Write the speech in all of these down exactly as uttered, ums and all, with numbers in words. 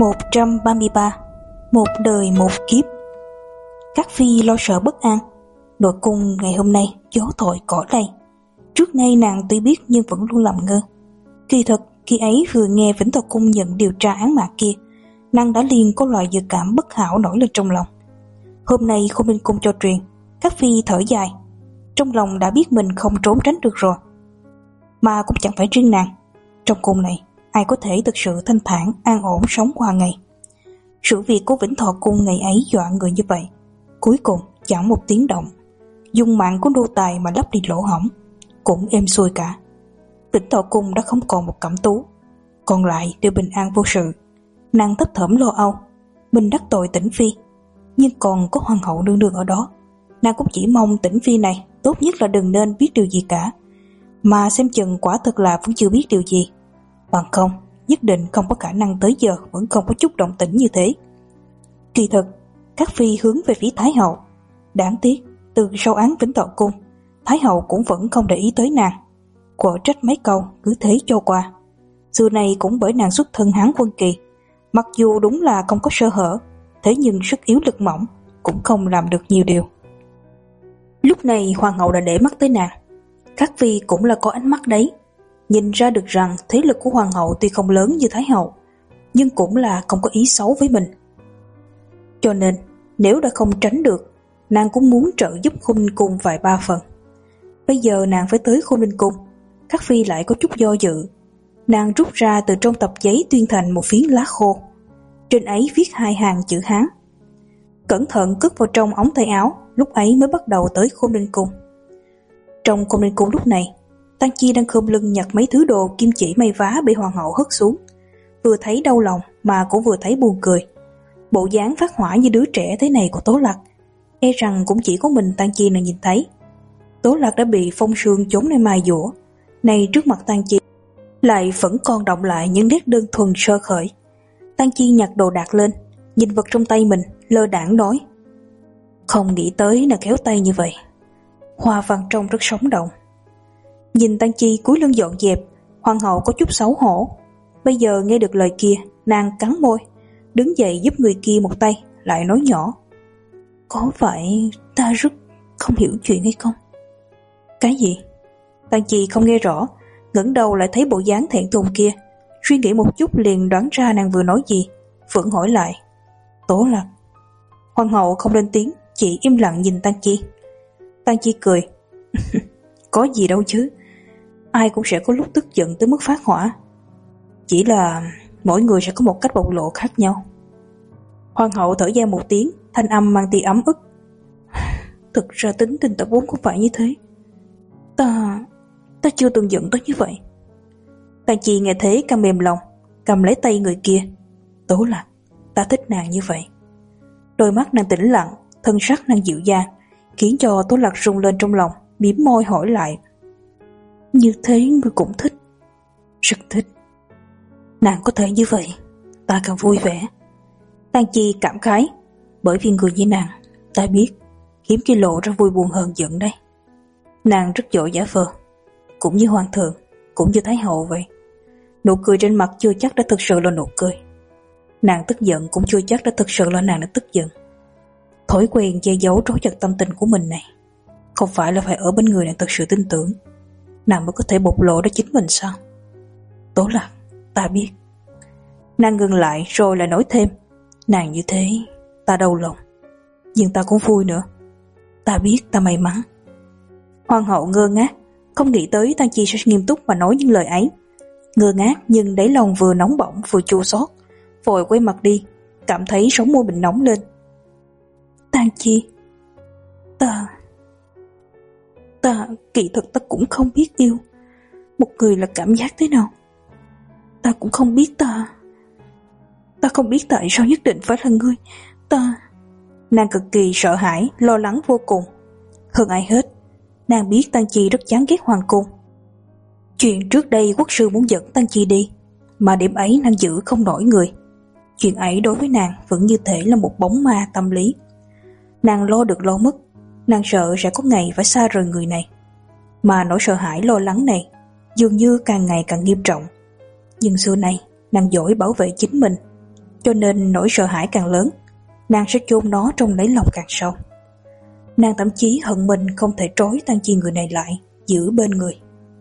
một trăm ba mươi ba. Một đời một kiếp. Các phi lo sợ bất an. Nội cung ngày hôm nay gió thổi cỏ lay. Trước nay nàng tuy biết nhưng vẫn luôn làm ngơ. Kỳ thật khi ấy vừa nghe Vĩnh Thọ Cung nhận điều tra án mạng kia, nàng đã liền có loại dự cảm bất hảo nổi lên trong lòng. Hôm nay Khôn Ninh Cung cho truyền, các phi thở dài, trong lòng đã biết mình không trốn tránh được rồi. Mà cũng chẳng phải riêng nàng, trong cung này ai có thể thực sự thanh thản an ổn sống qua ngày. Sự việc của Vĩnh Thọ Cung ngày ấy dọa người như vậy, cuối cùng chẳng một tiếng động, dùng mạng của nô tài mà lấp đi lỗ hổng, cũng êm xuôi cả. Vĩnh Thọ Cung đã không còn một cẩm tú, còn lại đều bình an vô sự. Nàng thấp thỏm lo âu, mình đắc tội Tĩnh Phi, nhưng còn có hoàng hậu nương nương ở đó. Nàng cũng chỉ mong Tĩnh Phi này tốt nhất là đừng nên biết điều gì cả, mà xem chừng quả thực là vẫn chưa biết điều gì. Bằng không, nhất định không có khả năng tới giờ vẫn không có chút động tĩnh như thế. Kỳ thực, các phi hướng về phía Thái hậu. Đáng tiếc, từ sau án Vĩnh Thọ Cung, Thái hậu cũng vẫn không để ý tới nàng. Quở trách mấy câu cứ thế cho qua. Xưa này cũng bởi nàng xuất thân Hán Quân Kỳ, mặc dù đúng là không có sơ hở, thế nhưng sức yếu lực mỏng cũng không làm được nhiều điều. Lúc này hoàng hậu đã để mắt tới nàng. Các phi cũng là có ánh mắt đấy, nhìn ra được rằng thế lực của hoàng hậu tuy không lớn như Thái hậu, nhưng cũng là không có ý xấu với mình. Cho nên nếu đã không tránh được, nàng cũng muốn trợ giúp Khôn Ninh Cung vài ba phần. Bây giờ nàng phải tới Khôn Ninh Cung, các phi lại có chút do dự. Nàng rút ra từ trong tập giấy tuyên thành một phiến lá khô, trên ấy viết hai hàng chữ Hán. Cẩn thận cất vào trong ống tay áo, lúc ấy mới bắt đầu tới Khôn Ninh Cung. Trong Khôn Ninh Cung lúc này, Tang Chi đang khom lưng nhặt mấy thứ đồ kim chỉ may vá bị hoàng hậu hất xuống, vừa thấy đau lòng mà cũng vừa thấy buồn cười. Bộ dáng phát hỏa như đứa trẻ thế này của Tố Lạc, e rằng cũng chỉ có mình Tang Chi là nhìn thấy. Tố Lạc đã bị phong sương chốn nơi mài dũa, nay trước mặt Tang Chi lại vẫn còn động lại những nét đơn thuần sơ khởi. Tang Chi nhặt đồ đạc lên, nhìn vật trong tay mình, lơ đãng nói: không nghĩ tới là khéo tay như vậy. Hoa văn trông rất sống động. Nhìn Tang Chi cúi lưng dọn dẹp, hoàng hậu có chút xấu hổ. Bây giờ nghe được lời kia, nàng cắn môi, đứng dậy giúp người kia một tay, lại nói nhỏ: có phải ta rất không hiểu chuyện hay không? Cái gì? Tang Chi không nghe rõ, ngẩng đầu lại thấy bộ dáng thẹn thùng kia, suy nghĩ một chút liền đoán ra nàng vừa nói gì, vẫn hỏi lại: Tố Lạc? Hoàng hậu không lên tiếng, chỉ im lặng nhìn Tang Chi. Tang Chi cười. Có gì đâu chứ, ai cũng sẽ có lúc tức giận tới mức phát hỏa, chỉ là mỗi người sẽ có một cách bộc lộ khác nhau. Hoàng hậu thở dài một tiếng, thanh âm mang tia ấm ức. Thực ra tính tình ta vốn không phải như thế. Ta... ta chưa từng giận tới như vậy. Tang Chi nghe thế càng mềm lòng, cầm lấy tay người kia. Tố Lạc, ta thích nàng như vậy. Đôi mắt nàng tĩnh lặng, thân sắc nàng dịu dàng, khiến cho Tố Lạc rung lên trong lòng, mím môi hỏi lại: như thế ngươi cũng thích? Rất thích. Nàng có thể như vậy, ta càng vui vẻ. Tang Chi cảm khái, bởi vì người như nàng, ta biết, hiếm khi lộ ra vui buồn hơn giận đây. Nàng rất giỏi giả vờ, cũng như hoàng thượng, cũng như thái hậu vậy. Nụ cười trên mặt chưa chắc đã thực sự là nụ cười. Nàng tức giận cũng chưa chắc đã thực sự là nàng đã tức giận. Thói quen che giấu trối chặt tâm tình của mình này, không phải là phải ở bên người nàng thực sự tin tưởng, nàng mới có thể bộc lộ đó chính mình sao? Tố Lạc, ta biết. Nàng ngừng lại rồi lại nói thêm: nàng như thế, ta đau lòng, nhưng ta cũng vui nữa. Ta biết ta may mắn. Hoàng hậu ngơ ngác, không nghĩ tới Tang Chi sẽ nghiêm túc mà nói những lời ấy. Ngơ ngác nhưng đáy lòng vừa nóng bỏng vừa chua xót, vội quay mặt đi, cảm thấy sống môi mình nóng lên. Tang Chi, ta... ta kỳ thực ta cũng không biết yêu một người là cảm giác thế nào. Ta cũng không biết ta... ta không biết tại sao nhất định phải là ngươi. Ta... Nàng cực kỳ sợ hãi, lo lắng vô cùng. Hơn ai hết, nàng biết Tang Chi rất chán ghét hoàng cung. Chuyện trước đây quốc sư muốn dẫn Tang Chi đi, mà điểm ấy nàng giữ không nổi người. Chuyện ấy đối với nàng vẫn như thể là một bóng ma tâm lý. Nàng lo được lo mất, nàng sợ sẽ có ngày phải xa rời người này. Mà nỗi sợ hãi lo lắng này dường như càng ngày càng nghiêm trọng. Nhưng xưa nay nàng giỏi bảo vệ chính mình, cho nên nỗi sợ hãi càng lớn, nàng sẽ chôn nó trong đáy lòng càng sâu. Nàng thậm chí hận mình không thể trói Tang Chi người này lại, giữ bên người.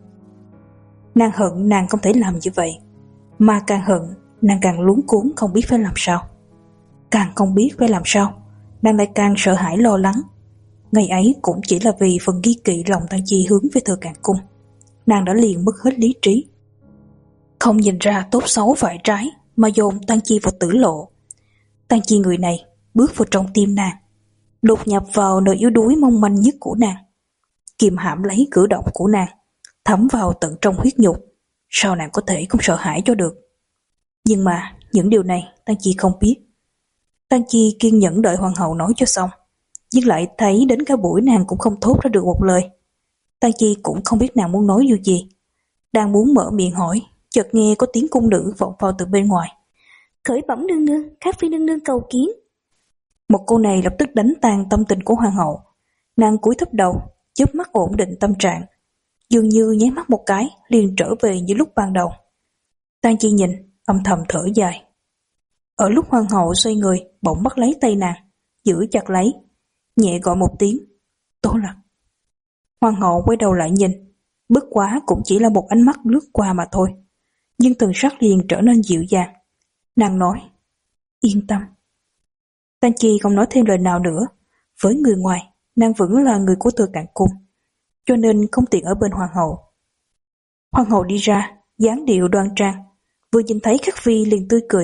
Nàng hận nàng không thể làm như vậy, mà càng hận, nàng càng luống cuống không biết phải làm sao. Càng không biết phải làm sao, nàng lại càng sợ hãi lo lắng. Ngày ấy cũng chỉ là vì phần ghi kỵ lòng Tang Chi hướng về Thừa Càn Cung, nàng đã liền mất hết lý trí. Không nhìn ra tốt xấu phải trái mà dồn Tang Chi vào tử lộ. Tang Chi người này bước vào trong tim nàng, đột nhập vào nơi yếu đuối mong manh nhất của nàng, kiềm hãm lấy cử động của nàng, thấm vào tận trong huyết nhục. Sao nàng có thể không sợ hãi cho được? Nhưng mà những điều này Tang Chi không biết. Tang Chi kiên nhẫn đợi hoàng hậu nói cho xong, nhưng lại thấy đến cả buổi nàng cũng không thốt ra được một lời. Tang Chi cũng không biết nàng muốn nói điều gì. Đang muốn mở miệng hỏi, chợt nghe có tiếng cung nữ vọng vào từ bên ngoài. Khởi bẩm nương nương, các phi nương nương cầu kiến. Một câu này lập tức đánh tan tâm tình của hoàng hậu. Nàng cúi thấp đầu, chớp mắt ổn định tâm trạng, dường như nháy mắt một cái liền trở về như lúc ban đầu. Tang Chi nhìn, âm thầm thở dài. Ở lúc hoàng hậu xoay người, bỗng bắt lấy tay nàng, giữ chặt lấy, nhẹ gọi một tiếng, Tố Lạc. Hoàng hậu quay đầu lại nhìn, bất quá cũng chỉ là một ánh mắt lướt qua mà thôi, nhưng thần sắc liền trở nên dịu dàng. Nàng nói, yên tâm. Tang Chi không nói thêm lời nào nữa. Với người ngoài, nàng vẫn là người của Thừa Càn Cung, cho nên không tiện ở bên hoàng hậu. Hoàng hậu đi ra, dáng điệu đoan trang, vừa nhìn thấy Khắc Phi liền tươi cười.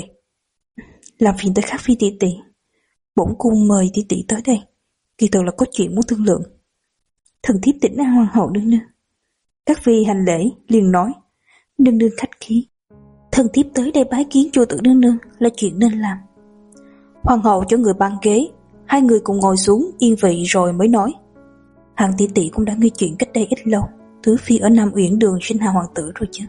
Làm phiền tới Khắc Phi tỷ tỷ, bổn cung mời tỷ tỷ tới đây, kỳ thực là có chuyện muốn thương lượng. Thần thiếp tỉnh an hoàng hậu nương nương. Khắc Phi hành lễ liền nói, nương nương khách khí, thần thiếp tới đây bái kiến chùa Tử nương nương là chuyện nên làm. Hoàng hậu cho người băng ghế, hai người cùng ngồi xuống yên vị rồi mới nói, Hàn tỷ tỷ cũng đã nghe chuyện cách đây ít lâu, Thứ Phi ở Nam Uyển Đường sinh hạ hoàng tử rồi chứ.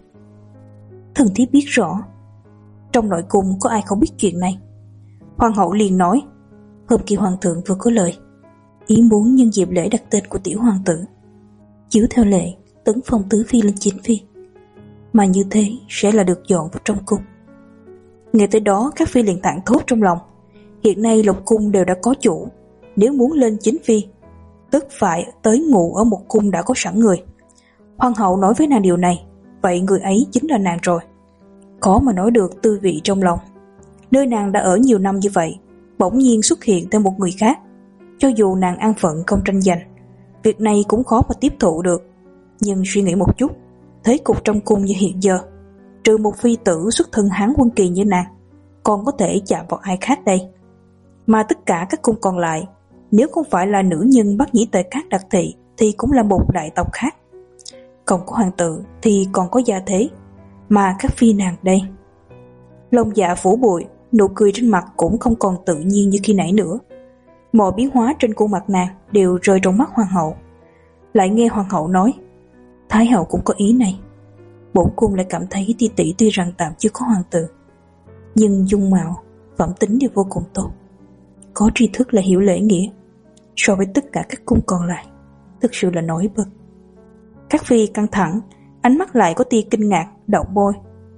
Thần thiếp biết rõ. Trong nội cung có ai không biết chuyện này? Hoàng hậu liền nói, hôm kia hoàng thượng vừa có lời, ý muốn nhân dịp lễ đặt tên của tiểu hoàng tử, chiếu theo lệ tấn phong Tứ Phi lên Chính Phi, mà như thế sẽ là được dọn vào trong cung. Nghe tới đó các phi liền thảng thốt trong lòng, hiện nay lục cung đều đã có chủ, nếu muốn lên Chính Phi tất phải tới ngụ ở một cung đã có sẵn người. Hoàng hậu nói với nàng điều này, vậy người ấy chính là nàng rồi. Khó mà nói được tư vị trong lòng. Nơi nàng đã ở nhiều năm như vậy, bỗng nhiên xuất hiện thêm một người khác, cho dù nàng an phận không tranh giành, việc này cũng khó mà tiếp thụ được. Nhưng suy nghĩ một chút, thế cục trong cung như hiện giờ, trừ một phi tử xuất thân Hán Quân Kỳ như nàng, còn có thể chạm vào ai khác đây? Mà tất cả các cung còn lại, nếu không phải là nữ nhân Bắc Nhĩ Tề Cát đặc thị thì cũng là một đại tộc khác. Không có hoàng tử thì còn có gia thế, mà các phi nàng đây. Lông dạ phủ bụi, nụ cười trên mặt cũng không còn tự nhiên như khi nãy nữa. Mọi biến hóa trên khuôn mặt nàng đều rơi trong mắt hoàng hậu. Lại nghe hoàng hậu nói, Thái hậu cũng có ý này. Bổn cung lại cảm thấy tỷ tỷ tuy rằng tạm chưa có hoàng tử, nhưng dung mạo, phẩm tính đều vô cùng tốt, có tri thức là hiểu lễ nghĩa, so với tất cả các cung còn lại, thực sự là nổi bật. Các phi căng thẳng, ánh mắt lại có tia kinh ngạc, động môi.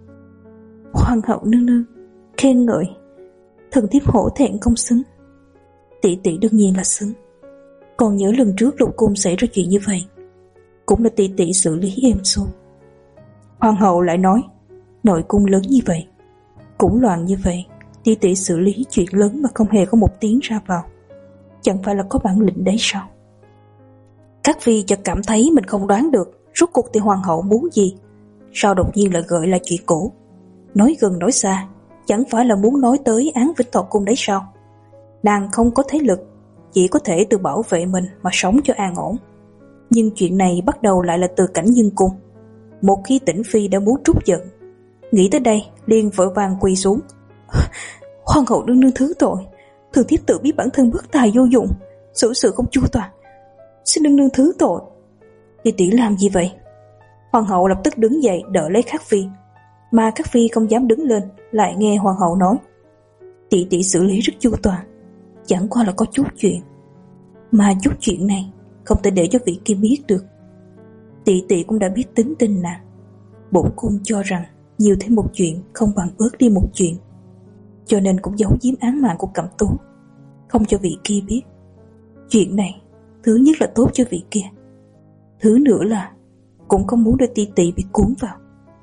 Hoàng hậu nương nương, khen ngợi, thần thiếp hổ thẹn không xứng. Tỷ tỷ đương nhiên là xứng. Còn nhớ lần trước lục cung xảy ra chuyện như vậy, cũng là tỷ tỷ xử lý êm xuôi. Hoàng hậu lại nói, nội cung lớn như vậy, cũng loạn như vậy, tỷ tỷ xử lý chuyện lớn mà không hề có một tiếng ra vào, chẳng phải là có bản lĩnh đấy sao? Các phi chợt cảm thấy mình không đoán được rốt cuộc thì hoàng hậu muốn gì, sao đột nhiên lại gợi lại chuyện cũ, nói gần nói xa, chẳng phải là muốn nói tới án Vĩnh Thọ Cung đấy sao? Nàng không có thế lực, chỉ có thể tự bảo vệ mình mà sống cho an ổn. Nhưng chuyện này bắt đầu lại là từ Cảnh Nhân Cung. Một khi Tĩnh Phi đã muốn trút giận, nghĩ tới đây liền vội vàng quỳ xuống. Hoàng hậu nương nương thứ tội, thường thiếp tự biết bản thân bất tài vô dụng, xử sự không chu toàn, xin nương nương thứ tội. Tỷ tỷ làm gì vậy? Hoàng hậu lập tức đứng dậy đỡ lấy Khắc Phi, mà Khắc Phi không dám đứng lên, lại nghe hoàng hậu nói, tỷ tỷ xử lý rất chu toàn, chẳng qua là có chút chuyện, mà chút chuyện này không thể để cho vị kia biết được. Tỷ tỷ cũng đã biết tính tình nàng, bổn cung cho rằng nhiều thêm một chuyện không bằng bớt đi một chuyện. cho nên cũng giấu giếm án mạng của Cẩm Tú, không cho vị kia biết. Chuyện này thứ nhất là tốt cho vị kia, thứ nữa là cũng không muốn để tỷ tỷ bị cuốn vào.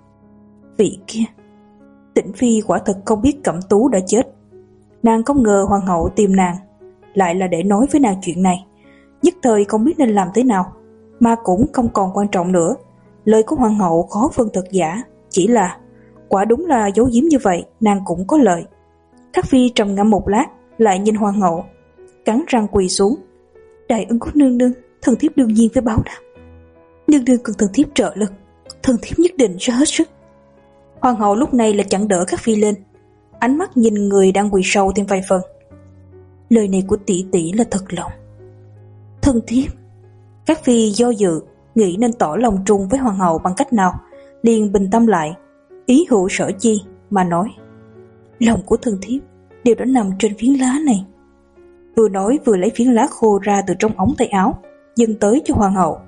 Vị kia, Tĩnh Phi quả thật không biết Cẩm Tú đã chết. Nàng không ngờ hoàng hậu tìm nàng lại là để nói với nàng chuyện này, nhất thời không biết nên làm thế nào, mà cũng không còn quan trọng nữa. Lời của hoàng hậu khó phân thật giả, chỉ là quả đúng là giấu giếm như vậy, nàng cũng có lợi. Các phi trầm ngâm một lát, lại nhìn hoàng hậu, cắn răng quỳ xuống. Đại ân của nương nương, thần thiếp đương nhiên phải báo đáp. Nương nương cần thần thiếp trợ lực, thần thiếp nhất định sẽ hết sức. Hoàng hậu lúc này là chẳng đỡ các phi lên, ánh mắt nhìn người đang quỳ sâu thêm vài phần. Lời này của tỷ tỷ là thật lòng. Thần thiếp. Các phi do dự, nghĩ nên tỏ lòng trung với hoàng hậu bằng cách nào, liền bình tâm lại, ý hữu sở chi mà nói: lòng của thần thiếp đều đã nằm trên phiến lá này. Vừa nói vừa lấy phiến lá khô ra từ trong ống tay áo, dâng tới cho hoàng hậu.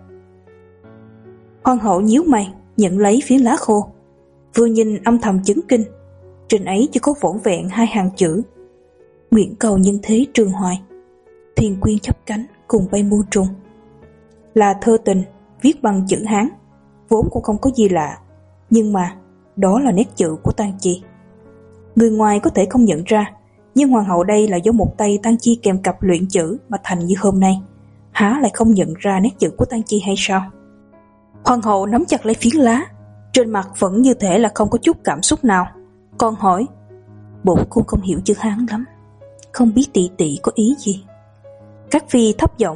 Hoàng hậu nhíu mày, nhận lấy phiến lá khô, vừa nhìn âm thầm chấn kinh. Trên ấy chỉ có vỏn vẹn hai hàng chữ: nguyện cầu nhân thế trường hoài, thuyền quyên chắp cánh cùng bay muôn trùng. Là thơ tình viết bằng chữ Hán, vốn cũng không có gì lạ, nhưng mà đó là nét chữ của Tang Chi. Người ngoài có thể không nhận ra, nhưng hoàng hậu đây là do một tay Tang Chi kèm cặp luyện chữ mà thành như hôm nay, há lại không nhận ra nét chữ của Tang Chi hay sao? Hoàng hậu nắm chặt lấy phiến lá, trên mặt vẫn như thể là không có chút cảm xúc nào, còn hỏi: bổn cung không hiểu chữ Hán lắm, không biết tỷ tỷ có ý gì? Các phi thấp giọng: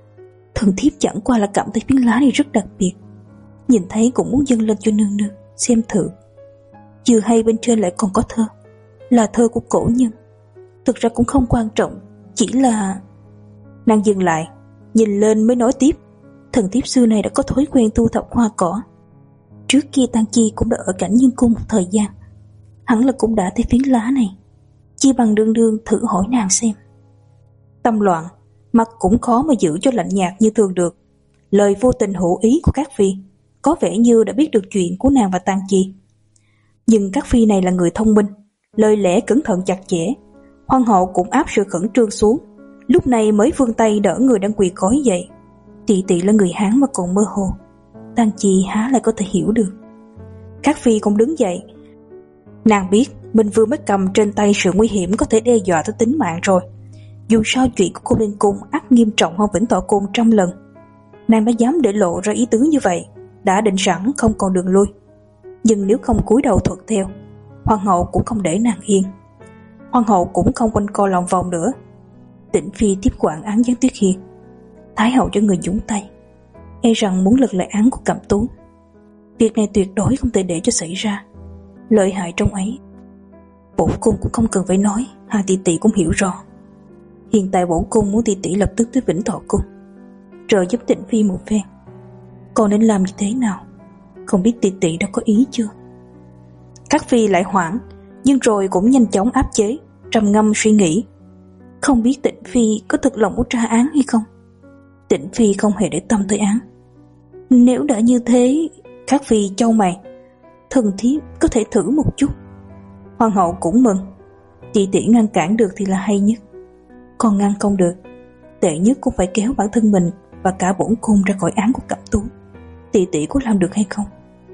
thần thiếp chẳng qua là cảm thấy phiến lá này rất đặc biệt, nhìn thấy cũng muốn dâng lên cho nương nương xem thử. Chưa hay bên trên lại còn có thơ, là thơ của cổ nhân. Thực ra cũng không quan trọng, chỉ là... Nàng dừng lại, nhìn lên mới nói tiếp: thần thiếp xưa này đã có thói quen thu thập hoa cỏ. Trước kia Tang Chi cũng đã ở cảnh Nhiên Cung một thời gian, hẳn là cũng đã thấy phiến lá này. Chi bằng đương đương thử hỏi nàng xem. Tâm loạn, mặt cũng khó mà giữ cho lạnh nhạt như thường được. Lời vô tình hữu ý của các phi có vẻ như đã biết được chuyện của nàng và Tang Chi. Nhưng các phi này là người thông minh, lời lẽ cẩn thận chặt chẽ. Hoàng hậu cũng áp sự khẩn trương xuống, lúc này mới vươn tay đỡ người đang quỳ gối dậy. Tỷ tỷ là người Hán mà còn mơ hồ, Tang Chi há lại có thể hiểu được. Các phi cũng đứng dậy. Nàng biết mình vừa mới cầm trên tay sự nguy hiểm có thể đe dọa tới tính mạng rồi. Dù sao chuyện của cô lên cung ắt nghiêm trọng hơn Vĩnh Thọ Cung trăm lần. Nàng đã dám để lộ ra ý tứ như vậy, đã định sẵn không còn đường lui. Nhưng nếu không cúi đầu thuận theo, hoàng hậu cũng không để nàng yên. Hoàng hậu cũng không quanh co lòng vòng nữa. Tĩnh Phi tiếp quản án Giáng Tuyết Hiên, Thái hậu cho người nhúng tay, e rằng muốn lật lại án của Cẩm Tú. Việc này tuyệt đối không thể để cho xảy ra. Lợi hại trong ấy bổn cung cũng không cần phải nói, hai tỷ tỷ cũng hiểu rõ. Hiện tại bổn cung muốn tỷ tỷ lập tức tới Vĩnh Thọ Cung trợ giúp Tĩnh Phi một phen. Còn nên làm như thế nào, không biết tỷ tỷ đã có ý chưa? Các phi lại hoảng, nhưng rồi cũng nhanh chóng áp chế, trầm ngâm suy nghĩ. Không biết Tĩnh Phi có thực lòng muốn tra án hay không? Tĩnh Phi không hề để tâm tới án. Nếu đã như thế, các phi chau mày. Thần thiếp có thể thử một chút. Hoàng hậu cũng mừng. Tỷ tỷ ngăn cản được thì là hay nhất, còn ngăn không được, tệ nhất cũng phải kéo bản thân mình và cả bổn cung ra khỏi án của Cẩm Tú. Tỷ tỷ có làm được hay không?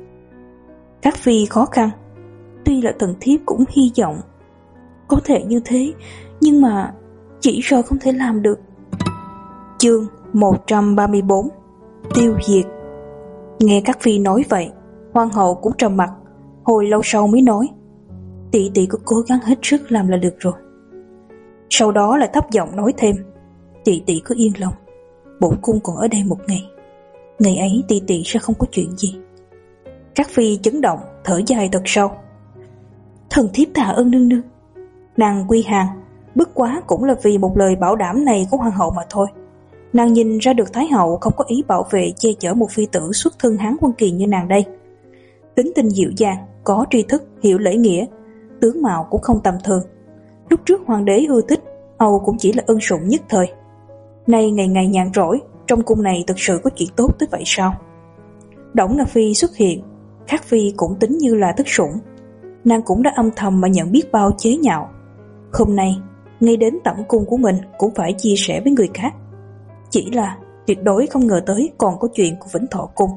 Các phi khó khăn. Tuy là thần thiếp cũng hy vọng có thể như thế, nhưng mà chỉ sợ không thể làm được. Chương một trăm ba mươi bốn Tiêu diệt. Nghe các phi nói vậy, hoàng hậu cũng trầm mặt, hồi lâu sau mới nói: tỷ tỷ cứ cố gắng hết sức làm là được rồi. Sau đó lại thấp giọng nói thêm: tỷ tỷ cứ yên lòng, bổn cung còn ở đây một ngày, ngày ấy tỷ tỷ sẽ không có chuyện gì. Các phi chấn động, thở dài thật sâu. Thần thiếp tạ ơn nương nương. Nàng quy hàng, bất quá cũng là vì một lời bảo đảm này của hoàng hậu mà thôi. Nàng nhìn ra được Thái hậu không có ý bảo vệ che chở một phi tử xuất thân Hán Quân Kỳ như nàng đây. Tính tình dịu dàng, có tri thức, hiểu lễ nghĩa, tướng mạo cũng không tầm thường. Lúc trước hoàng đế ưa thích, âu cũng chỉ là ân sủng nhất thời. Nay ngày ngày nhàn rỗi, trong cung này thực sự có chuyện tốt tới vậy sao? Đổng Na Phi xuất hiện, các phi cũng tính như là thức sủng. Nàng cũng đã âm thầm mà nhận biết bao chế nhạo, Hôm nay, ngay đến tẩm cung của mình cũng phải chia sẻ với người khác. Chỉ là tuyệt đối không ngờ tới còn có chuyện của Vĩnh Thọ Cung.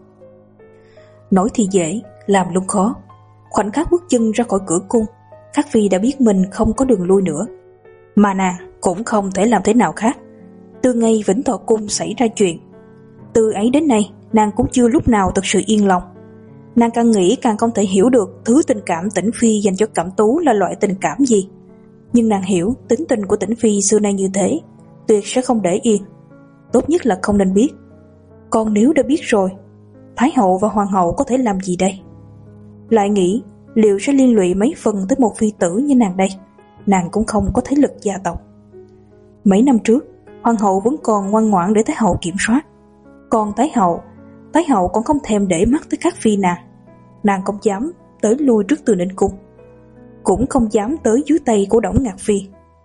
Nói thì dễ, làm luôn khó. Khoảnh khắc bước chân ra khỏi cửa cung, Khắc Phi đã biết mình không có đường lui nữa. Mà nàng cũng không thể làm thế nào khác. Từ ngày Vĩnh Thọ Cung xảy ra chuyện, từ ấy đến nay nàng cũng chưa lúc nào thực sự yên lòng. Nàng càng nghĩ càng không thể hiểu được thứ tình cảm Tĩnh Phi dành cho Cẩm Tú là loại tình cảm gì. Nhưng nàng hiểu tính tình của Tĩnh Phi xưa nay như thế, tuyệt sẽ không để yên. Tốt nhất là không nên biết. Còn nếu đã biết rồi, Thái hậu và Hoàng hậu có thể làm gì đây? Lại nghĩ liệu sẽ liên lụy mấy phần tới một phi tử như nàng đây. Nàng cũng không có thế lực gia tộc. Mấy năm trước, Hoàng hậu vẫn còn ngoan ngoãn để Thái hậu kiểm soát. Còn Thái hậu, Thái hậu còn không thèm để mắt tới Khắc Phi nàng. Nàng không dám tới lui trước Từ Ninh Cung, cũng không dám tới dưới tay của Đổng Ngạc Phi,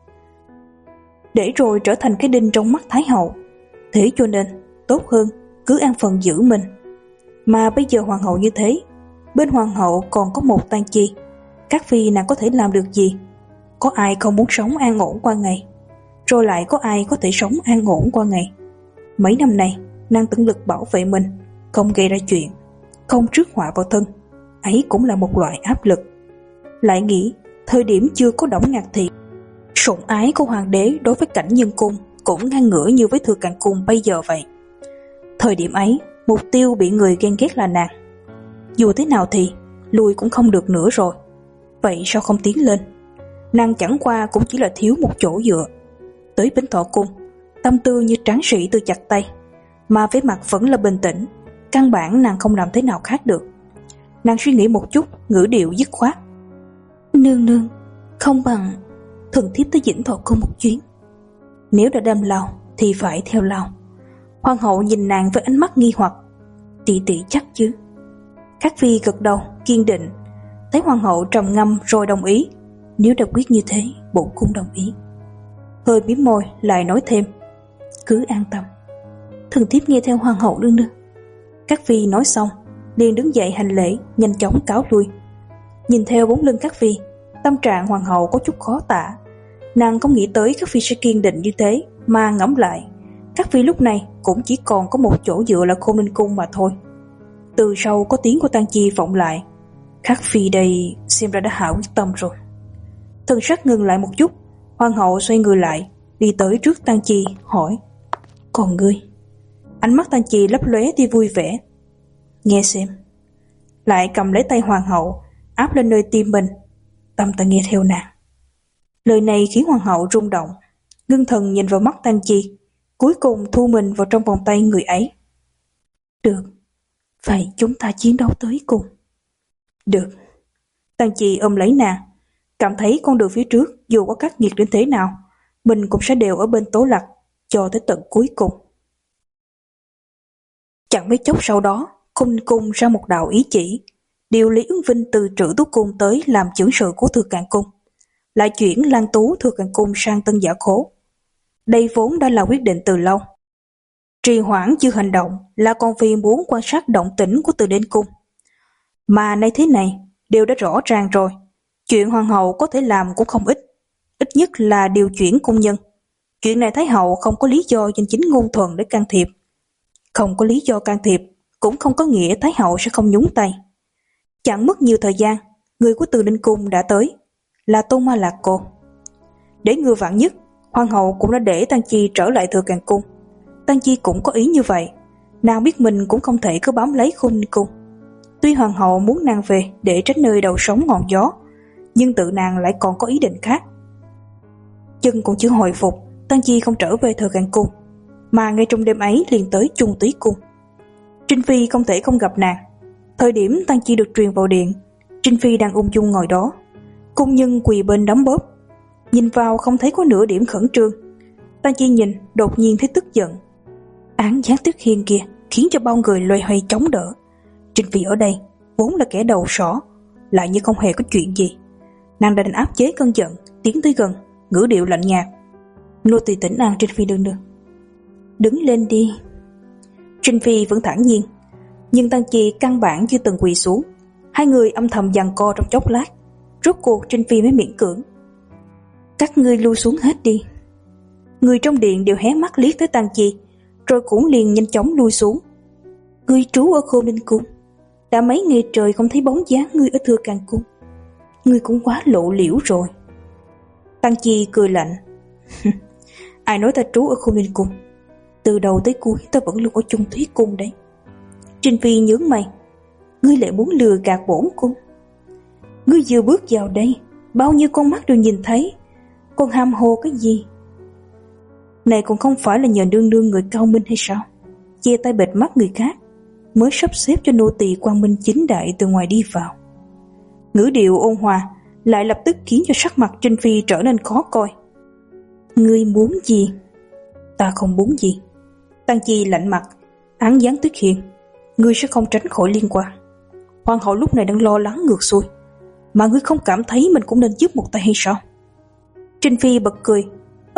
để rồi trở thành cái đinh trong mắt Thái hậu. Thế cho nên tốt hơn cứ an phận giữ mình. Mà bây giờ Hoàng hậu như thế, bên Hoàng hậu còn có một Tang Chi, Các Phi nàng có thể làm được gì? Có ai không muốn sống an ổn qua ngày? Rồi lại có ai có thể sống an ổn qua ngày? Mấy năm nay nàng tận lực bảo vệ mình, không gây ra chuyện, không rước họa vào thân. Ấy cũng là một loại áp lực. Lại nghĩ thời điểm chưa có Đổng Ngạc Thị, sủng ái của hoàng đế đối với Cảnh Nhân Cung cũng ngang ngửa như với Thừa Càn Cung bây giờ vậy. Thời điểm ấy mục tiêu bị người ghen ghét là nàng. Dù thế nào thì lùi cũng không được nữa rồi. Vậy sao không tiến lên? Nàng chẳng qua cũng chỉ là thiếu một chỗ dựa. Tới Vĩnh Thọ Cung, tâm tư như tráng sĩ từ chặt tay, mà vẻ mặt vẫn là bình tĩnh. Căn bản nàng không làm thế nào khác được. Nàng suy nghĩ một chút, ngữ điệu dứt khoát. Nương nương, không bằng thần thiếp tới Vĩnh Thọ Cung một chuyến. Nếu đã đâm lao thì phải theo lao. Hoàng hậu nhìn nàng với ánh mắt nghi hoặc. Tỷ tỷ chắc chứ? Khắc Phi gật đầu kiên định. Thấy Hoàng hậu trầm ngâm rồi đồng ý. Nếu đã quyết như thế, bổn cung đồng ý. Hơi mím môi lại nói thêm, cứ an tâm, thần thiếp nghe theo Hoàng hậu nương nương. Khắc Phi nói xong liền đứng dậy hành lễ, nhanh chóng cáo lui. Nhìn theo bóng lưng Khắc Phi, tâm trạng Hoàng hậu có chút khó tả. Nàng không nghĩ tới Khắc Phi sẽ kiên định như thế, mà ngẫm lại, Khắc Phi lúc này cũng chỉ còn có một chỗ dựa là Khôn Ninh Cung mà thôi. Từ sau có tiếng của Tang Chi vọng lại, Khắc Phi đây xem ra đã hạ quyết tâm rồi. Thần sắc ngừng lại một chút, Hoàng hậu xoay người lại, đi tới trước Tang Chi hỏi, còn ngươi? Ánh mắt Tang Chi lấp lóe tia vui vẻ. Nghe xem. Lại cầm lấy tay Hoàng hậu, áp lên nơi tim mình, tâm ta nghe theo nàng. Lời này khiến Hoàng hậu rung động, ngưng thần nhìn vào mắt Tang Chi, cuối cùng thu mình vào trong vòng tay người ấy. Được, vậy chúng ta chiến đấu tới cùng. Được. Tang Chi ôm lấy nàng, cảm thấy con đường phía trước dù có khắc nghiệt đến thế nào, mình cũng sẽ đều ở bên Tố Lặc cho tới tận cuối cùng. Chẳng mấy chốc sau đó, Khôn Ninh Cung ra một đạo ý chỉ, điều Lý Ứng Vinh từ Trữ Tú Cung tới làm chưởng sự của Thừa Càn Cung, lại chuyển Lan Tú Thừa Càn Cung sang Tân Giả Khố. Đây vốn đã là quyết định từ lâu. Trì hoãn chưa hành động là con vì muốn quan sát động tĩnh của Từ Ninh Cung. Mà nay thế này đều đã rõ ràng rồi, chuyện hoàng hậu có thể làm cũng không ít, ít nhất là điều chuyển cung nhân. Chuyện này Thái hậu không có lý do danh chính ngôn thuận để can thiệp. Không có lý do can thiệp cũng không có nghĩa Thái hậu sẽ không nhúng tay. Chẳng mất nhiều thời gian, người của Từ Ninh Cung đã tới, là Tôn Ma Lạc Cô. Để ngừa vạn nhất, hoàng hậu cũng đã để Tang Chi trở lại Thừa Càn Cung. Tang Chi cũng có ý như vậy, nàng biết mình cũng không thể cứ bám lấy Khôn Ninh Cung. Tuy hoàng hậu muốn nàng về để tránh nơi đầu sóng ngọn gió, nhưng tự nàng lại còn có ý định khác. Chân còn chưa hồi phục, Tang Chi không trở về Thừa Càn Cung, mà ngay trong đêm ấy liền tới Trung Túy Cung. Trinh Phi không thể không gặp nàng. Thời điểm Tang Chi được truyền vào điện, Trinh Phi đang ung dung ngồi đó, cung nhân quỳ bên đấm bóp, nhìn vào không thấy có nửa điểm khẩn trương. Tang Chi nhìn đột nhiên thấy tức giận. Án Giáng Tuyết Hiên kia khiến cho bao người loay hoay chống đỡ. Trinh Phi ở đây vốn là kẻ đầu sỏ, lại như không hề có chuyện gì. Nàng đã định áp chế cơn giận, tiến tới gần, ngữ điệu lạnh nhạt. Nô tỳ tỉnh an Trinh Phi đương đương. Đứng lên đi. Trinh Phi vẫn thản nhiên, nhưng Tang Chi căn bản chưa từng quỳ xuống. Hai người âm thầm giằng co trong chốc lát, rốt cuộc Trinh Phi mới miễn cưỡng. Các ngươi lui xuống hết đi. Người trong điện đều hé mắt liếc tới Tang Chi, rồi cũng liền nhanh chóng lui xuống. Ngươi trú ở Khôn Ninh Cung, đã mấy ngày trời không thấy bóng dáng ngươi ở Thừa Càng Cung. Ngươi cũng quá lộ liễu rồi. Tang Chi cười lạnh. Ai nói ta trú ở Khôn Ninh Cung? Từ đầu tới cuối ta vẫn luôn ở Trung Thúy Cung đấy. Trình Phi nhướng mày. Ngươi lại muốn lừa gạt bổn cung? Ngươi vừa bước vào đây, bao nhiêu con mắt đều nhìn thấy, còn ham hồ cái gì? Này còn không phải là nhờ nương nương người cao minh hay sao? Che tay bịt mắt người khác, mới sắp xếp cho nô tỳ quang minh chính đại từ ngoài đi vào. Ngữ điệu ôn hòa lại lập tức khiến cho sắc mặt Trình Phi trở nên khó coi. Ngươi muốn gì? Ta không muốn gì. Tang Chi lạnh mặt, án dáng Tuyết Hiền. Ngươi sẽ không tránh khỏi liên quan. Hoàng hậu lúc này đang lo lắng ngược xuôi, mà ngươi không cảm thấy mình cũng nên giúp một tay hay sao? Trình Phi bật cười.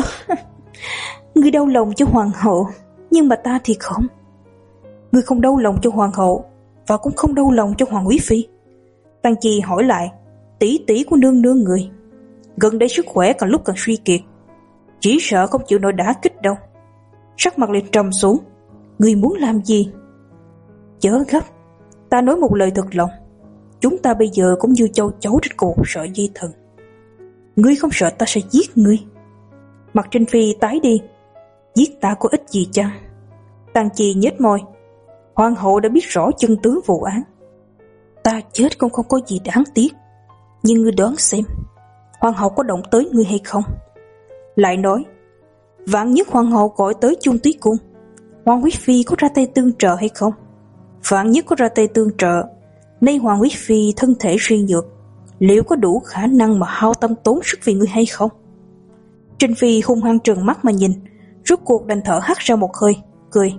Ngươi đau lòng cho hoàng hậu, nhưng mà ta thì không. Ngươi không đau lòng cho hoàng hậu, và cũng không đau lòng cho hoàng quý phi. Tang Chi hỏi lại, tỷ tỷ của nương nương người gần đây sức khỏe càng lúc càng suy kiệt, chỉ sợ không chịu nổi đả kích đâu. Sắc mặt liền trầm xuống. Ngươi muốn làm gì? Chớ gấp, ta nói một lời thật lòng. Chúng ta bây giờ cũng như châu chấu trên cổ sợi dây thừng. Ngươi không sợ ta sẽ giết ngươi? Mặt Trình Phi tái đi. Giết ta có ích gì chăng? Tang Chi nhếch môi. Hoàng hậu đã biết rõ chân tướng vụ án. Ta chết cũng không có gì đáng tiếc. Nhưng ngươi đoán xem, hoàng hậu có động tới ngươi hay không? Lại nói, vạn nhất hoàng hậu gọi tới Trung Túy Cung, hoàng quý phi có ra tay tương trợ hay không? Vạn nhất có ra tay tương trợ, nay hoàng quý phi thân thể suy nhược, liệu có đủ khả năng mà hao tâm tốn sức vì ngươi hay không? Trình Phi hung hăng trừng mắt mà nhìn, rốt cuộc đành thở hắt ra một hơi, cười.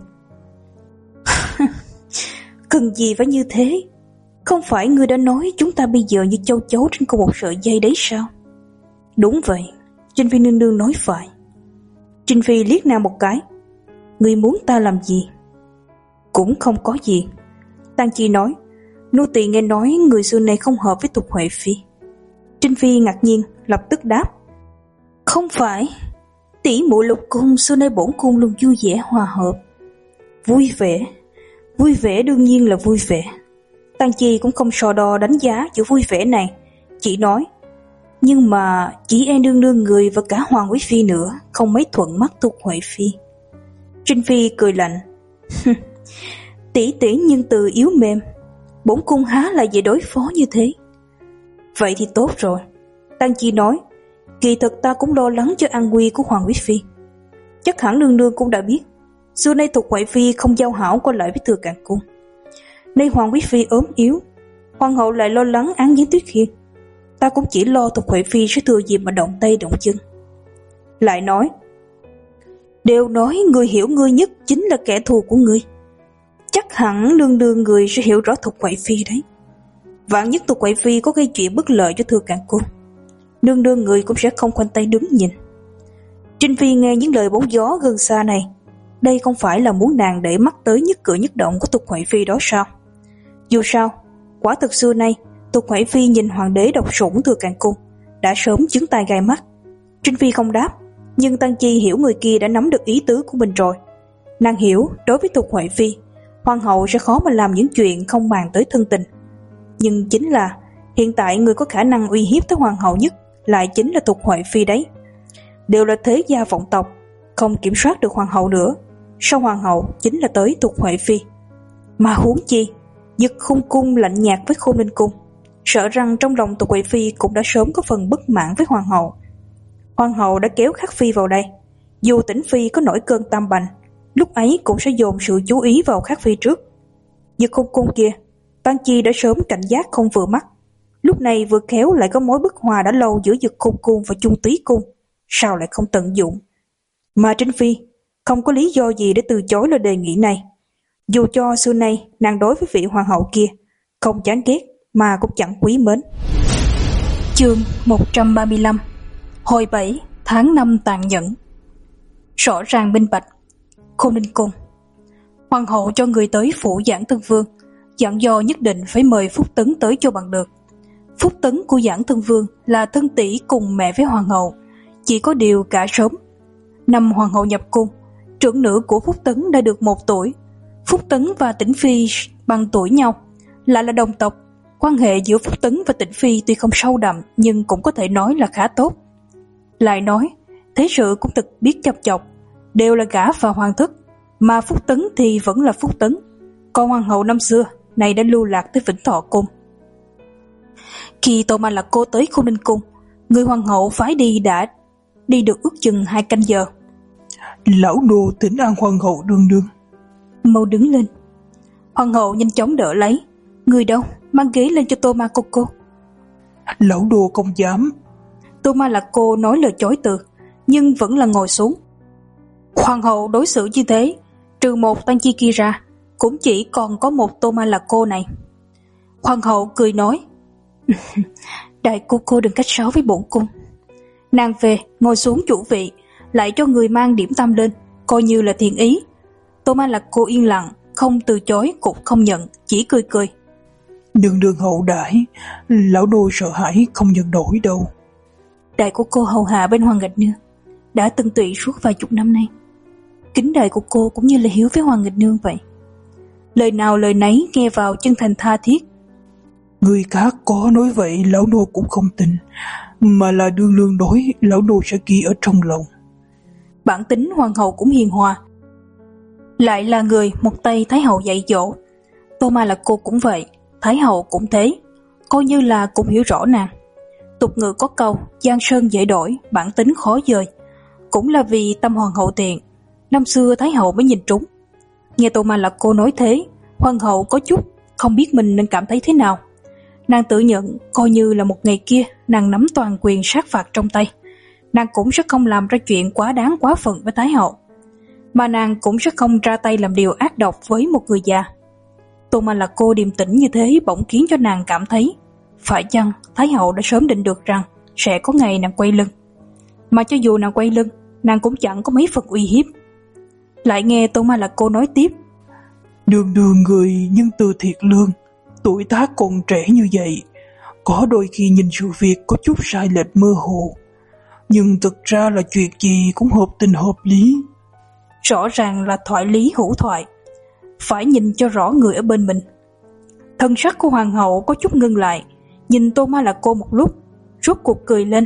Cần gì phải như thế? Không phải ngươi đã nói chúng ta bây giờ như châu chấu trên cùng một sợi dây đấy sao? Đúng vậy, Trình Phi nương nương nói phải. Trình Phi liếc nàng một cái. Ngươi muốn ta làm gì? Cũng không có gì. Tang Chi nói, nô tỳ nghe nói người xưa này không hợp với Tục Huệ Phi. Trình Phi ngạc nhiên, lập tức đáp. Không phải, tỷ muội Lục cung xưa nay bổn cung luôn vui vẻ hòa hợp. Vui vẻ, vui vẻ đương nhiên là vui vẻ. Tang Chi cũng không so đo đánh giá chữ vui vẻ này, chỉ nói, nhưng mà chỉ e nương nương người và cả hoàng quý phi nữa không mấy thuận mắt Tục Huệ Phi. Trình Phi cười lạnh. Tỷ tỷ nhân từ yếu mềm, bổn cung há lại dễ đối phó như thế. Vậy thì tốt rồi. Tang Chi nói, kỳ thực ta cũng lo lắng cho an nguy của hoàng quý phi. Chắc hẳn nương nương cũng đã biết, xưa nay Tục Huệ Phi không giao hảo qua lại với Thừa Càng Cung. Nay hoàng quý phi ốm yếu, hoàng hậu lại lo lắng án với Tuyết Hiền. Ta cũng chỉ lo Tục Huệ Phi sẽ thừa dịp mà động tay động chân. Lại nói, đều nói người hiểu ngươi nhất chính là kẻ thù của ngươi. Chắc hẳn nương nương người sẽ hiểu rõ Tục Huệ Phi đấy. Vạn nhất Tục Huệ Phi có gây chuyện bất lợi cho Thừa Càng Cung, nương nương người cũng sẽ không khoanh tay đứng nhìn. Trình Phi nghe những lời bóng gió gần xa này, đây không phải là muốn nàng để mắt tới nhất cử nhất động của Tục Huệ Phi đó sao? Dù sao, quả thực xưa nay Tục Huệ Phi nhìn hoàng đế độc sủng Thừa Càng Cung đã sớm chứng tai gai mắt. Trình Phi không đáp, nhưng Tang Chi hiểu người kia đã nắm được ý tứ của mình rồi. Nàng hiểu đối với Tục Huệ Phi, hoàng hậu sẽ khó mà làm những chuyện không màng tới thân tình. Nhưng chính là hiện tại người có khả năng uy hiếp tới hoàng hậu nhất lại chính là Tục Huệ Phi đấy. Đều là thế gia vọng tộc, không kiểm soát được hoàng hậu nữa. Sau hoàng hậu chính là tới Tục Huệ Phi. Mà huống chi, Dực Khung cung lạnh nhạt với Khôn Ninh cung, sợ rằng trong lòng Tục Huệ Phi cũng đã sớm có phần bất mãn với hoàng hậu. Hoàng hậu đã kéo Khắc Phi vào đây, dù Tĩnh Phi có nổi cơn tam bành, lúc ấy cũng sẽ dồn sự chú ý vào Khắc Phi trước. Dực Khung cung kia, Tang Chi đã sớm cảnh giác không vừa mắt, lúc này vừa khéo lại có mối bất hòa đã lâu giữa Dực Khung cung và Trung Túy cung, sao lại không tận dụng? Mà Trình Phi không có lý do gì để từ chối lời đề nghị này. Dù cho xưa nay nàng đối với vị hoàng hậu kia không chán ghét mà cũng chẳng quý mến. Chương một trăm ba mươi lăm. Hồi bảy tháng năm tàn nhẫn. Rõ ràng minh bạch. Khôn Ninh cung. Hoàng hậu cho người tới phủ Giảng Thân Vương, dặn dò nhất định phải mời Phúc Tấn tới cho bằng được. Phúc Tấn của Giảng Thân Vương là thân tỷ cùng mẹ với hoàng hậu, Chỉ có điều cả sớm. Năm hoàng hậu nhập cung, trưởng nữ của Phúc Tấn đã được một tuổi. Phúc Tấn và Tĩnh Phi bằng tuổi nhau, lại là đồng tộc. Quan hệ giữa Phúc Tấn và Tĩnh Phi tuy không sâu đậm nhưng cũng có thể nói là khá tốt. Lại nói, thế sự cũng thật biết chập chọc, đều là gả vào hoàng thất, mà Phúc Tấn thì vẫn là Phúc Tấn. Còn hoàng hậu năm xưa này đã lưu lạc tới Vĩnh Thọ cung. Khi Tô Ma Lạc Cô tới Khôn Ninh cung, người hoàng hậu phái đi đã đi được ước chừng hai canh giờ. Lão đồ thỉnh an hoàng hậu đương đương. Mau đứng lên. Hoàng hậu nhanh chóng đỡ lấy. Người đâu, mang ghế lên cho Tô Ma cô cô. Lão đồ không dám. Tô Ma Lạc Cô nói lời chối từ, nhưng vẫn là ngồi xuống. Hoàng hậu đối xử như thế, trừ một Tăng Chi kia ra, cũng chỉ còn có một Tô Ma Lạc Cô này. Hoàng hậu cười nói, đại cô cô đừng cách sáo với bổn cung. Nàng về ngồi xuống chủ vị, lại cho người mang điểm tâm lên, coi như là thiện ý. Tô Ma Lạc Cô yên lặng, không từ chối cũng không nhận, chỉ cười cười. Đừng đừng hậu đãi, lão đô sợ hãi không nhận nổi đâu. Đại của cô hầu hạ bên Hoàng Nghịch Nương, đã từng tụy suốt vài chục năm nay. Kính đại của cô cũng như là hiếu với Hoàng Nghịch Nương vậy. Lời nào lời nấy nghe vào chân thành tha thiết. Người khác có nói vậy lão đô cũng không tin, mà là đương lương nói lão đô sẽ ghi ở trong lòng. Bản tính hoàng hậu cũng hiền hòa, lại là người một tay Thái hậu dạy dỗ. Tô Ma Lạc Cô cũng vậy, Thái hậu cũng thế, coi như là cũng hiểu rõ nàng. Tục ngữ có câu giang sơn dễ đổi, bản tính khó dời, cũng là vì tâm hoàng hậu thiện, năm xưa Thái hậu mới nhìn trúng. Nghe Tô Ma Lạc Cô nói thế, hoàng hậu có chút không biết mình nên cảm thấy thế nào. Nàng tự nhận coi như là một ngày kia nàng nắm toàn quyền sát phạt trong tay, nàng cũng sẽ không làm ra chuyện quá đáng quá phận với Thái hậu, mà nàng cũng sẽ không ra tay làm điều ác độc với một người già. Tô Ma Lạc Cô điềm tĩnh như thế bỗng khiến cho nàng cảm thấy, phải chăng Thái hậu đã sớm định được rằng sẽ có ngày nàng quay lưng, mà cho dù nàng quay lưng, nàng cũng chẳng có mấy phần uy hiếp. Lại nghe Tô Ma Lạc Cô nói tiếp, đường đường người nhân từ thiệt lương, tuổi tác còn trẻ như vậy, có đôi khi nhìn sự việc có chút sai lệch mơ hồ, nhưng thực ra là chuyện gì cũng hợp tình hợp lý. Rõ ràng là thoại lý hữu thoại, phải nhìn cho rõ người ở bên mình. Thân sắc của hoàng hậu có chút ngưng lại, nhìn Tô Ma Lạc Cô một lúc, rốt cuộc cười lên.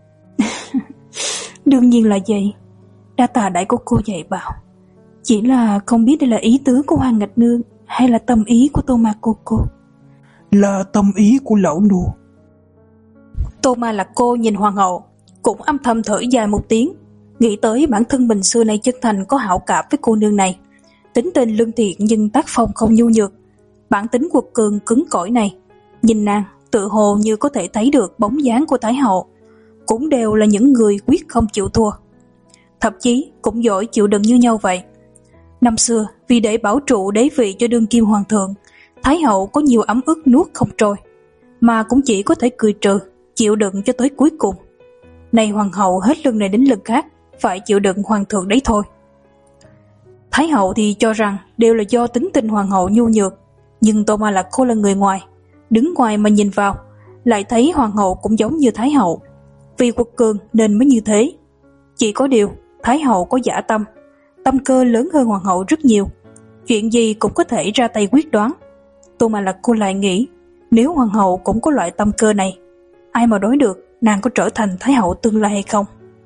Đương nhiên là vậy, đa tạ đại của cô dạy bảo, chỉ là không biết đây là ý tứ của Hoàng Nghịch Nương hay là tâm ý của Tô Ma cô cô. Là tâm ý của lão nô. Tô Ma Lạc Cô nhìn hoàng hậu, cũng âm thầm thở dài một tiếng, nghĩ tới bản thân mình xưa nay chân thành có hảo cảm với cô nương này, tính tình lương thiện nhưng tác phong không nhu nhược, bản tính quật cường cứng cỏi này. Nhìn nàng, tự hồ như có thể thấy được bóng dáng của Thái hậu, cũng đều là những người quyết không chịu thua, thậm chí cũng giỏi chịu đựng như nhau vậy. Năm xưa, vì để bảo trụ đế vị cho đương kim hoàng thượng, Thái hậu có nhiều ấm ức nuốt không trôi, mà cũng chỉ có thể cười trừ, chịu đựng cho tới cuối cùng. Nay hoàng hậu hết lưng này đến lưng khác, phải chịu đựng hoàng thượng đấy thôi. Thái hậu thì cho rằng đều là do tính tình hoàng hậu nhu nhược, nhưng Tô Ma Lạc Cô là người ngoài, đứng ngoài mà nhìn vào, lại thấy hoàng hậu cũng giống như Thái hậu, vì quật cường nên mới như thế. Chỉ có điều, Thái hậu có dã tâm, tâm cơ lớn hơn hoàng hậu rất nhiều, chuyện gì cũng có thể ra tay quyết đoán. Tô Ma Lạc Cô lại nghĩ, nếu hoàng hậu cũng có loại tâm cơ này, ai mà nói được nàng có trở thành Thái hậu tương lai hay không.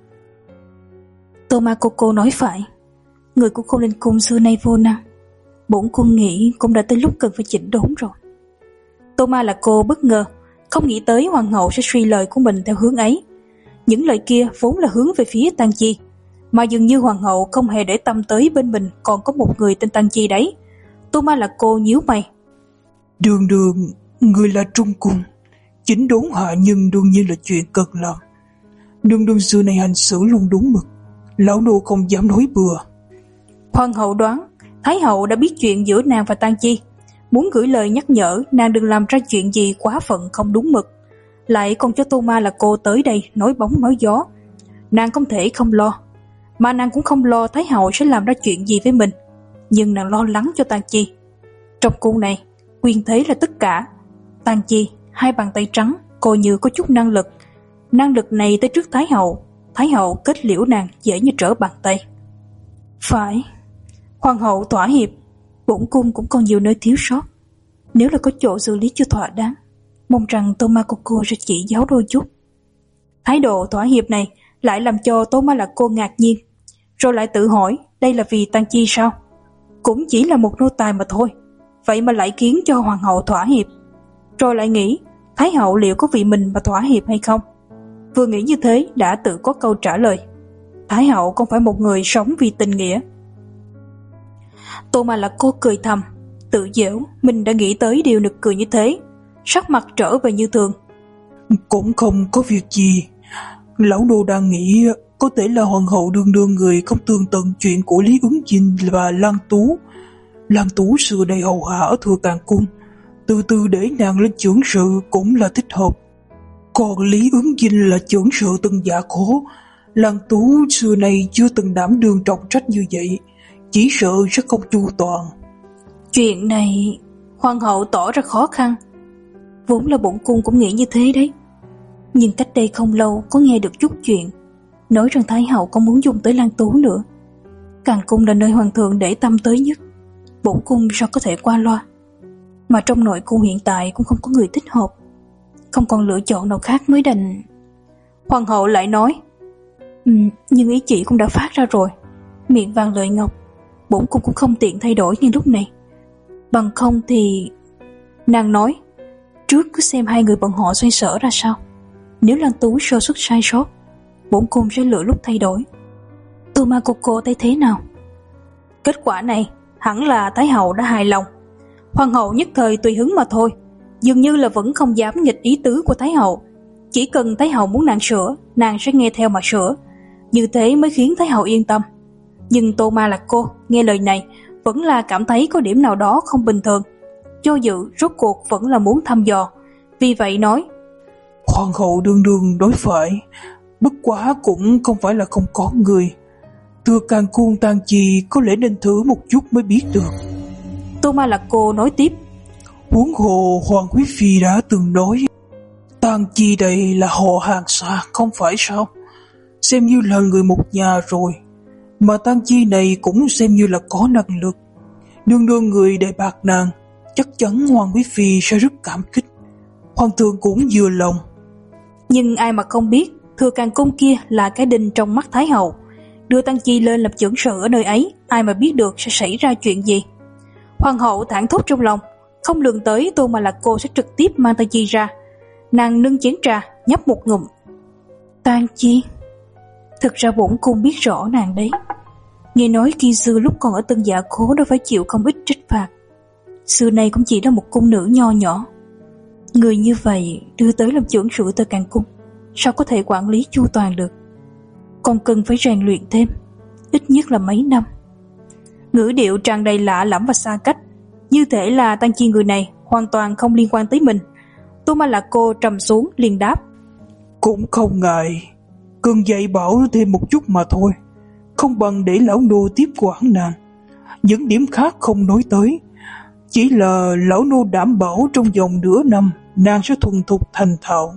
Tô Ma cô cô nói phải, người của Khôn Ninh cung xưa nay vô năng, bổn cung nghĩ cũng đã tới lúc cần phải chỉnh đốn rồi. Tô Ma Lạc Cô bất ngờ, không nghĩ tới hoàng hậu sẽ suy lời của mình theo hướng ấy. Những lời kia vốn là hướng về phía Tang Chi, mà dường như hoàng hậu không hề để tâm tới bên mình còn có một người tên Tang Chi đấy. Tô Ma Lạc Cô nhíu mày. Đường đường, người là trung cung, chỉnh đốn hạ nhân đương nhiên là chuyện cần làm. Đường đường xưa này hành xử luôn đúng mực, lão nô không dám nói bừa. Hoàng hậu đoán Thái hậu đã biết chuyện giữa nàng và Tang Chi, muốn gửi lời nhắc nhở nàng đừng làm ra chuyện gì quá phận không đúng mực, lại còn cho Tô Ma Lạc Cô tới đây nói bóng nói gió. Nàng không thể không lo, mà nàng cũng không lo Thái hậu sẽ làm ra chuyện gì với mình, nhưng nàng lo lắng cho Tang Chi. Trong cung này, quyền thế là tất cả. Tang Chi, hai bàn tay trắng, coi như có chút năng lực. Năng lực này tới trước Thái hậu, Thái hậu kết liễu nàng dễ như trở bàn tay. Phải, hoàng hậu thỏa hiệp, bổn cung cũng còn nhiều nơi thiếu sót. Nếu là có chỗ xử lý chưa thỏa đáng, mong rằng Tomakoko sẽ chỉ giáo đôi chút. Thái độ thỏa hiệp này lại làm cho Tomakoko ngạc nhiên, rồi lại tự hỏi đây là vì Tăng Chi sao? Cũng chỉ là một nô tài mà thôi, vậy mà lại khiến cho hoàng hậu thỏa hiệp. Rồi lại nghĩ Thái hậu liệu có vì mình mà thỏa hiệp hay không? Vừa nghĩ như thế đã tự có câu trả lời. Thái hậu không phải một người sống vì tình nghĩa. Tomakoko cười thầm, tự giễu mình đã nghĩ tới điều nực cười như thế, sắc mặt trở về như thường. Cũng không có việc gì. Lão nô đang nghĩ có thể là hoàng hậu đương đương người không tường tận chuyện của Lý Ứng Dinh và Lan Tú. Lan Tú xưa đây hầu hạ ở Thừa Càng Cung, từ từ để nàng lên chưởng sự cũng là thích hợp. Còn Lý Ứng Dinh là chưởng sự từng dạ khổ, Lan Tú xưa nay chưa từng đảm đương trọng trách như vậy, chỉ sợ sẽ không chu toàn. Chuyện này hoàng hậu tỏ ra khó khăn. Vốn là bổn cung cũng nghĩ như thế đấy, nhưng cách đây không lâu có nghe được chút chuyện nói rằng Thái hậu không muốn dùng tới Lan Tú nữa. Càng cung là nơi hoàng thượng để tâm tới nhất, bổn cung sao có thể qua loa. Mà trong nội cung hiện tại cũng không có người thích hợp, không còn lựa chọn nào khác mới đành. Hoàng hậu lại nói, ừ, nhưng ý chỉ cũng đã phát ra rồi, miệng vàng lời ngọc, bổn cung cũng không tiện thay đổi như lúc này. Bằng không thì... Nàng nói, trước cứ xem hai người bọn họ xoay sở ra sao. Nếu Lan Tú sơ suất sai sót, bổn cung sẽ lựa lúc thay đổi. Tomakoko thấy thế nào? Kết quả này hẳn là Thái hậu đã hài lòng. Hoàng hậu nhất thời tùy hứng mà thôi, dường như là vẫn không dám nghịch ý tứ của Thái hậu. Chỉ cần Thái hậu muốn nàng sửa, nàng sẽ nghe theo mà sửa, như thế mới khiến Thái hậu yên tâm. Nhưng Tomakoko nghe lời này vẫn là cảm thấy có điểm nào đó không bình thường. Do dự rốt cuộc vẫn là muốn thăm dò, vì vậy nói, hoàng hậu đương đương đối phải, bất quá cũng không phải là không có người. Thừa Càng Cung Tang Chi có lẽ nên thử một chút mới biết được. Tomakoko nói tiếp, huống hồ Hoàng Quý Phi đã từng nói Tang Chi đây là họ hàng xa không phải sao, xem như là người một nhà rồi. Mà Tang Chi này cũng xem như là có năng lực, đương đương người đề bạc nàng, chắc chắn Hoàng Quý Phi sẽ rất cảm kích, hoàng thượng cũng vừa lòng. Nhưng ai mà không biết Thừa Càng Cung kia là cái đinh trong mắt Thái hậu, đưa Tang Chi lên làm chưởng sự ở nơi ấy, ai mà biết được sẽ xảy ra chuyện gì. Hoàng hậu thảng thốt trong lòng, không lường tới Tomakoko sẽ trực tiếp mang Tang Chi ra. Nàng nâng chén trà nhấp một ngụm. Tang Chi, thực ra bổn cung biết rõ nàng đấy. Nghe nói khi xưa lúc còn ở Tân Dạ Khố đã phải chịu không ít trách phạt, xưa nay cũng chỉ là một cung nữ nho nhỏ. Người như vậy đưa tới làm chưởng sự Thừa Càng Cung, sao có thể quản lý chu toàn được? Còn cần phải rèn luyện thêm, ít nhất là mấy năm. Ngữ điệu tràn đầy lạ lẫm và xa cách, như thể là Tang Chi người này hoàn toàn không liên quan tới mình. Tomakoko trầm xuống liền đáp, cũng không ngại, cần dạy bảo thêm một chút mà thôi, không bằng để lão nô tiếp quản nàng. Những điểm khác không nói tới, chỉ là lão nô đảm bảo trong vòng nửa năm nàng sẽ thuần thục thành thạo.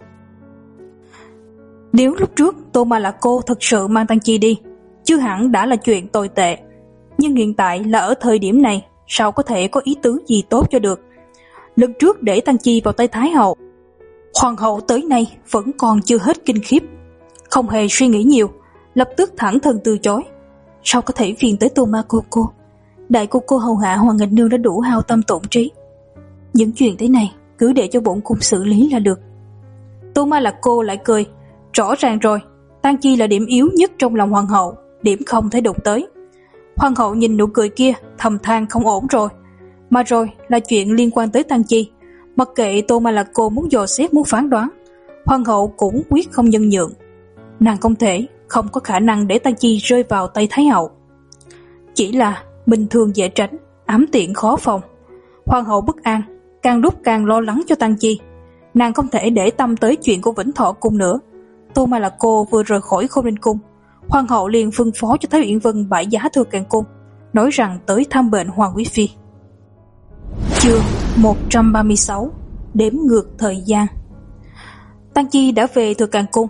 Nếu lúc trước Tomakoko thực sự mang Tang Chi đi, chưa hẳn đã là chuyện tồi tệ, nhưng hiện tại là ở thời điểm này, sao có thể có ý tứ gì tốt cho được. Lần trước để Tang Chi vào tay Thái hậu, hoàng hậu tới nay vẫn còn chưa hết kinh khiếp, không hề suy nghĩ nhiều, lập tức thẳng thừng từ chối. Sao có thể phiền tới Tomakoko? Đại cô cô hầu hạ Hoàng Nghịch Nương đã đủ hao tâm tổn trí, những chuyện thế này cứ để cho bổn cung xử lý là được. Tomakoko lại cười, rõ ràng rồi, Tang Chi là điểm yếu nhất trong lòng hoàng hậu, điểm không thể đụng tới. Hoàng hậu nhìn nụ cười kia thầm than không ổn rồi, mà rồi là chuyện liên quan tới Tang Chi, mặc kệ Tomakoko muốn dò xét muốn phán đoán, hoàng hậu cũng quyết không nhân nhượng. Nàng không thể, không có khả năng để Tang Chi rơi vào tay Thái hậu. Chỉ là bình thường dễ tránh, ám tiện khó phòng. Hoàng hậu bất an, càng lúc càng lo lắng cho Tang Chi. Nàng không thể để tâm tới chuyện của Vĩnh Thọ Cung nữa. Tomakoko vừa rời khỏi Khôn Ninh Cung, hoàng hậu liền phân phó cho Thái Uyển Vân bãi giá Thừa Càng Cung, nói rằng tới thăm bệnh Hoàng Quý Phi. Chương một trăm ba mươi sáu, đếm ngược thời gian. Tang Chi đã về Thừa Càng Cung,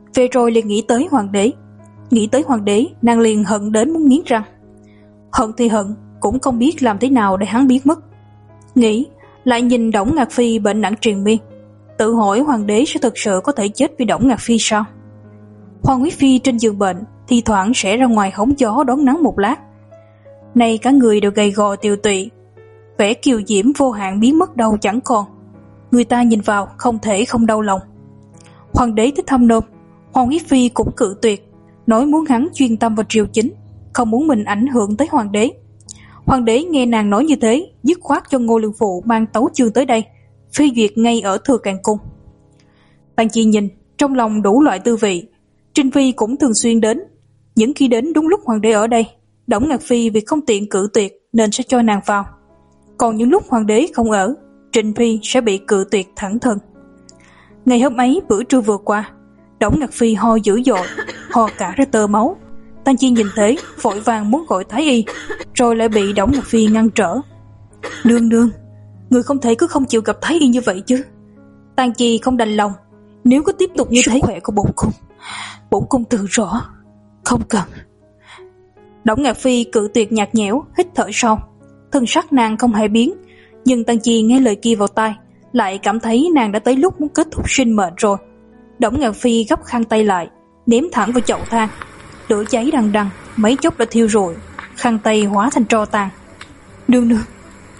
Về rồi liền nghĩ tới hoàng đế. Nghĩ tới hoàng đế, nàng liền hận đến muốn nghiến răng. Hận thì hận, cũng không biết làm thế nào để hắn biến mất. Nghĩ, lại nhìn Đổng Ngạc Phi bệnh nặng triền miên, tự hỏi hoàng đế sẽ thực sự có thể chết vì Đổng Ngạc Phi sao? Hoàng Quý Phi trên giường bệnh, thi thoảng sẽ ra ngoài hóng gió đón nắng một lát. Nay cả người đều gầy gò tiều tụy, vẻ kiều diễm vô hạn biến mất đâu chẳng còn. Người ta nhìn vào không thể không đau lòng. Hoàng đế thích thăm nôm, Hoàng Quý Phi cũng cự tuyệt, nói muốn hắn chuyên tâm vào triều chính, không muốn mình ảnh hưởng tới hoàng đế. Hoàng đế nghe nàng nói như thế, dứt khoát cho Ngô Lương Phụ mang tấu chương tới đây, phê duyệt ngay ở Thừa Càn Cung. Tang Chi nhìn, trong lòng đủ loại tư vị. Trinh Phi cũng thường xuyên đến, những khi đến đúng lúc hoàng đế ở đây, Đổng Ngạc Phi vì không tiện cự tuyệt nên sẽ cho nàng vào. Còn những lúc hoàng đế không ở, Trinh Phi sẽ bị cự tuyệt thẳng thừng. Ngày hôm ấy bữa trưa vừa qua, Đổng Ngạc Phi ho dữ dội, ho cả ra tơ máu. Tang Chi nhìn thế, vội vàng muốn gọi thái y, rồi lại bị Đổng Ngạc Phi ngăn trở. Nương nương, người không thể cứ không chịu gặp thái y như vậy chứ. Tang Chi không đành lòng, nếu cứ tiếp tục như thế, sức khỏe của bổn cung, bổn cung tự rõ, không cần. Đổng Ngạc Phi cự tuyệt nhạt nhẽo, hít thở sâu. Thân sắc nàng không hề biến, nhưng Tang Chi nghe lời kia vào tai, lại cảm thấy nàng đã tới lúc muốn kết thúc sinh mệnh rồi. Đổng Ngạc Phi gấp khăn tay lại, ném thẳng vào chậu than. Lửa cháy đằng đằng, mấy chốc đã thiêu rồi, khăn tay hóa thành tro tàn. Nương nương,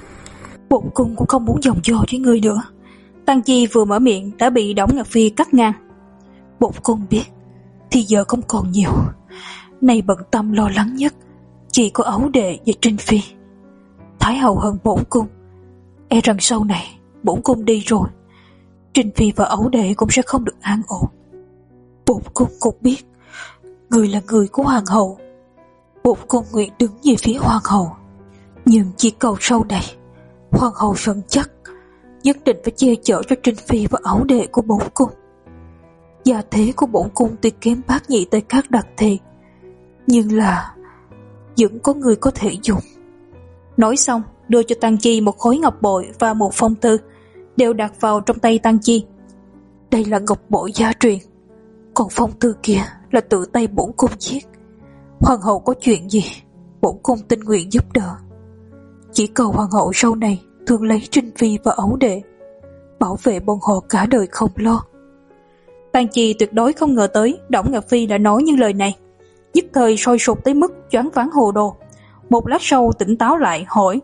bổn cung cũng không muốn dòng dò với người nữa. Tang Chi vừa mở miệng đã bị Đổng Ngạc Phi cắt ngang. Bổn cung biết, thì giờ không còn nhiều. Nay bận tâm lo lắng nhất chỉ có ấu đệ và Trinh Phi. Thái hậu hận bổn cung, e rằng sau này bổn cung đi rồi, Trinh Phi và ấu đệ cũng sẽ không được an ổn. Bổn cung cũng biết người là người của hoàng hậu, bổn cung nguyện đứng về phía hoàng hậu, nhưng chỉ cầu sau này hoàng hậu phận chắc nhất định phải che chở cho Trinh Phi và ấu đệ của bổn cung. Gia thế của bổn cung tuy kém bác nhị tới các đặc thị, nhưng là vẫn có người có thể dùng. Nói xong, đưa cho Tang Chi một khối ngọc bội và một phong thư, đều đặt vào trong tay Tang Chi. Đây là ngọc bội gia truyền, còn phong thư kia là tự tay bổn cung viết. Hoàng hậu có chuyện gì, bổn cung tình nguyện giúp đỡ. Chỉ cầu hoàng hậu sau này thường lấy Trinh Phi và ấu đệ, bảo vệ bọn họ cả đời không lo. Tang Chi tuyệt đối không ngờ tới Đổng Ngạc Phi đã nói những lời này, nhất thời sôi sục tới mức choáng váng hồ đồ. Một lát sau tỉnh táo lại hỏi: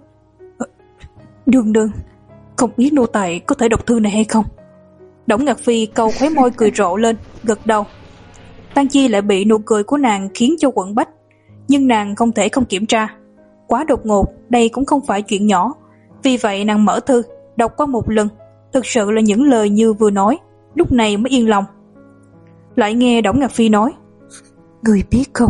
Nương nương, không biết nô tài có thể đọc thư này hay không? Đổng Ngạc Phi câu khóe môi cười rộ lên, gật đầu. Tang Chi lại bị nụ cười của nàng khiến cho quẫn bách, nhưng nàng không thể không kiểm tra. Quá đột ngột, đây cũng không phải chuyện nhỏ. Vì vậy nàng mở thư, đọc qua một lần, thực sự là những lời như vừa nói, lúc này mới yên lòng. Lại nghe Đổng Ngạc Phi nói: Người biết không,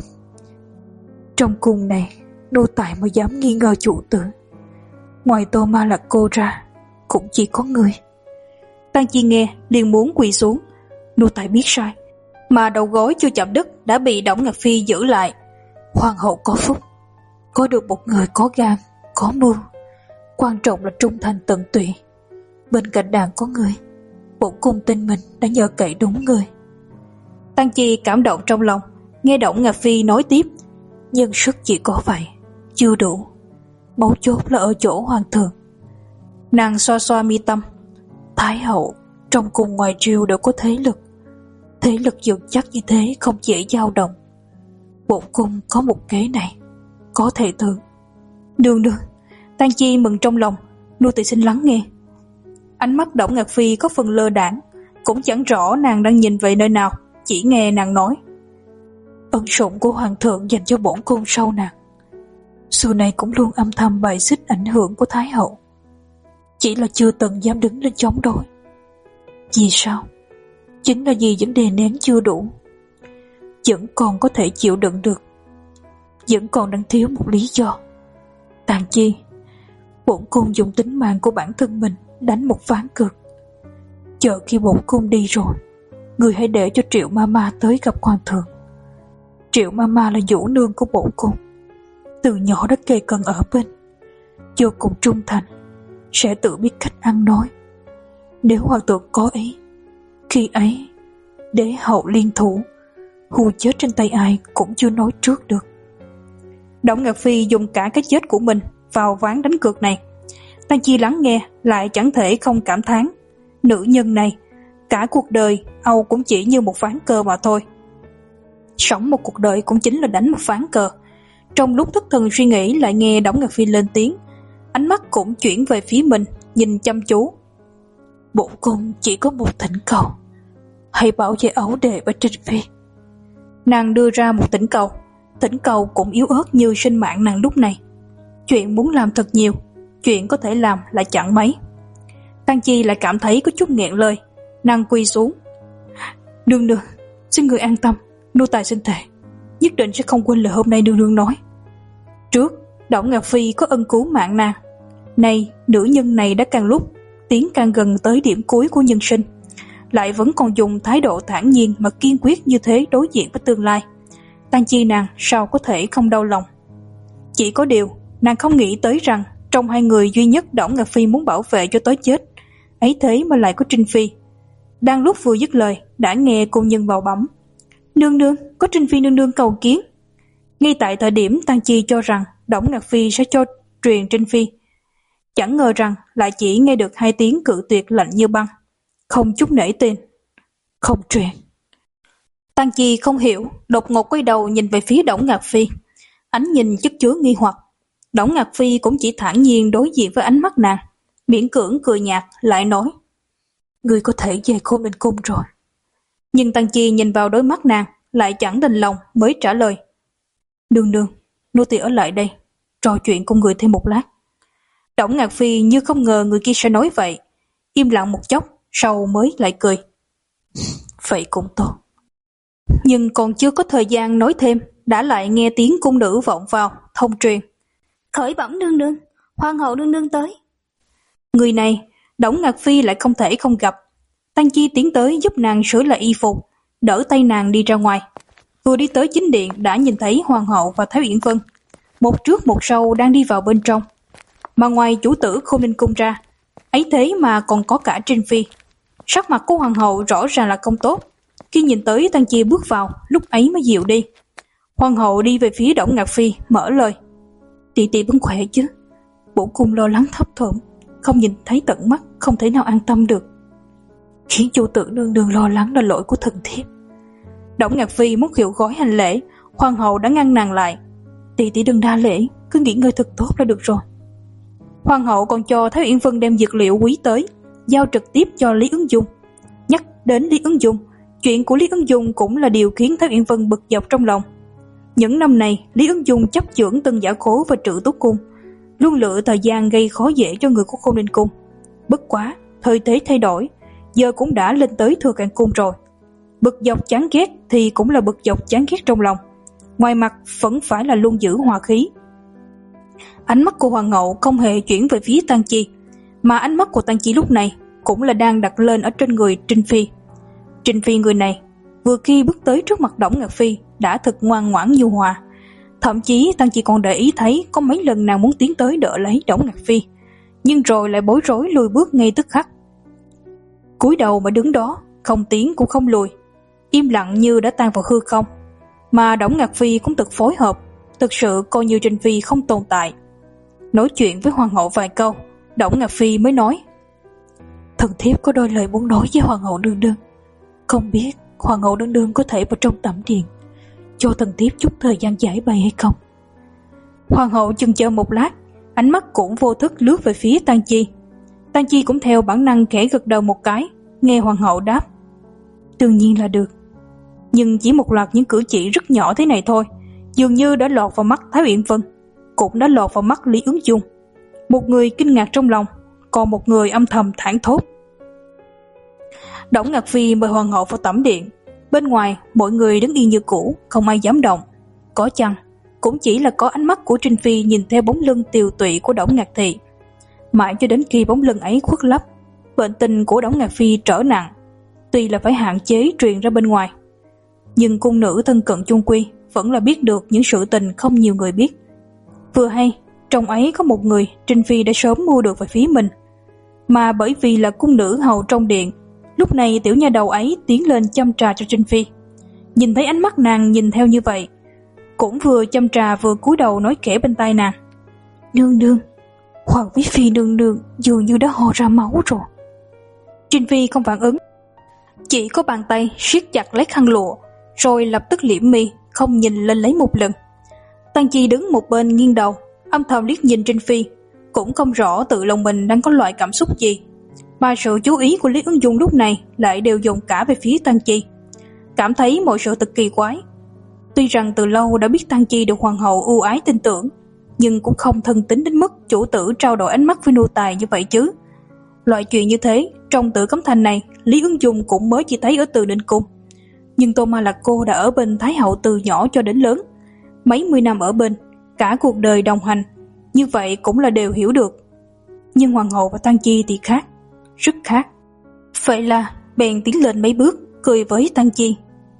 trong cung này nô tài mới dám nghi ngờ chủ tử, ngoài Tô Ma Lạc cô ra cũng chỉ có người. Tang Chi nghe liền muốn quỳ xuống. Nô tài biết sai, mà đầu gối chưa chạm đất đã bị Đổng Ngạc Phi giữ lại. Hoàng hậu có phúc, có được một người có gan, có mưu, quan trọng là trung thành tận tụy. Bên cạnh nàng có người, bổn cung tin mình đã nhờ cậy đúng người. Tang Chi cảm động trong lòng, nghe Đổng Ngạc Phi nói tiếp: nhân sức chỉ có vậy, chưa đủ, mấu chốt là ở chỗ hoàng thượng. Nàng xoa xoa mi tâm. Thái hậu trong cùng ngoài triều đều có thế lực, thế lực vững chắc như thế không dễ dao động. Bổn cung có một kế này, có thể thử. Nương nương, Tang Chi mừng trong lòng, nô tỳ xin lắng nghe. Ánh mắt Đổng Ngạc Phi có phần lơ đãng, cũng chẳng rõ nàng đang nhìn về nơi nào, chỉ nghe nàng nói: ân sủng của hoàng thượng dành cho bổn cung sau nàng, xưa này cũng luôn âm thầm bài xích ảnh hưởng của thái hậu, chỉ là chưa từng dám đứng lên chống đối. Vì sao? Chính là vì vấn đề nén chưa đủ, vẫn còn có thể chịu đựng được, vẫn còn đang thiếu một lý do. Tang Chi, bổn cung dùng tính mạng của bản thân mình đánh một ván cược. Chờ khi bổn cung đi rồi, người hãy để cho Triệu Mama tới gặp hoàng thượng. Triệu Mama là vũ nương của bổn cung, từ nhỏ đã kề cận ở bên, vô cùng trung thành, sẽ tự biết cách ăn nói. Nếu hoàng thượng có ý, khi ấy đế hậu liên thủ, hù chết trên tay ai cũng chưa nói trước được. Đổng Ngạc Phi dùng cả cái chết của mình vào ván đánh cược này. Tang Chi lắng nghe lại chẳng thể không cảm thán, nữ nhân này cả cuộc đời Âu cũng chỉ như một ván cờ mà thôi. Sống một cuộc đời cũng chính là đánh một ván cờ. Trong lúc thất thần suy nghĩ lại nghe Đổng Ngạc Phi lên tiếng, ánh mắt cũng chuyển về phía mình, nhìn chăm chú. Bổn cung chỉ có một thỉnh cầu, hãy bảo vệ ấu đệ và Trinh Phi. Nàng đưa ra một thỉnh cầu, thỉnh cầu cũng yếu ớt như sinh mạng nàng lúc này. Chuyện muốn làm thật nhiều, chuyện có thể làm lại chẳng mấy. Tang Chi lại cảm thấy có chút nghẹn lời, nàng quỳ xuống. Nương nương, xin người an tâm, nô tài xin thề, nhất định sẽ không quên lời hôm nay nương nương nói. Trước, Đổng Ngạc Phi có ân cứu mạng nàng, nay nữ nhân này đã càng lúc tiến càng gần tới điểm cuối của nhân sinh, lại vẫn còn dùng thái độ thản nhiên mà kiên quyết như thế đối diện với tương lai. Tang Chi nàng sao có thể không đau lòng. Chỉ có điều nàng không nghĩ tới rằng trong hai người duy nhất Đổng Ngạc Phi muốn bảo vệ cho tới chết, ấy thế mà lại có Trinh Phi. Đang lúc vừa dứt lời, đã nghe cung nhân vào bẩm. Nương nương, có Trinh Phi nương nương cầu kiến. Ngay tại thời điểm Tang Chi cho rằng Đổng Ngạc Phi sẽ cho truyền Trinh Phi, chẳng ngờ rằng lại chỉ nghe được hai tiếng cự tuyệt lạnh như băng, không chút nể tình. Không truyền. Tang Chi không hiểu, đột ngột quay đầu nhìn về phía Đổng Ngạc Phi, ánh nhìn chất chứa nghi hoặc. Đổng Ngạc Phi cũng chỉ thản nhiên đối diện với ánh mắt nàng, miễn cưỡng cười nhạt lại nói: Ngươi có thể về Khôn Ninh Cung rồi. Nhưng Tang Chi nhìn vào đôi mắt nàng, lại chẳng đành lòng mới trả lời: Nương nương, nô tỳ ở lại đây, trò chuyện cùng người thêm một lát. Đổng Ngạc Phi như không ngờ người kia sẽ nói vậy, im lặng một chốc, sau mới lại cười. Vậy cũng tốt. Nhưng còn chưa có thời gian nói thêm, đã lại nghe tiếng cung nữ vọng vào, thông truyền. Khởi bẩm nương nương, hoàng hậu nương nương tới. Người này, Đổng Ngạc Phi lại không thể không gặp. Tang Chi tiến tới giúp nàng sửa lại y phục, đỡ tay nàng đi ra ngoài. Vừa đi tới chính điện đã nhìn thấy hoàng hậu và Thái Uyển Vân, một trước một sau đang đi vào bên trong. Mà ngoài chủ tử Khôn Ninh Cung ra, ấy thế mà còn có cả Trinh Phi. Sắc mặt của hoàng hậu rõ ràng là không tốt. Khi nhìn tới Tang Chi bước vào, lúc ấy mới dịu đi. Hoàng hậu đi về phía Đổng Ngạc Phi, mở lời. Tỷ tỷ vẫn khỏe chứ? Bổn cung lo lắng thấp thỏm, không nhìn thấy tận mắt, không thể nào an tâm được. Khiến chủ tử nương nương lo lắng là lỗi của thần thiếp. Đổng Ngạc Phi muốn hiệu gói hành lễ, hoàng hậu đã ngăn nàng lại. Tỷ tỷ đừng đa lễ, cứ nghỉ ngơi thật tốt là được rồi. Hoàng hậu còn cho Thái Uyển Vân đem dược liệu quý tới, giao trực tiếp cho Lý Ứng Dung. Nhắc đến Lý Ứng Dung, chuyện của Lý Ứng Dung cũng là điều khiến Thái Uyển Vân bực dọc trong lòng. Những năm này, Lý Ứng Dung chấp chưởng Tân Giả Khố và Trự Túc Cung, luôn lựa thời gian gây khó dễ cho người của Khôn Ninh Cung. Bất quá, thời thế thay đổi, giờ cũng đã lên tới Thừa Càn Cung rồi. Bực dọc chán ghét thì cũng là bực dọc chán ghét trong lòng, ngoài mặt vẫn phải là luôn giữ hòa khí. Ánh mắt của hoàng hậu không hề chuyển về phía Tang Chi, mà ánh mắt của Tang Chi lúc này cũng là đang đặt lên ở trên người Trinh Phi. Trinh Phi người này, vừa khi bước tới trước mặt Đổng Ngạc Phi đã thật ngoan ngoãn nhu hòa. Thậm chí Tang Chi còn để ý thấy có mấy lần nàng muốn tiến tới đỡ lấy Đổng Ngạc Phi, nhưng rồi lại bối rối lùi bước ngay tức khắc. Cúi đầu mà đứng đó, không tiến cũng không lùi, im lặng như đã tan vào hư không. Mà Đổng Ngạc Phi cũng thực phối hợp, thực sự coi như Trinh Phi không tồn tại. Nói chuyện với hoàng hậu vài câu, Đổng Ngạc Phi mới nói: Thần thiếp có đôi lời muốn nói với hoàng hậu nương nương, không biết hoàng hậu nương nương có thể vào trong tẩm điện cho thần thiếp chút thời gian giải bày hay không. Hoàng hậu chần chờ một lát, ánh mắt cũng vô thức lướt về phía Tang Chi. Tang Chi cũng theo bản năng khẽ gật đầu một cái, nghe hoàng hậu đáp: Đương nhiên là được. Nhưng chỉ một loạt những cử chỉ rất nhỏ thế này thôi, dường như đã lọt vào mắt Thái Uyển Vân, cũng đã lọt vào mắt Lý Ứng Dung. Một người kinh ngạc trong lòng, còn một người âm thầm thảng thốt. Đổng Ngạc Phi mời hoàng hậu vào tẩm điện. Bên ngoài mọi người đứng yên như cũ, không ai dám động. Có chăng cũng chỉ là có ánh mắt của Trinh Phi nhìn theo bóng lưng tiều tụy của Đổng Ngạc Thị. Mãi cho đến khi bóng lưng ấy khuất lấp, bệnh tình của Đổng Ngạc Phi trở nặng, tuy là phải hạn chế truyền ra bên ngoài, nhưng cung nữ thân cận chung quy vẫn là biết được những sự tình không nhiều người biết. Vừa hay trong ấy có một người Trinh Phi đã sớm mua được về phía mình, mà bởi vì là cung nữ hầu trong điện, Lúc này tiểu nha đầu ấy tiến lên châm trà cho Trinh Phi. Nhìn thấy ánh mắt nàng nhìn theo như vậy, cũng vừa châm trà vừa cúi đầu nói kể bên tai nàng. Nương nương, Hoàng quý phi nương nương dường như đã ho ra máu rồi. Trinh Phi không phản ứng, chỉ có bàn tay siết chặt lấy khăn lụa, rồi lập tức liễm mi, không nhìn lên lấy một lần. Tang Chi đứng một bên nghiêng đầu, âm thầm liếc nhìn Trinh Phi, cũng không rõ tự lòng mình đang có loại cảm xúc gì, mà sự chú ý của Lý Ứng Dung lúc này lại đều dồn cả về phía Tang Chi, cảm thấy mọi sự thật kỳ quái. Tuy rằng từ lâu đã biết Tang Chi được hoàng hậu ưu ái tin tưởng, nhưng cũng không thân tín đến mức chủ tử trao đổi ánh mắt với nô tài như vậy chứ. Loại chuyện như thế trong Tử Cấm Thành này, Lý Ứng Dung cũng mới chỉ thấy ở Từ Ninh Cung, nhưng Tô Ma Lạc Cô đã ở bên Thái hậu từ nhỏ cho đến lớn, mấy mươi năm ở bên, cả cuộc đời đồng hành, như vậy cũng là đều hiểu được. Nhưng hoàng hậu và Tang Chi thì khác, rất khác. Vậy là bèn tiến lên mấy bước, cười với Tang Chi.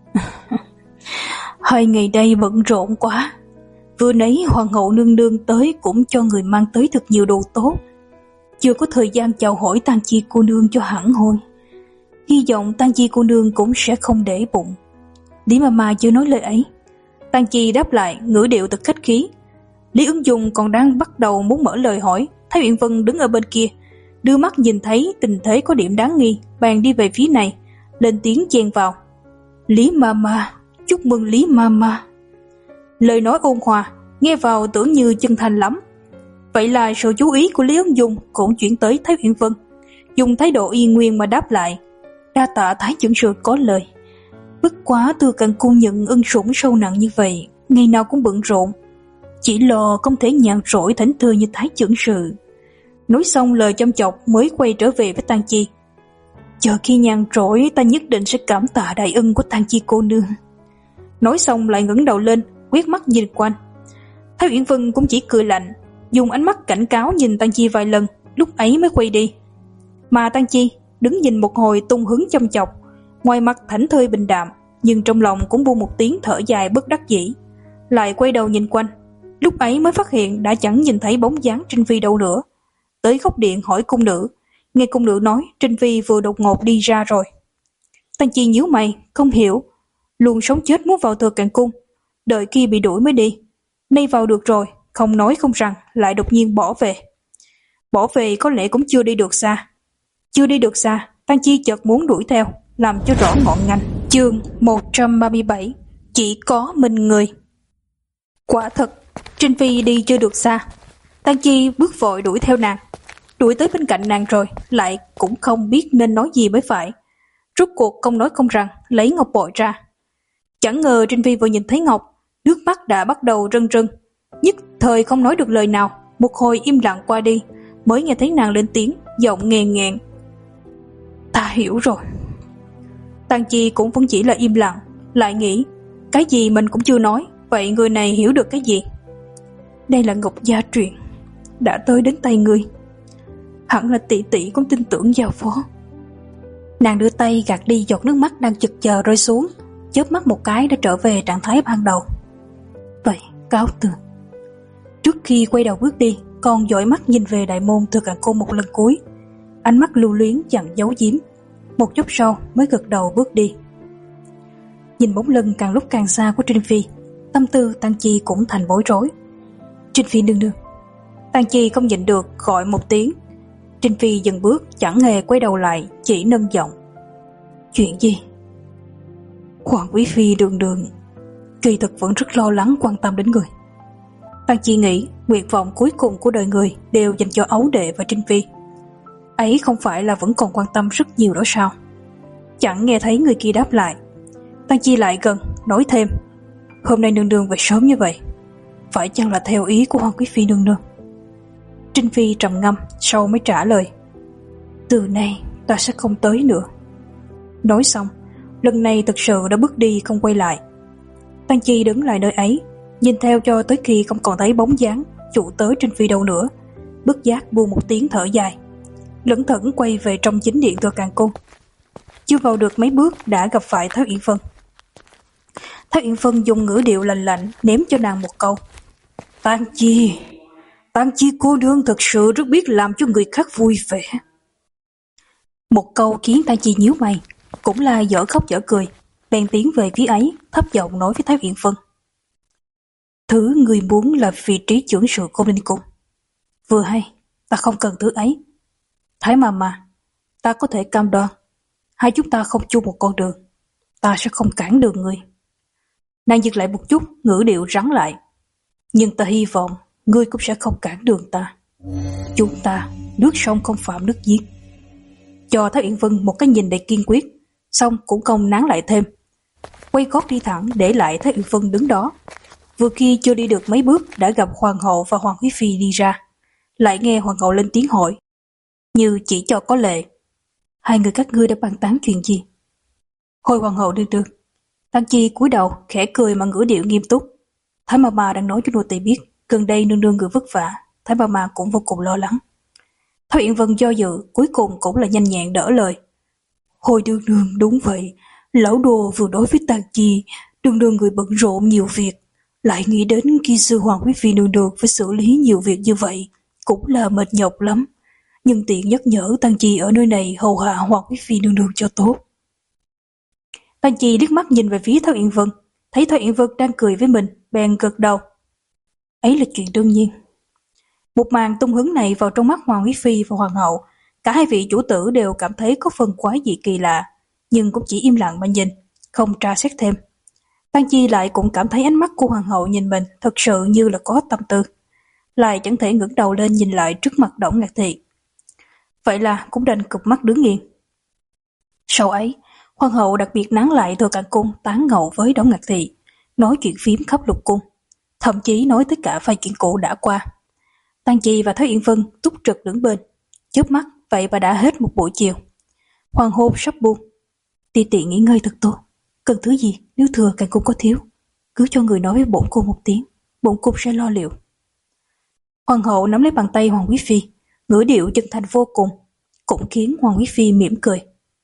Hai ngày đây bận rộn quá, vừa nãy hoàng hậu nương nương tới cũng cho người mang tới thật nhiều đồ tốt, chưa có thời gian chào hỏi Tang Chi cô nương cho hẳn hoi. Hy vọng Tang Chi cô nương cũng sẽ không để bụng. Lý Mama chưa nói lời ấy, Tang Chi đáp lại ngữ điệu thật khách khí. Lý Ứng Dung còn đang bắt đầu muốn mở lời hỏi, Thái Uyển Vân đứng ở bên kia, đưa mắt nhìn thấy tình thế có điểm đáng nghi, bèn đi về phía này, lên tiếng chen vào. Lý Mama, chúc mừng Lý Mama. Lời nói ôn hòa, nghe vào tưởng như chân thành lắm. Vậy là sự chú ý của Lý Ứng Dung cũng chuyển tới Thái Uyển Vân, dùng thái độ y nguyên mà đáp lại. Đa tạ Thái trưởng sự có lời. Bất quá Tư Cận Cung nhận ân sủng sâu nặng như vậy, ngày nào cũng bận rộn, chỉ lo không thể nhàn rỗi thảnh thơi như Thái trưởng sự. Nói xong lời châm chọc mới quay trở về với Tang Chi. Chờ khi nhàn rỗi ta nhất định sẽ cảm tạ đại ân của Tang Chi cô nương. Nói xong lại ngẩng đầu lên, quét mắt nhìn quanh. Thái Uyển Vân cũng chỉ cười lạnh, dùng ánh mắt cảnh cáo nhìn Tang Chi vài lần, lúc ấy mới quay đi. Mà Tang Chi đứng nhìn một hồi tung hứng châm chọc, ngoài mặt thảnh thơi bình đạm, nhưng trong lòng cũng buông một tiếng thở dài bất đắc dĩ, lại quay đầu nhìn quanh. Lúc ấy mới phát hiện đã chẳng nhìn thấy bóng dáng Trinh Phi đâu nữa. Tới góc điện hỏi cung nữ, nghe cung nữ nói Trinh Phi vừa đột ngột đi ra rồi. Tang Chi nhíu mày, không hiểu, luôn sống chết muốn vào Thừa Càn Cung, đợi khi bị đuổi mới đi, nay vào được rồi, không nói không rằng lại đột nhiên bỏ về. Bỏ về có lẽ cũng chưa đi được xa. Chưa đi được xa, Tang Chi chợt muốn đuổi theo, làm cho rõ ngọn ngành. Chương một trăm ba mươi bảy, chỉ có mình người. Quả thật, Trinh Phi đi chưa được xa. Tang Chi bước vội đuổi theo nàng. Đuổi tới bên cạnh nàng rồi, lại cũng không biết nên nói gì mới phải. Rốt cuộc không nói không rằng, lấy ngọc bội ra. Chẳng ngờ Trinh Phi vừa nhìn thấy ngọc, nước mắt đã bắt đầu rưng rưng. Nhất thời không nói được lời nào, một hồi im lặng qua đi, mới nghe thấy nàng lên tiếng, giọng nghèn nghẹn. Ta hiểu rồi. Tang Chi cũng vẫn chỉ là im lặng, lại nghĩ, cái gì mình cũng chưa nói, vậy người này hiểu được cái gì? Đây là ngọc gia truyền, đã tới đến tay người, hẳn là tỷ tỷ cũng tin tưởng giao phó. Nàng đưa tay gạt đi giọt nước mắt đang chực chờ rơi xuống, chớp mắt một cái đã trở về trạng thái ban đầu. Vậy, cáo từ. Trước khi quay đầu bước đi, còn dõi mắt nhìn về đại môn Thừa Càn Cung một lần cuối, ánh mắt lưu luyến chẳng giấu giếm. Một chút sau mới gật đầu bước đi. Nhìn bóng lưng càng lúc càng xa của Trinh Phi, tâm tư Tang Chi cũng thành bối rối. Trinh Phi nương nương. Tang Chi không nhịn được gọi một tiếng. Trinh Phi dừng bước, chẳng hề quay đầu lại, chỉ nâng giọng. Chuyện gì? Hoàng quý phi đường đường kỳ thực vẫn rất lo lắng quan tâm đến người. Tang Chi nghĩ nguyện vọng cuối cùng của đời người đều dành cho ấu đệ và Trinh Phi. Ấy không phải là vẫn còn quan tâm rất nhiều đó sao? Chẳng nghe thấy người kia đáp lại. Tang Chi lại gần, nói thêm. Hôm nay nương nương về sớm như vậy, phải chăng là theo ý của Hoàng quý phi nương nương? Trinh Phi trầm ngâm, sau mới trả lời. Từ nay ta sẽ không tới nữa. Nói xong, lần này thực sự đã bước đi không quay lại. Tang Chi đứng lại nơi ấy, nhìn theo cho tới khi không còn thấy bóng dáng chủ tới Trinh Phi đâu nữa, bất giác buông một tiếng thở dài, lững thững quay về trong chính điện Thừa Càn Cung. Chưa vào được mấy bước đã gặp phải Thái Uyển Vân. Thái Uyển Vân dùng ngữ điệu lạnh lạnh ném cho nàng một câu. Tang Chi, Tang Chi cô nương thật sự rất biết làm cho người khác vui vẻ. Một câu khiến Tang Chi nhíu mày, cũng là dở khóc dở cười, bèn tiến về phía ấy, thấp giọng nói với Thái Uyển Vân: Thứ người muốn là vị trí trưởng sự Côn Linh Cung. Vừa hay, ta không cần thứ ấy. Thái mà mà, ta có thể cam đoan, hai chúng ta không chung một con đường, ta sẽ không cản đường ngươi. Nàng dừng lại một chút, ngữ điệu rắn lại. Nhưng ta hy vọng ngươi cũng sẽ không cản đường ta. Chúng ta nước sông không phạm nước giếng. Cho Thái Uyển Vân một cái nhìn đầy kiên quyết, xong cũng không nán lại thêm, quay gót đi thẳng để lại Thái Uyển Vân đứng đó. Vừa khi chưa đi được mấy bước đã gặp hoàng hậu và hoàng quý phi đi ra, lại nghe hoàng hậu lên tiếng hỏi, như chỉ cho có lệ: Hai người các ngươi đã bàn tán chuyện gì? Hồi hoàng hậu đương đương. Tang Chi cúi đầu khẽ cười mà ngữ điệu nghiêm túc. Thái ma ma đang nói cho nô tỳ biết, gần đây nương nương người vất vả, Thái ma ma cũng vô cùng lo lắng. Thái Uyển Vân do dự, cuối cùng cũng là nhanh nhẹn đỡ lời. Hồi đương nương, đúng vậy, lão đồ vừa đối với Tang Chi, đương nương người bận rộn nhiều việc, lại nghĩ đến khi sư hoàng quý phi nương nương phải xử lý nhiều việc như vậy, cũng là mệt nhọc lắm. Nhưng tiện nhắc nhở Tang Chi ở nơi này hầu hạ hoàng quý phi nương nương cho tốt. Tang Chi liếc mắt nhìn về phía Thái Uyển Vân, thấy Thái Uyển Vân đang cười với mình, bèn gật đầu. Ấy là chuyện đương nhiên. Một màn tung hứng này vào trong mắt hoàng quý phi và hoàng hậu, cả hai vị chủ tử đều cảm thấy có phần quái dị kỳ lạ, nhưng cũng chỉ im lặng mà nhìn, không tra xét thêm. Tang Chi lại cũng cảm thấy ánh mắt của hoàng hậu nhìn mình thật sự như là có tâm tư, lại chẳng thể ngẩng đầu lên nhìn lại trước mặt Đổng Ngạc Thị. Vậy là cũng đành cụp mắt đứng nghiêng. Sau ấy, hoàng hậu đặc biệt nán lại Thừa Càn Cung tán ngộ với Đổng Ngạc Thị, nói chuyện phím khắp lục cung, thậm chí nói tất cả vài chuyện cũ đã qua. Tang Chi và Thái Uyển Vân túc trực đứng bên, chớp mắt vậy mà đã hết một buổi chiều. Hoàng hôn sắp buông, ti tiện nghỉ ngơi thật tốt, cần thứ gì nếu Thừa Càn Cung có thiếu, cứ cho người nói với bổn cung một tiếng, bổn cung sẽ lo liệu. Hoàng hậu nắm lấy bàn tay hoàng quý phi, ngữ điệu chân thành vô cùng, cũng khiến hoàng quý phi mỉm cười.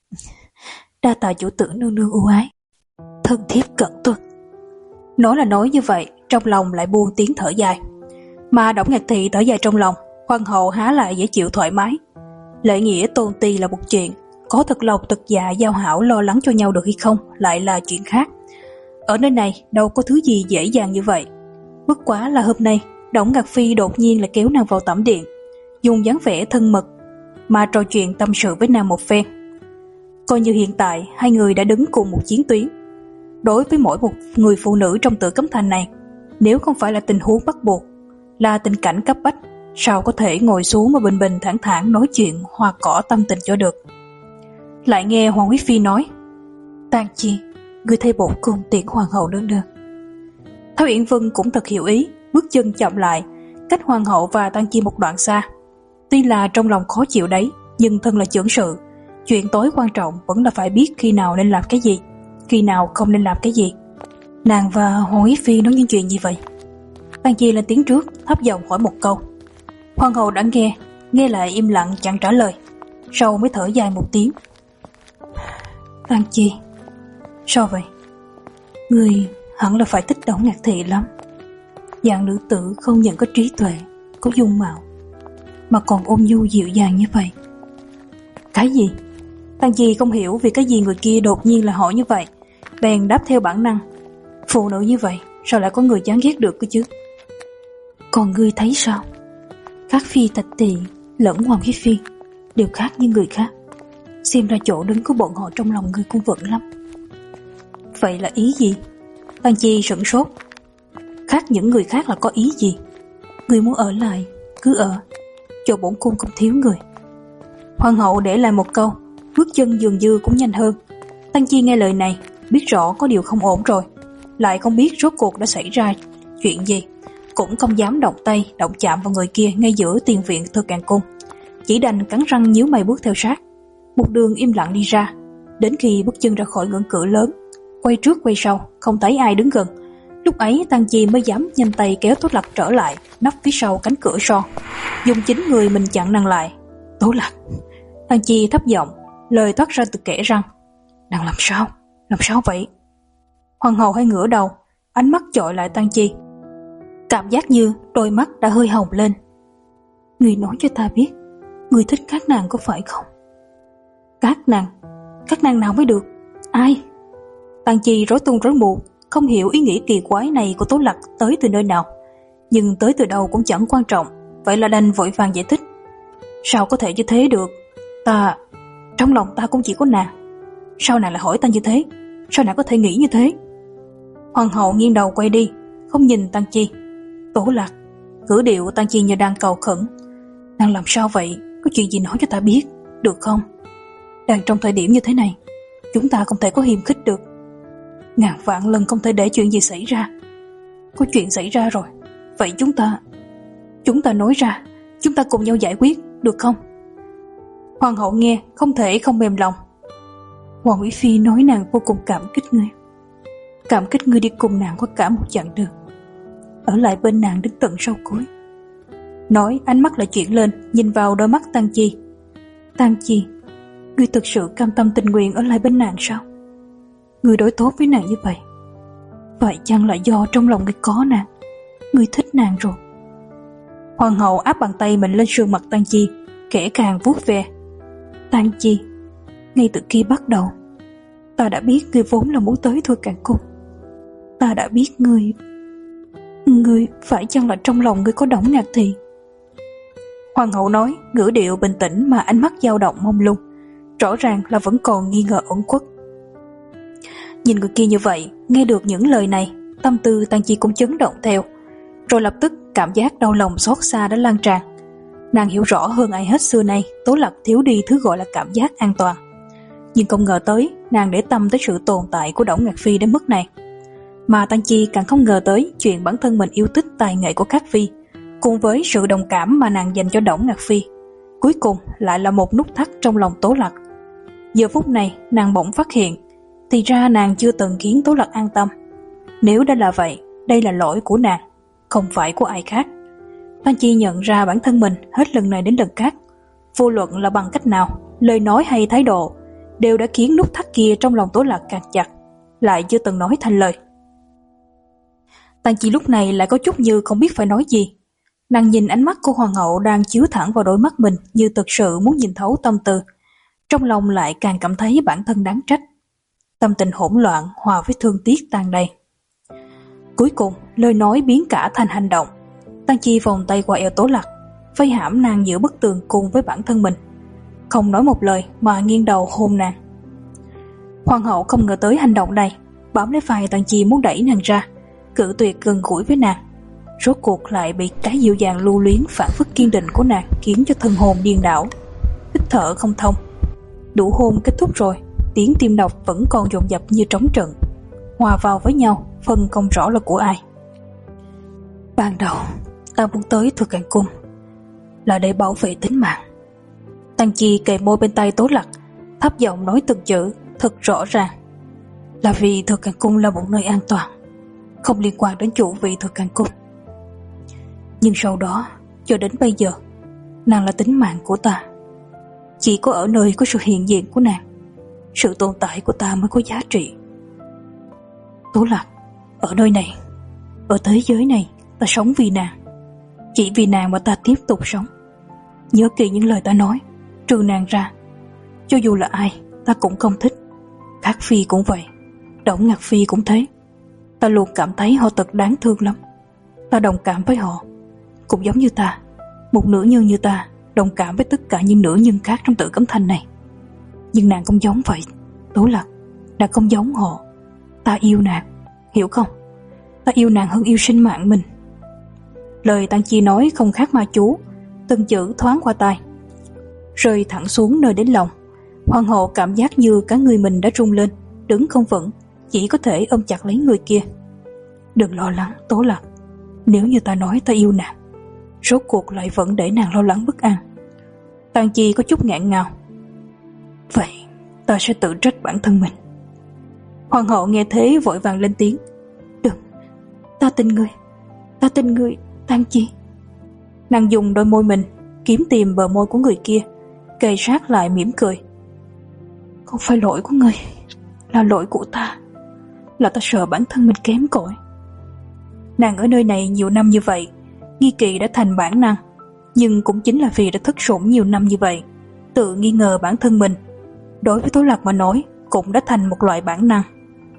Đa tạ chủ tử nương nương ưu ái, thân thiếp cẩn tuân. Nói là nói như vậy, trong lòng lại buông tiếng thở dài. Mà Đổng Ngạc Thị thở dài trong lòng, hoàng hậu há lại dễ chịu thoải mái. Lễ nghĩa tôn ti là một chuyện, có thật lòng thật dạ giao hảo lo lắng cho nhau được hay không lại là chuyện khác. Ở nơi này đâu có thứ gì dễ dàng như vậy. Bất quá là hôm nay Đổng Ngạc Phi đột nhiên lại kéo nàng vào tẩm điện, dùng dáng vẻ thân mật mà trò chuyện tâm sự với nàng một phen. Coi như hiện tại hai người đã đứng cùng một chiến tuyến. Đối với mỗi một người phụ nữ trong Tử Cấm Thành này, nếu không phải là tình huống bắt buộc, là tình cảnh cấp bách, sao có thể ngồi xuống mà bình bình thản thản nói chuyện hoa cỏ tâm tình cho được. Lại nghe hoàng quý phi nói: Tang Chi, ngươi thay bổn cung tiễn hoàng hậu nương nương. Thái Uyển Vân cũng thật hiểu ý, bước chân chậm lại, cách hoàng hậu và Tang Chi một đoạn xa. Tuy là trong lòng khó chịu đấy, nhưng thân là trưởng sự, chuyện tối quan trọng vẫn là phải biết khi nào nên làm cái gì, khi nào không nên làm cái gì. Nàng và hoàng quý phi nói những chuyện gì vậy? Tang Chi lên tiếng trước, thấp giọng hỏi một câu. Hoàng hậu đã nghe, nghe lại im lặng chẳng trả lời, sau mới thở dài một tiếng. Tang Chi, sao vậy? Ngươi hẳn là phải thích Đổng Ngạc Thị lắm. Dạng nữ tử không những có trí tuệ, có dung mạo, mà còn ôn nhu dịu dàng như vậy. Cái gì? Tang Chi không hiểu vì cái gì người kia đột nhiên là hỏi như vậy, bèn đáp theo bản năng. Phụ nữ như vậy sao lại có người chán ghét được cơ chứ? Còn ngươi thấy sao? Các phi tạch tỳ lẫn hoàng quý phi đều khác như người khác, xem ra chỗ đứng của bọn họ trong lòng ngươi cũng vững lắm. Vậy là ý gì? Tang Chi sửng sốt. Khác những người khác là có ý gì? Ngươi muốn ở lại cứ ở, chỗ bổn cung không thiếu người. Hoàng hậu để lại một câu, bước chân dường như cũng nhanh hơn. Tang Chi nghe lời này, biết rõ có điều không ổn rồi, lại không biết rốt cuộc đã xảy ra chuyện gì, cũng không dám động tay động chạm vào người kia ngay giữa tiền viện Thừa Càn Cung, chỉ đành cắn răng nhíu mày bước theo sát, một đường im lặng đi ra, đến khi bước chân ra khỏi ngưỡng cửa lớn, quay trước quay sau không thấy ai đứng gần. Lúc ấy Tang Chi mới dám nhanh tay kéo Tố Lạc trở lại, nấp phía sau cánh cửa son, dùng chính người mình chặn nàng lại. Tố Lạc. Tang Chi thấp giọng, lời thoát ra từ kẽ răng. Nàng làm sao? Làm sao vậy? Hoàng hậu hay ngửa đầu, ánh mắt chọi lại Tang Chi, cảm giác như đôi mắt đã hơi hồng lên. Ngươi nói cho ta biết, ngươi thích các nàng có phải không? Các nàng, các nàng nào mới được? Ai? Tang Chi rối tung rối mù, không hiểu ý nghĩ kỳ quái này của Tố Lạc tới từ nơi nào, nhưng tới từ đâu cũng chẳng quan trọng, vậy là đành vội vàng giải thích. Sao có thể như thế được? Ta, trong lòng ta cũng chỉ có nàng. Sao nàng lại hỏi ta như thế? Sao nàng có thể nghĩ như thế? Hoàng hậu nghiêng đầu quay đi, không nhìn Tang Chi. Tố Lạc, ngữ điệu Tang Chi như đang cầu khẩn. Nàng làm sao vậy? Có chuyện gì nói cho ta biết, được không? Đang trong thời điểm như thế này, chúng ta không thể có hiềm khích được. Ngàn vạn lần không thể để chuyện gì xảy ra. Có chuyện xảy ra rồi, vậy chúng ta Chúng ta nói ra, chúng ta cùng nhau giải quyết, được không? Hoàng hậu nghe không thể không mềm lòng. Hoàng Quý Phi nói nàng vô cùng cảm kích ngươi. Cảm kích ngươi đi cùng nàng qua cả một chặng đường, ở lại bên nàng đến tận sau cuối. Nói ánh mắt lại chuyển lên, nhìn vào đôi mắt Tang Chi. Tang Chi, ngươi thực sự cam tâm tình nguyện ở lại bên nàng sao? Ngươi đối tốt với nàng như vậy, vậy chăng là do trong lòng ngươi có nàng, ngươi thích nàng rồi? Hoàng hậu áp bàn tay mình lên sườn mặt Tang Chi, kẻ càng vuốt ve. Tang Chi, ngay từ khi bắt đầu, ta đã biết ngươi vốn là muốn tới Thừa Càn Cung. Ta đã biết ngươi, ngươi phải chăng là trong lòng ngươi có Đổng Ngạc Thị? Hoàng hậu nói, ngữ điệu bình tĩnh mà ánh mắt dao động mông lung, rõ ràng là vẫn còn nghi ngờ uẩn khuất. Nhìn người kia như vậy, nghe được những lời này, tâm tư Tang Chi cũng chấn động theo, rồi lập tức cảm giác đau lòng xót xa đã lan tràn. Nàng hiểu rõ hơn ai hết xưa nay Tố Lạc thiếu đi thứ gọi là cảm giác an toàn, nhưng không ngờ tới nàng để tâm tới sự tồn tại của Đổng Ngạc Phi đến mức này. Mà Tang Chi càng không ngờ tới chuyện bản thân mình yêu thích tài nghệ của Các Phi, cùng với sự đồng cảm mà nàng dành cho Đổng Ngạc Phi, cuối cùng lại là một nút thắt trong lòng Tố Lạc. Giờ phút này nàng bỗng phát hiện, thì ra nàng chưa từng khiến Tố Lạc an tâm. Nếu đã là vậy, đây là lỗi của nàng, không phải của ai khác. Tang Chi nhận ra bản thân mình hết lần này đến lần khác, vô luận là bằng cách nào, lời nói hay thái độ, đều đã khiến nút thắt kia trong lòng Tố Lạc càng chặt, lại chưa từng nói thành lời. Tang Chi lúc này lại có chút như không biết phải nói gì. Nàng nhìn ánh mắt của hoàng hậu đang chiếu thẳng vào đôi mắt mình như thực sự muốn nhìn thấu tâm tư, trong lòng lại càng cảm thấy bản thân đáng trách. Tâm tình hỗn loạn hòa với thương tiếc tan đầy. Cuối cùng lời nói biến cả thành hành động. Tang Chi vòng tay qua eo Tố Lạc, vây hãm nàng giữa bức tường cùng với bản thân mình, không nói một lời mà nghiêng đầu hôn nàng. Hoàng hậu không ngờ tới hành động này, bám lấy vai Tang Chi muốn đẩy nàng ra, cự tuyệt gần gũi với nàng. Rốt cuộc lại bị cái dịu dàng lưu luyến phản phất kiên định của nàng khiến cho thân hồn điên đảo, hít thở không thông. Đủ hôn kết thúc rồi, tiếng tim đập vẫn còn dồn dập như trống trận, hòa vào với nhau, phân không rõ là của ai. Ban đầu ta muốn tới Thừa Càn Cung là để bảo vệ tính mạng. Tang Chi kề môi bên tay Tố Lạc, thấp giọng nói từng chữ thật rõ ràng. Là vì Thừa Càn Cung là một nơi an toàn, không liên quan đến chủ vị Thừa Càn Cung. Nhưng sau đó, cho đến bây giờ, nàng là tính mạng của ta. Chỉ có ở nơi có sự hiện diện của nàng, sự tồn tại của ta mới có giá trị. Tố Lạc, ở nơi này, ở thế giới này, ta sống vì nàng. Chỉ vì nàng mà ta tiếp tục sống. Nhớ kỹ những lời ta nói, trừ nàng ra, cho dù là ai, ta cũng không thích. Các Phi cũng vậy, Đổng Ngạc Phi cũng thế. Ta luôn cảm thấy họ thật đáng thương lắm. Ta đồng cảm với họ, cũng giống như ta, một nữ nhân như ta đồng cảm với tất cả những nữ nhân khác trong Tử Cấm Thành này. Nhưng nàng không giống vậy, Tố Lạc, nàng không giống họ. Ta yêu nàng, hiểu không? Ta yêu nàng hơn yêu sinh mạng mình. Lời Tang Chi nói không khác ma chú, từng chữ thoáng qua tai, rơi thẳng xuống nơi đến lòng. Hoàng hậu cảm giác như cả người mình đã rung lên, đứng không vững, chỉ có thể ôm chặt lấy người kia. Đừng lo lắng, Tố Lạc. Nếu như ta nói ta yêu nàng, rốt cuộc lại vẫn để nàng lo lắng bất an. Tang Chi có chút ngẹn ngào. Vậy ta sẽ tự trách bản thân mình. Hoàng hậu nghe thế vội vàng lên tiếng. Đừng, ta tin ngươi, ta tin ngươi, Tang Chi. Nàng dùng đôi môi mình kiếm tìm bờ môi của người kia, kề sát lại mỉm cười. Không phải lỗi của ngươi, là lỗi của ta. Là ta sợ bản thân mình kém cỏi. Nàng ở nơi này nhiều năm như vậy, nghi kỵ đã thành bản năng. Nhưng cũng chính là vì đã thất sủng nhiều năm như vậy, tự nghi ngờ bản thân mình, đối với Tố Lạc mà nói cũng đã thành một loại bản năng.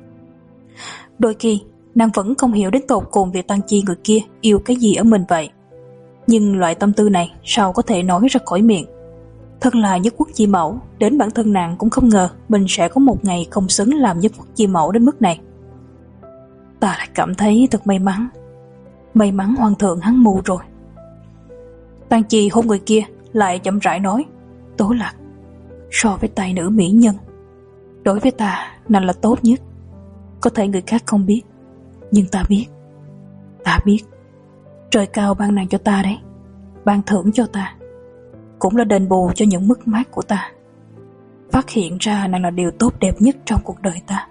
Đôi khi nàng vẫn không hiểu đến tột cùng việc Tăng Chi người kia yêu cái gì ở mình vậy, nhưng loại tâm tư này sao có thể nói ra khỏi miệng. Thật là nhất quốc chi mẫu, đến bản thân nàng cũng không ngờ mình sẽ có một ngày không xứng làm nhất quốc chi mẫu đến mức này. Ta lại cảm thấy thật may mắn. May mắn hoàng thượng hắn mù rồi. Tăng Chi hôn người kia, lại chậm rãi nói, Tố Lạc, so với tài nữ mỹ nhân, đối với ta nàng là tốt nhất. Có thể người khác không biết, nhưng ta biết. Ta biết trời cao ban nàng cho ta đấy, ban thưởng cho ta, cũng là đền bù cho những mất mát của ta. Phát hiện ra nàng là điều tốt đẹp nhất trong cuộc đời ta.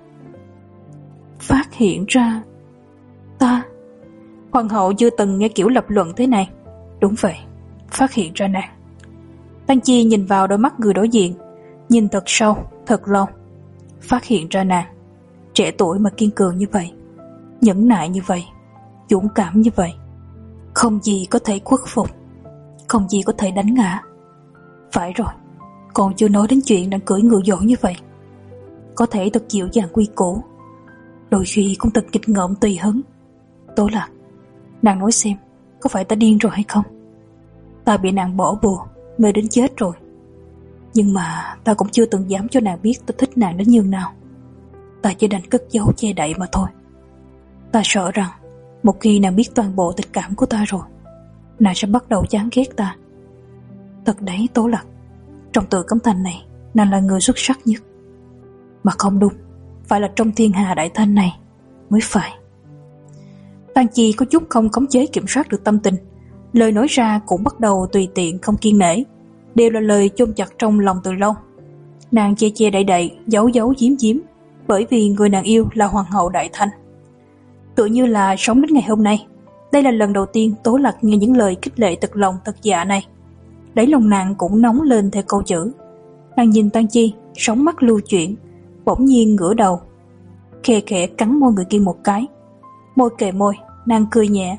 Phát hiện ra ta? Hoàng hậu chưa từng nghe kiểu lập luận thế này. Đúng vậy, phát hiện ra nàng. Tăng Chi nhìn vào đôi mắt người đối diện, nhìn thật sâu, thật lâu. Phát hiện ra nàng, trẻ tuổi mà kiên cường như vậy, nhẫn nại như vậy, dũng cảm như vậy, không gì có thể khuất phục, không gì có thể đánh ngã. Phải rồi, còn chưa nói đến chuyện đang cưỡi ngựa dỗ như vậy, có thể thật dịu dàng quy củ, đôi khi cũng thật nghịch ngợm tùy hứng. Tố Lạc, nàng nói xem, có phải ta điên rồi hay không? Ta bị nàng bỏ bùa, mê đến chết rồi. Nhưng mà ta cũng chưa từng dám cho nàng biết ta thích nàng đến nhường nào. Ta chỉ đành cất giấu che đậy mà thôi. Ta sợ rằng một khi nàng biết toàn bộ tình cảm của ta rồi, nàng sẽ bắt đầu chán ghét ta. Thật đấy Tố Lạc, trong Từ Cấm Thành này, nàng là người xuất sắc nhất. Mà không đúng, phải là trong thiên hà đại thanh này mới phải. Tăng Chi có chút không khống chế kiểm soát được tâm tình, lời nói ra cũng bắt đầu tùy tiện không kiêng nể, đều là lời chôn chặt trong lòng từ lâu. Nàng che che đậy đậy, giấu giấu giếm giếm, bởi vì người nàng yêu là hoàng hậu đại thanh. Tựa như là sống đến ngày hôm nay, đây là lần đầu tiên Tố Lạc nghe những lời khích lệ thật lòng thật dạ này. Đáy lòng nàng cũng nóng lên theo câu chữ. Nàng nhìn Tăng Chi, sóng mắt lưu chuyển, bỗng nhiên ngửa đầu, khe khẽ cắn môi người kia một cái. Môi kề môi, nàng cười nhẹ.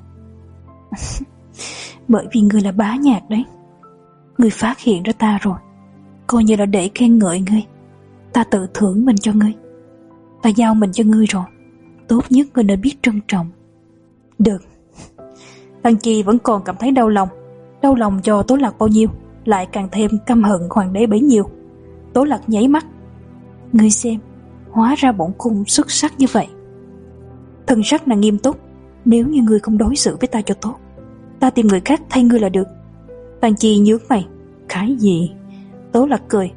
Bởi vì ngươi là bá nhạc đấy. Ngươi phát hiện ra ta rồi, coi như là để khen ngợi ngươi. Ta tự thưởng mình cho ngươi. Ta giao mình cho ngươi rồi, tốt nhất ngươi nên biết trân trọng. Được. Tăng Chi vẫn còn cảm thấy đau lòng. Đau lòng cho Tố Lạc bao nhiêu, lại càng thêm căm hận hoàng đế bấy nhiêu. Tố Lạc nháy mắt. Ngươi xem, hóa ra bổn cung xuất sắc như vậy. Thần sắc nàng nghiêm túc. Nếu như ngươi không đối xử với ta cho tốt, ta tìm người khác thay ngươi là được. Tăng Chi nhướng mày. Cái gì? Tố Lạc cười.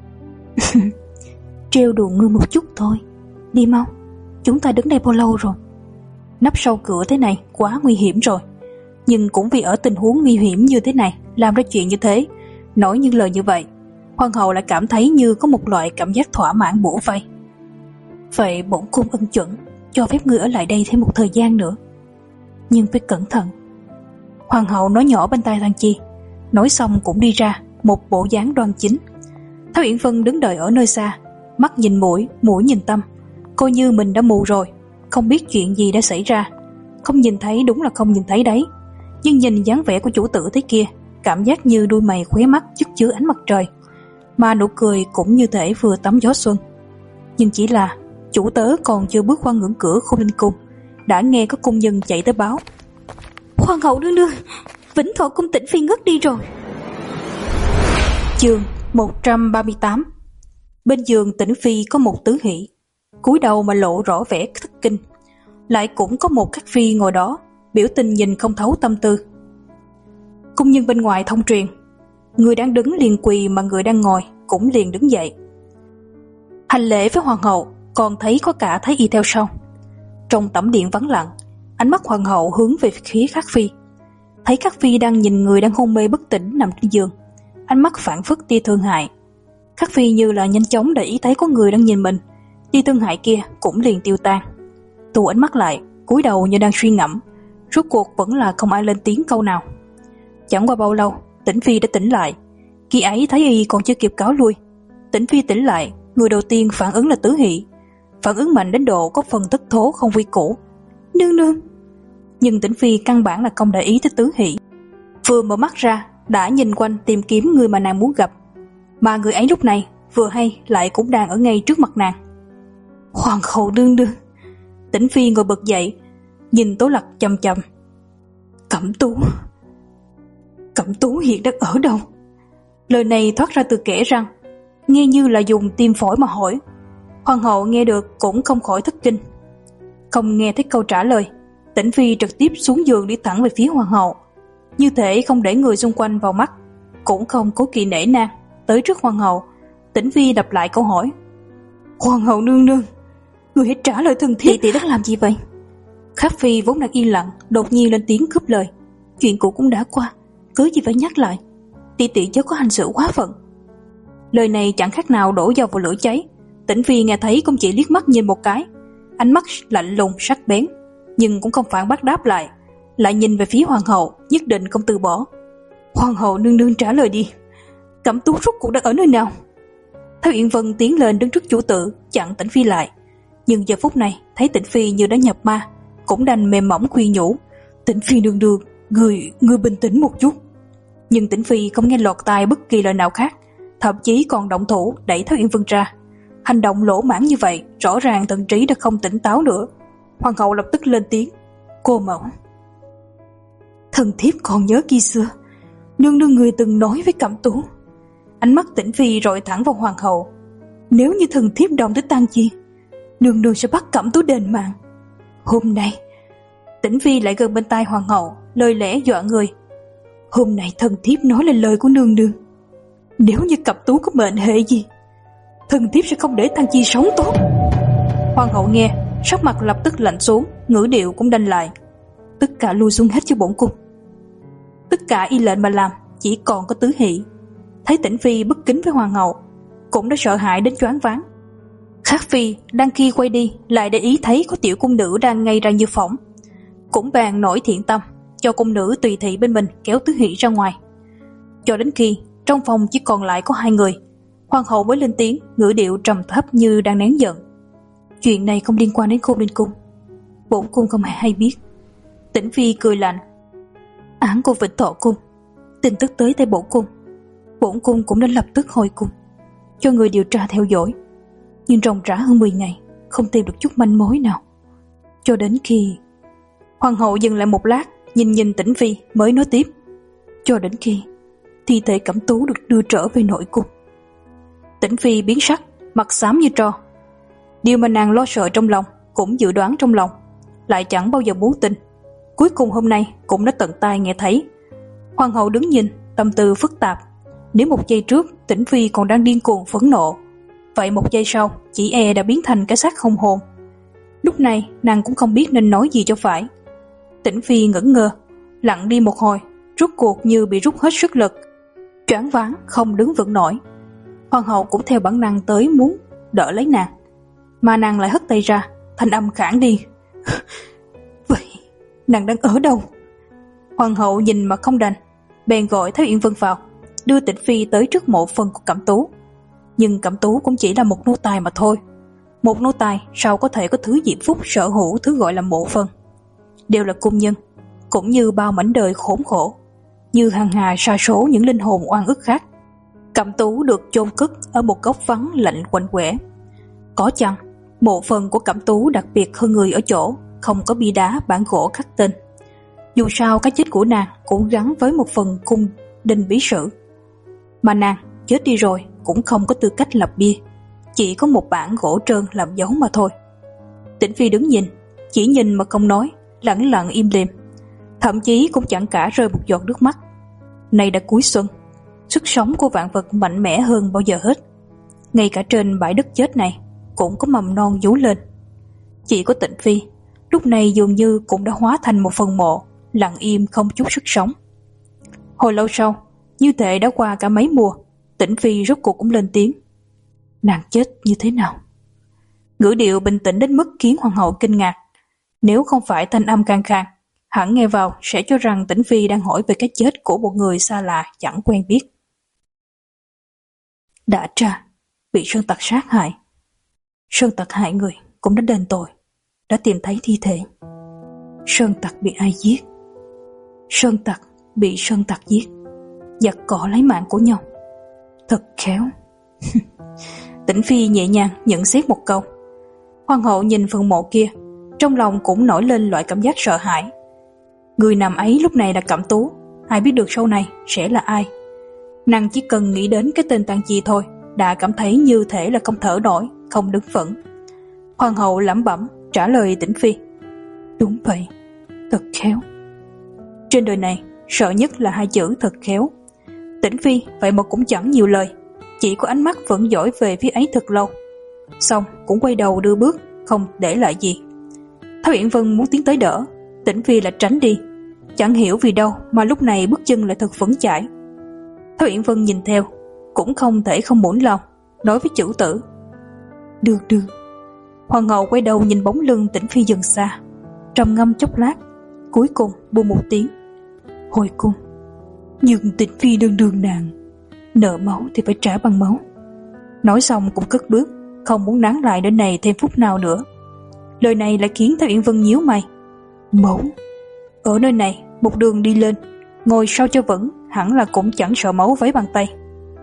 Trêu đùa ngươi một chút thôi. Đi mau, chúng ta đứng đây bao lâu rồi? Nấp sau cửa thế này quá nguy hiểm rồi. Nhưng cũng vì ở tình huống nguy hiểm như thế này làm ra chuyện như thế, nói những lời như vậy, hoàng hậu lại cảm thấy như có một loại cảm giác thỏa mãn bủa vây. Vậy bổn cung ân chuẩn cho phép ngươi ở lại đây thêm một thời gian nữa, nhưng phải cẩn thận. Hoàng hậu nói nhỏ bên tai Tăng Chi, nói xong cũng đi ra, một bộ dáng đoan chính. Thái Uyển Vân đứng đợi ở nơi xa, mắt nhìn mũi, mũi nhìn tâm, coi như mình đã mù rồi, không biết chuyện gì đã xảy ra. Không nhìn thấy đúng là không nhìn thấy đấy, nhưng nhìn dáng vẻ của chủ tử thế kia, cảm giác như đuôi mày khóe mắt chất chứa ánh mặt trời, mà nụ cười cũng như thể vừa tắm gió xuân. Nhưng chỉ là chủ tớ còn chưa bước qua ngưỡng cửa Khôn Linh Cung, đã nghe có cung nhân chạy tới báo. Hoàng hậu nương nương, Vĩnh Thọ cung Tĩnh Phi ngất đi rồi. Chương một trăm ba mươi tám. Bên giường Tĩnh Phi có một tứ hỷ, cúi đầu mà lộ rõ vẻ thất kinh. Lại cũng có một các phi ngồi đó, biểu tình nhìn không thấu tâm tư. Cung nhân bên ngoài thông truyền, người đang đứng liền quỳ mà người đang ngồi cũng liền đứng dậy. Hành lễ với hoàng hậu, còn thấy có cả Thái Y theo sau. Trong tẩm điện vắng lặng, ánh mắt hoàng hậu hướng về phía các phi. Thấy các phi đang nhìn người đang hôn mê bất tỉnh nằm trên giường, ánh mắt phảng phất tia thương hại. Các phi như là nhanh chóng để ý thấy có người đang nhìn mình, tia thương hại kia cũng liền tiêu tan. Tụ ánh mắt lại, cúi đầu như đang suy ngẫm, rốt cuộc vẫn là không ai lên tiếng câu nào. Chẳng qua bao lâu, Tĩnh Phi đã tỉnh lại. Khi ấy Thái Y còn chưa kịp cáo lui, Tĩnh Phi tỉnh lại, người đầu tiên phản ứng là Tứ Hỷ, phản ứng mạnh đến độ có phần thất thố không quy củ. Nương nương. Nhưng Tĩnh Phi căn bản là không để ý tới Tứ Hỷ, vừa mở mắt ra đã nhìn quanh tìm kiếm người mà nàng muốn gặp, mà người ấy lúc này vừa hay lại cũng đang ở ngay trước mặt nàng. Hoàng hậu nương nương. Tĩnh Phi ngồi bật dậy, nhìn Tố Lặc chằm chằm. Cẩm Tú, Cẩm Tú hiện đang ở đâu? Lời này thoát ra từ kẽ răng, nghe như là dùng tim phổi mà hỏi. Hoàng hậu nghe được cũng không khỏi thất kinh. Không nghe thấy câu trả lời, Tĩnh Phi trực tiếp xuống giường đi thẳng về phía hoàng hậu, như thể không để người xung quanh vào mắt, cũng không cố kỵ nể nang. Tới trước hoàng hậu, Tĩnh Phi đập lại câu hỏi. Hoàng hậu nương nương, người hãy trả lời thần thiếp. Tỷ tỷ đang làm gì vậy? Khác Phi vốn đang yên lặng, đột nhiên lên tiếng cướp lời. Chuyện cũ cũng đã qua, cứ gì phải nhắc lại. Tỷ tỷ chớ có hành xử quá phận. Lời này chẳng khác nào đổ dầu vào lửa cháy. Tĩnh Phi nghe thấy cũng chỉ liếc mắt nhìn một cái, ánh mắt lạnh lùng sắc bén, nhưng cũng không phản bác đáp lại, lại nhìn về phía hoàng hậu, nhất định không từ bỏ. Hoàng hậu nương nương trả lời đi, Cẩm Tú rốt cuộc đang ở nơi nào? Thái Uyển Vân tiến lên đứng trước chủ tử, chặn Tĩnh Phi lại, nhưng giờ phút này thấy Tĩnh Phi như đã nhập ma, cũng đành mềm mỏng khuyên nhủ. Tĩnh Phi nương nương, người người bình tĩnh một chút. Nhưng Tĩnh Phi không nghe lọt tai bất kỳ lời nào khác, thậm chí còn động thủ đẩy Thái Uyển Vân ra. Hành động lỗ mãng như vậy, rõ ràng thần trí đã không tỉnh táo nữa. Hoàng hậu lập tức lên tiếng. Cô mẫu, thần thiếp còn nhớ khi xưa, nương nương người từng nói với Cẩm Tú. Ánh mắt Tĩnh Phi rọi thẳng vào hoàng hậu. Nếu như thần thiếp động tới Tang Chi, nương nương sẽ bắt Cẩm Tú đền mạng. Hôm nay, Tĩnh Phi lại gần bên tai hoàng hậu, lời lẽ dọa người. Hôm nay thần thiếp nói lên lời của nương nương. Nếu như Cẩm Tú có mệnh hệ gì, thần thiếp sẽ không để Tang Chi sống tốt. Hoàng hậu nghe, sắc mặt lập tức lạnh xuống, ngữ điệu cũng đanh lại. Tất cả lui xuống hết cho bổn cung. Tất cả y lệnh mà làm, chỉ còn có Tứ Hỷ. Thấy Tĩnh Phi bất kính với hoàng hậu, cũng đã sợ hãi đến choáng váng. Khác Phi đang khi quay đi, lại để ý thấy có tiểu cung nữ đang ngây ra như phỏng, cũng bàn nổi thiện tâm, cho cung nữ tùy thị bên mình kéo Tứ Hỷ ra ngoài. Cho đến khi trong phòng chỉ còn lại có hai người, hoàng hậu mới lên tiếng, ngữ điệu trầm thấp như đang nén giận. Chuyện này không liên quan đến Khôn Ninh cung, bổn cung không hề hay biết. Tĩnh Phi cười lạnh. Án của Vĩnh Thọ cung, tin tức tới tay bổn cung, bổn cung cũng đã lập tức hồi cung, cho người điều tra theo dõi, nhưng ròng rã hơn mười ngày không tìm được chút manh mối nào. Cho đến khi... Hoàng hậu dừng lại một lát, nhìn nhìn Tĩnh Phi mới nói tiếp. Cho đến khi thi thể Cẩm Tú được đưa trở về nội cung. Tĩnh Phi biến sắc, mặt xám như tro. Điều mà nàng lo sợ trong lòng, cũng dự đoán trong lòng, lại chẳng bao giờ muốn tin. Cuối cùng hôm nay cũng đã tận tai nghe thấy. Hoàng hậu đứng nhìn, tâm tư phức tạp. Nếu một giây trước Tĩnh Phi còn đang điên cuồng phẫn nộ, vậy một giây sau chỉ e đã biến thành cái xác không hồn. Lúc này nàng cũng không biết nên nói gì cho phải. Tĩnh Phi ngẩn ngơ, lặng đi một hồi, rút cuộc như bị rút hết sức lực, choáng váng không đứng vững nổi. Hoàng hậu cũng theo bản năng tới muốn đỡ lấy nàng, mà nàng lại hất tay ra, thanh âm khản đi. Vậy nàng đang ở đâu? Hoàng hậu nhìn mà không đành, bèn gọi Thái Uyển Vân vào, đưa Tĩnh Phi tới trước mộ phần của Cẩm Tú. Nhưng Cẩm Tú cũng chỉ là một nô tài mà thôi. Một nô tài sao có thể có thứ diễm phúc sở hữu thứ gọi là mộ phần? Đều là cung nhân, cũng như bao mảnh đời khốn khổ, như hàng hà sa số những linh hồn oan ức khác. Cẩm Tú được chôn cất ở một góc vắng lạnh quạnh quẻ. Có chăng mộ phần của Cẩm Tú đặc biệt hơn người ở chỗ không có bia đá bản gỗ khắc tên. Dù sao cái chết của nàng cũng gắn với một phần cung đình bí sử, mà nàng chết đi rồi cũng không có tư cách lập bia, chỉ có một bản gỗ trơn làm dấu mà thôi. Tĩnh Phi đứng nhìn, chỉ nhìn mà không nói, lẳng lặng im lìm, thậm chí cũng chẳng cả rơi một giọt nước mắt. Nay đã cuối xuân, sức sống của vạn vật mạnh mẽ hơn bao giờ hết. Ngay cả trên bãi đất chết này cũng có mầm non vú lên. Chỉ có Tĩnh Phi lúc này dường như cũng đã hóa thành một phần mộ, lặng im không chút sức sống. Hồi lâu sau, như thể đã qua cả mấy mùa, Tĩnh Phi rốt cuộc cũng lên tiếng. Nàng chết như thế nào? Ngữ điệu bình tĩnh đến mức khiến hoàng hậu kinh ngạc. Nếu không phải thanh âm khàn khàn, hẳn nghe vào sẽ cho rằng Tĩnh Phi đang hỏi về cái chết của một người xa lạ chẳng quen biết. Đã tra, bị sơn tặc sát hại. Sơn tặc hại người cũng đã đền tội, đã tìm thấy thi thể. Sơn tặc bị ai giết? Sơn tặc bị sơn tặc giết, giật cỏ lấy mạng của nhau. Thật khéo. Tĩnh Phi nhẹ nhàng nhận xét một câu. Hoàng hậu nhìn phần mộ kia, trong lòng cũng nổi lên loại cảm giác sợ hãi. Người nằm ấy lúc này là Cẩm Tú, ai biết được sau này sẽ là ai. Nàng chỉ cần nghĩ đến cái tên Tang Chi thôi đã cảm thấy như thể là không thở nổi, không đứng vững. Hoàng hậu lẩm bẩm trả lời Tĩnh Phi: Đúng vậy, thật khéo. Trên đời này sợ nhất là hai chữ thật khéo. Tĩnh Phi vậy mà cũng chẳng nhiều lời, chỉ có ánh mắt vẫn dõi về phía ấy thật lâu, xong cũng quay đầu đưa bước, không để lại gì. Thái Uyển Vân muốn tiến tới đỡ, Tĩnh Phi lại tránh đi. Chẳng hiểu vì đâu mà lúc này bước chân lại thật vững chãi. Thái Uyển Vân nhìn theo, cũng không thể không muốn lòng, nói với chủ tử: Được được. Hoàng hậu quay đầu nhìn bóng lưng Tĩnh Phi dần xa, trầm ngâm chốc lát, cuối cùng buông một tiếng: Hồi cung. Nhưng Tĩnh Phi đương đương nàng, nợ máu thì phải trả bằng máu. Nói xong cũng cất bước, không muốn nán lại đến này thêm phút nào nữa. Lời này lại khiến Thái Uyển Vân nhíu mày. Máu? Ở nơi này một đường đi lên, ngồi sao cho vững, hẳn là cũng chẳng sợ máu vấy bàn tay.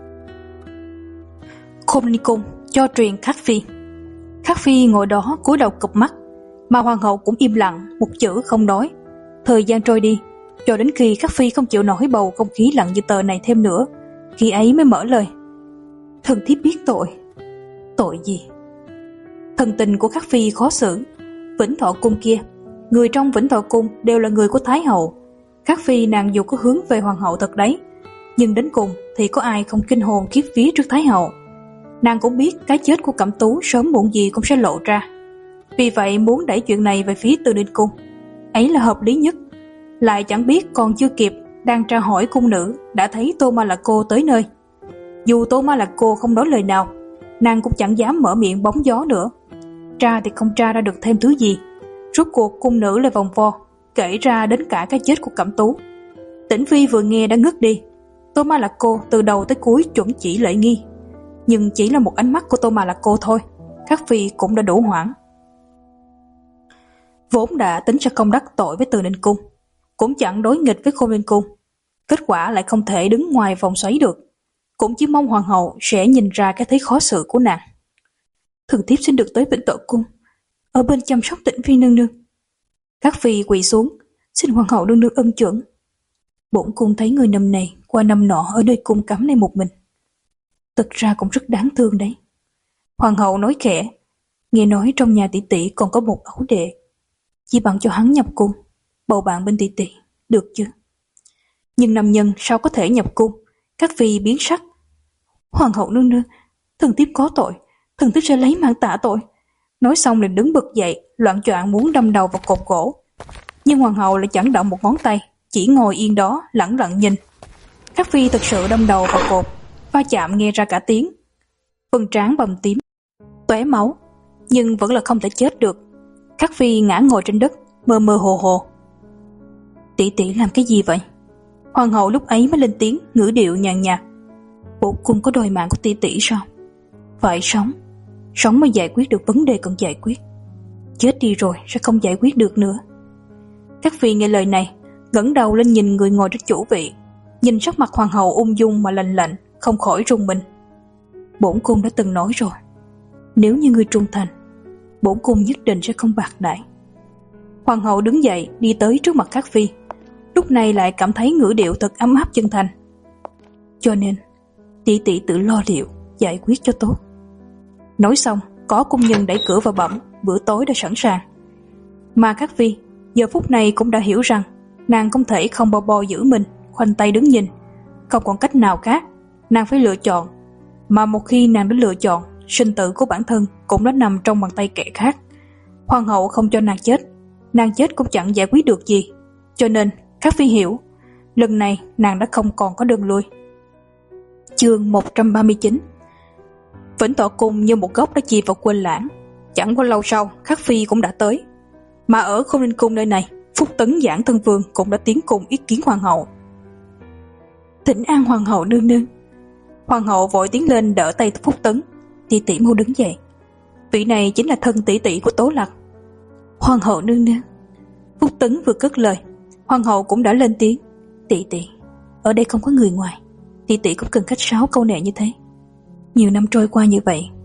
Khôn Ninh cung cho truyền Khách Phi. Khách Phi ngồi đó cúi đầu cụp mắt, mà hoàng hậu cũng im lặng, một chữ không nói. Thời gian trôi đi, cho đến khi Khách Phi không chịu nổi bầu không khí lặng như tờ này thêm nữa, khi ấy mới mở lời: Thần thiếp biết tội. Tội gì? Thần tình của Khách Phi khó xử. Vĩnh Thọ cung kia, người trong Vĩnh Thọ cung đều là người của Thái hậu. Khách Phi nàng dù có hướng về hoàng hậu thật đấy, nhưng đến cùng thì có ai không kinh hồn khiếp vía trước Thái hậu. Nàng cũng biết cái chết của Cẩm Tú sớm muộn gì cũng sẽ lộ ra, vì vậy muốn đẩy chuyện này về phía Từ Ninh cung, ấy là hợp lý nhất. Lại chẳng biết còn chưa kịp đang tra hỏi cung nữ, đã thấy Tô Ma Lạc Cô tới nơi. Dù Tô Ma Lạc Cô không nói lời nào, nàng cũng chẳng dám mở miệng bóng gió nữa. Tra thì không tra ra được thêm thứ gì. Rốt cuộc cung nữ lại vòng vo kể ra đến cả cái chết của Cẩm Tú. Tĩnh Phi vừa nghe đã ngất đi. Tô Ma Lạc Cô từ đầu tới cuối chuẩn chỉ lễ nghi, nhưng chỉ là một ánh mắt của Tô Ma Lạc Cô thôi, Khách Phi cũng đã đủ hoảng. Vốn đã tính ra không đắc tội với Từ Ninh cung, cũng chẳng đối nghịch với Khôn Ninh cung, kết quả lại không thể đứng ngoài vòng xoáy được. Cũng chỉ mong hoàng hậu sẽ nhìn ra cái thế khó xử của nàng. Thần thiếp xin được tới Vĩnh Thọ cung, ở bên chăm sóc Tĩnh Phi nương nương. Khách Phi quỳ xuống, xin hoàng hậu nương nương ân chuẩn. Bổn cung thấy người năm này qua năm nọ ở nơi cung cấm này một mình, thực ra cũng rất đáng thương đấy. Hoàng hậu nói khẽ: Nghe nói trong nhà tỷ tỷ còn có một ấu đệ, chỉ bằng cho hắn nhập cung, bầu bạn bên tỷ tỷ, được chứ? Nhưng nam nhân sao có thể nhập cung? Các Phi biến sắc. Hoàng hậu nương nương, thần thiếp có tội, thần thiếp sẽ lấy mạng tạ tội. Nói xong liền đứng bật dậy, loạng choạng muốn đâm đầu vào cột gỗ. Nhưng hoàng hậu lại chẳng động một ngón tay, chỉ ngồi yên đó lẳng lặng nhìn. Các Phi thực sự đâm đầu vào cột, va chạm nghe ra cả tiếng. Phần trán bầm tím, tóe máu, nhưng vẫn là không thể chết được. Các Phi ngã ngồi trên đất, mơ mơ hồ hồ. Tỷ tỷ làm cái gì vậy? Hoàng hậu lúc ấy mới lên tiếng, ngữ điệu nhàn nhạt: Bổn cung có đòi mạng của tỷ tỷ sao? Phải sống, sống mới giải quyết được vấn đề cần giải quyết. Chết đi rồi sẽ không giải quyết được nữa. Các Phi nghe lời này, ngẩng đầu lên nhìn người ngồi trên chủ vị, nhìn sắc mặt hoàng hậu ung dung mà lạnh lạnh, không khỏi rùng mình. Bổn cung đã từng nói rồi, nếu như ngươi trung thành, bổn cung nhất định sẽ không bạc đãi. Hoàng hậu đứng dậy đi tới trước mặt Các Phi, lúc này lại cảm thấy ngữ điệu thật ấm áp chân thành. Cho nên tỷ tỷ tự lo liệu, giải quyết cho tốt. Nói xong, có cung nhân đẩy cửa vào bẩm bữa tối đã sẵn sàng. Mà Các Phi giờ phút này cũng đã hiểu rằng nàng không thể không bo bo giữ mình, khoanh tay đứng nhìn. Không còn cách nào khác, nàng phải lựa chọn. Mà một khi nàng đã lựa chọn, sinh tử của bản thân cũng đã nằm trong bàn tay kẻ khác. Hoàng hậu không cho nàng chết, nàng chết cũng chẳng giải quyết được gì. Cho nên Các Phi hiểu, lần này nàng đã không còn có đường lui. Chương một trăm ba mươi chín. Vĩnh Thọ cung như một góc đã chìm vào quên lãng. Chẳng bao lâu sau, Các Phi cũng đã tới. Mà ở Khôn Ninh cung nơi này, Phúc Tấn Giảng Thân Vương cũng đã tiến cùng ý kiến hoàng hậu. Thỉnh an hoàng hậu nương nương. Hoàng hậu vội tiến lên đỡ tay Phúc Tấn. Tỷ tỷ mau đứng dậy, vị này chính là thân tỷ tỷ của Tố Lạc. Hoàng hậu nương nương. Phúc Tấn vừa cất lời, hoàng hậu cũng đã lên tiếng. Tỷ tỷ, ở đây không có người ngoài, tỷ tỷ cũng cần khách sáo câu nệ như thế. Nhiều năm trôi qua như vậy,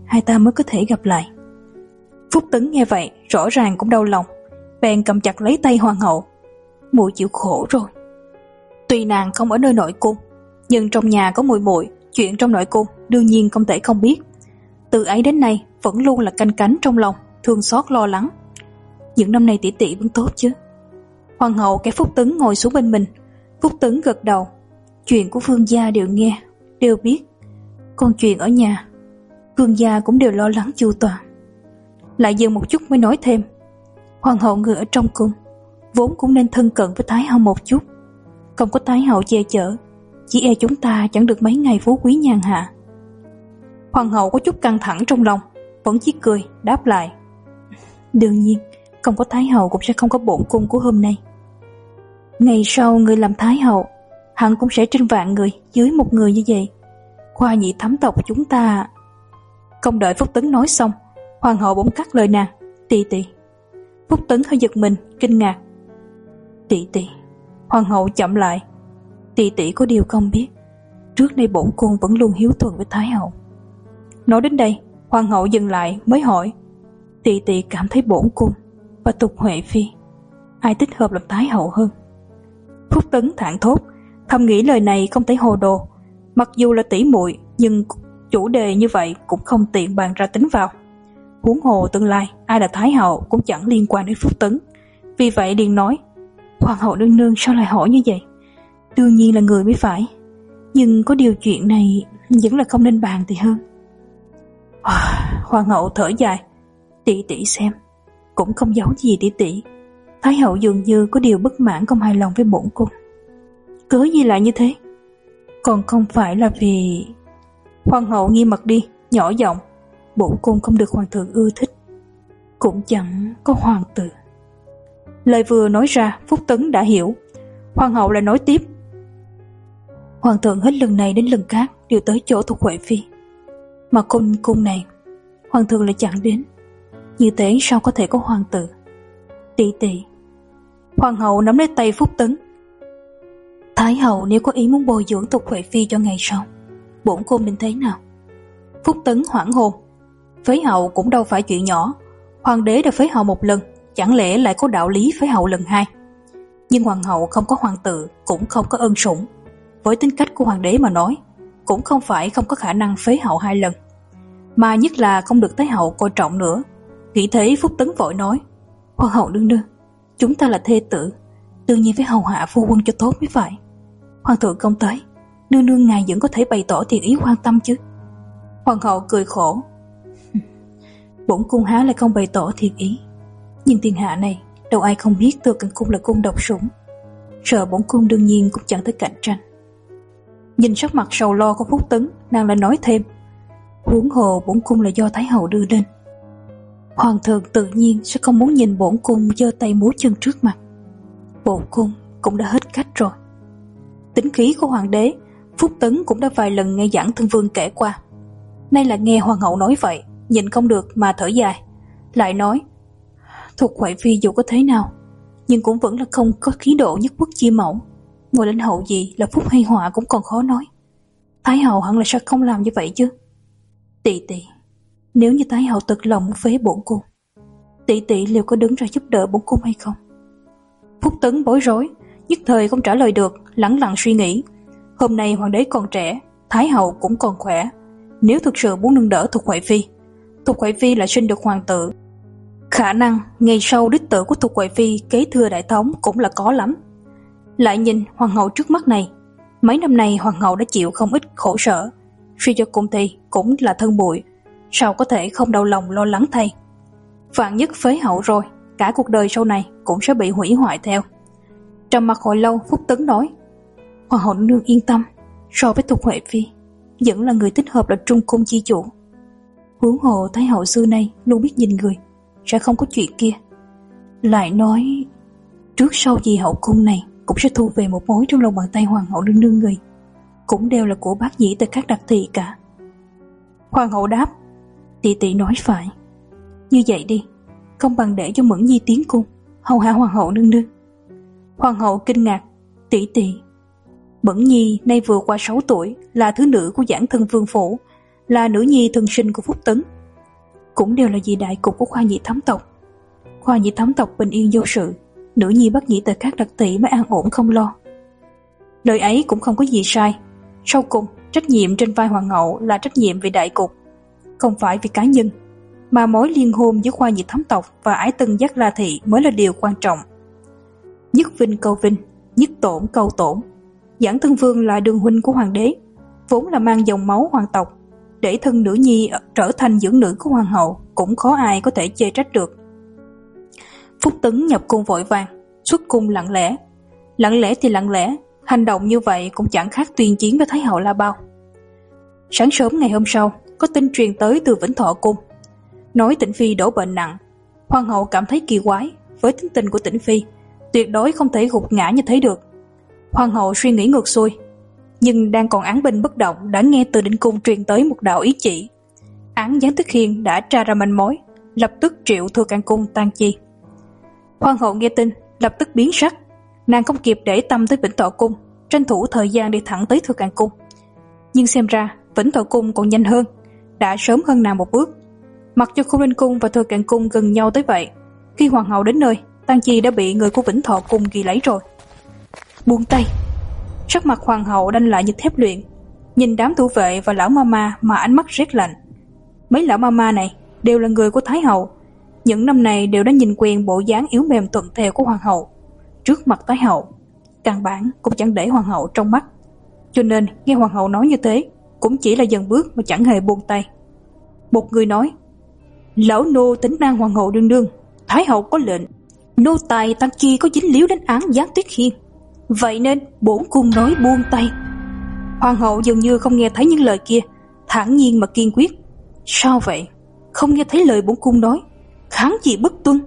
hai ta mới có thể gặp lại. Phúc Tấn nghe vậy rõ ràng cũng đau lòng, bèn cầm chặt lấy tay hoàng hậu. Muội chịu khổ rồi. Tuy nàng không ở nơi nội cung, nhưng trong nhà có muội muội, chuyện trong nội cung đương nhiên không thể không biết. Từ ấy đến nay vẫn luôn là canh cánh trong lòng, thương xót lo lắng. Những năm nay tỷ tỷ vẫn tốt chứ? Hoàng hậu kéo Phúc Tấn ngồi xuống bên mình. Phúc Tấn gật đầu. Chuyện của Vương gia đều nghe, đều biết. Còn chuyện ở nhà, Vương gia cũng đều lo lắng chu toàn. Lại dừng một chút mới nói thêm. Hoàng hậu người ở trong cung, vốn cũng nên thân cận với Thái hậu một chút. Không có Thái hậu che chở, chỉ e chúng ta chẳng được mấy ngày phú quý nhàn hạ. Hoàng hậu có chút căng thẳng trong lòng, vẫn chỉ cười, đáp lại. Đương nhiên, không có Thái hậu cũng sẽ không có bổn cung của hôm nay. Ngày sau người làm Thái hậu, hẳn cũng sẽ trên vạn người, dưới một người như vậy. Khoa nhị thấm tộc của chúng ta... Không đợi Phúc Tấn nói xong, hoàng hậu bỗng cắt lời nàng. Tỷ tỷ. Phúc Tấn hơi giật mình, kinh ngạc. Tỷ tỷ. Hoàng hậu chậm lại. Tỷ tỷ có điều không biết, trước đây bổn cung vẫn luôn hiếu thuận với Thái hậu. Nói đến đây, hoàng hậu dừng lại mới hỏi. Tỷ tỷ cảm thấy bổn cung và Tục Huệ Phi, ai thích hợp làm Thái hậu hơn? Phúc Tấn thảng thốt, thầm nghĩ lời này không thể hồ đồ. Mặc dù là tỷ muội, nhưng chủ đề như vậy cũng không tiện bàn ra tính vào. Huống hồ tương lai ai là Thái hậu cũng chẳng liên quan đến Phúc Tấn. Vì vậy liền nói. Hoàng hậu nương nương sao lại hỏi như vậy? Đương nhiên là người mới phải, nhưng có điều chuyện này vẫn là không nên bàn thì hơn. Hoàng hậu thở dài. Tỷ tỷ xem, cũng không giấu gì tỷ tỷ. Thái hậu dường như có điều bất mãn, không hài lòng với bổn cung. Cớ gì lại như thế? Còn không phải là vì... Hoàng hậu nghiêm mặt đi, nhỏ giọng. Bổn cung không được hoàng thượng ưa thích, cũng chẳng có hoàng tử. Lời vừa nói ra, Phúc Tấn đã hiểu. Hoàng hậu lại nói tiếp. Hoàng thượng hết lần này đến lần khác đều tới chỗ Thuộc Huệ Phi, mà cung cung này hoàng thượng lại chẳng đến. Như thế sao có thể có hoàng tử? Tỷ tỷ. Hoàng hậu nắm lấy tay Phúc Tấn. Thái hậu nếu có ý muốn bồi dưỡng Tục Huệ Phi cho ngày sau, bổn cung nên thế nào? Phúc Tấn hoảng hồn. Phế hậu cũng đâu phải chuyện nhỏ. Hoàng đế đã phế hậu một lần, chẳng lẽ lại có đạo lý phế hậu lần hai? Nhưng hoàng hậu không có hoàng tử, cũng không có ân sủng. Với tính cách của hoàng đế mà nói, cũng không phải không có khả năng phế hậu hai lần, mà nhất là không được Thái hậu coi trọng nữa. Nghĩ thế, Phúc Tấn vội nói. Hoàng hậu nương nương, chúng ta là thê tử, đương nhiên phải hầu hạ phu quân cho tốt mới phải. Hoàng thượng không tới, nương nương ngài vẫn có thể bày tỏ thiện ý quan tâm chứ? Hoàng hậu cười khổ. Bổn cung há lại không bày tỏ thiện ý, nhưng thiên hạ này đâu ai không biết Thừa Càn Cung là cung độc sủng, sợ bổn cung đương nhiên cũng chẳng tới cạnh tranh. Nhìn sắc mặt sầu lo của Phúc Tấn, nàng lại nói thêm. Huống hồ bổn cung là do Thái hậu đưa lên, hoàng thượng tự nhiên sẽ không muốn nhìn bổn cung giơ tay múa chân trước mặt. Bổn cung cũng đã hết cách rồi. Tính khí của hoàng đế, Phúc Tấn cũng đã vài lần nghe Giảng Thân Vương kể qua. Nay là nghe hoàng hậu nói vậy, nhìn không được mà thở dài, lại nói. Thuộc Huệ Phi dù có thế nào, nhưng cũng vẫn là không có khí độ nhất quốc chi mẫu. Ngồi lên hậu gì là phúc hay họa cũng còn khó nói. Thái hậu hẳn là sẽ không làm như vậy chứ? Tỷ tỷ, nếu như Thái hậu thực lòng muốn phế bổn cung, tỷ tỷ liệu có đứng ra giúp đỡ bổn cung hay không? Phúc Tấn bối rối, nhất thời không trả lời được, lẳng lặng suy nghĩ. Hôm nay hoàng đế còn trẻ, Thái hậu cũng còn khỏe. Nếu thực sự muốn nâng đỡ Thuộc Huệ Phi, Thuộc Huệ Phi lại sinh được hoàng tử, khả năng ngày sau đích tử của Thuộc Huệ Phi kế thừa đại thống cũng là có lắm. Lại nhìn hoàng hậu trước mắt này, mấy năm nay hoàng hậu đã chịu không ít khổ sở, suy cho cùng thì cũng là thân muội, sao có thể không đau lòng lo lắng thay. Vạn nhất phế hậu rồi, cả cuộc đời sau này cũng sẽ bị hủy hoại theo. Trầm mặc hồi lâu, Phúc Tấn nói. Hoàng hậu nương yên tâm, so với Thuộc Huệ Phi, vẫn là người thích hợp là trung cung chi chủ. Huống hồ Thái hậu xưa nay luôn biết nhìn người, sẽ không có chuyện kia. Lại nói, trước sau gì hậu cung này cũng sẽ thu về một mối trong lòng bàn tay hoàng hậu nương nương người, cũng đều là của bác nhĩ tới các đặc thị cả. Hoàng hậu đáp. Tỷ tỷ nói phải. Như vậy đi, không bằng để cho Mẫn Nhi tiến cung hầu hạ hoàng hậu nương nương. Hoàng hậu kinh ngạc. Tỷ tỷ, Mẫn Nhi nay vừa qua sáu tuổi, là thứ nữ của Giảng Thân Vương phủ, là nữ nhi thân sinh của Phúc Tấn, cũng đều là vì đại cục của Khoa Nhị Thám tộc. Khoa Nhị Thám tộc bình yên vô sự, nữ nhi Bắc Nhĩ Tề Các đặc tỷ mới an ổn không lo. Lời ấy cũng không có gì sai. Sau cùng, trách nhiệm trên vai hoàng hậu là trách nhiệm vì đại cục, không phải vì cá nhân, mà mối liên hôn giữa Khoa Nhị Thám tộc và Ái Tân Giác La Thị mới là điều quan trọng. Nhất vinh câu vinh, nhất tổn câu tổn. Giảng Thân Vương là đường huynh của hoàng đế, vốn là mang dòng máu hoàng tộc, để thân nữ nhi trở thành dưỡng nữ của hoàng hậu cũng khó ai có thể chê trách được. Phúc Tấn nhập cung vội vàng, xuất cung lặng lẽ. Lặng lẽ thì lặng lẽ, hành động như vậy cũng chẳng khác tuyên chiến với Thái hậu là bao. Sáng sớm ngày hôm sau, có tin truyền tới từ Vĩnh Thọ cung, nói Tĩnh Phi đổ bệnh nặng. Hoàng hậu cảm thấy kỳ quái, với tính tình của Tĩnh Phi, tuyệt đối không thể gục ngã như thế được. Hoàng hậu suy nghĩ ngược xuôi, nhưng đang còn án binh bất động đã nghe từ Định cung truyền tới một đạo ý chỉ. Án Giáng Tuyết Hiên đã tra ra manh mối, lập tức triệu Thừa Can cung tang chi. Hoàng hậu nghe tin, lập tức biến sắc. Nàng không kịp để tâm tới Vĩnh Thọ cung, tranh thủ thời gian đi thẳng tới Thừa Can cung. Nhưng xem ra Vĩnh Thọ cung còn nhanh hơn, đã sớm hơn nàng một bước. Mặc cho Khôn Ninh cung và Thừa Can cung gần nhau tới vậy, khi hoàng hậu đến nơi, tang chi đã bị người của Vĩnh Thọ cung ghi lấy rồi. Buông tay. Sắc mặt hoàng hậu đanh lại như thép luyện, nhìn đám thủ vệ và lão mama mà ánh mắt rét lạnh. Mấy lão mama này đều là người của Thái hậu, những năm này đều đã nhìn quen bộ dáng yếu mềm thuận theo của hoàng hậu. Trước mặt Thái hậu, căn bản cũng chẳng để hoàng hậu trong mắt, cho nên nghe hoàng hậu nói như thế, cũng chỉ là dần bước mà chẳng hề buông tay. Một người nói: lão nô tính an hoàng hậu đương đương, Thái hậu có lệnh, nô tài tang chi có dính líu đến án Giáng Tuyết Hiên, vậy nên bổn cung nói buông tay. Hoàng hậu dường như không nghe thấy những lời kia, thản nhiên mà kiên quyết: sao vậy? Không nghe thấy lời bổn cung nói, kháng gì bất tuân?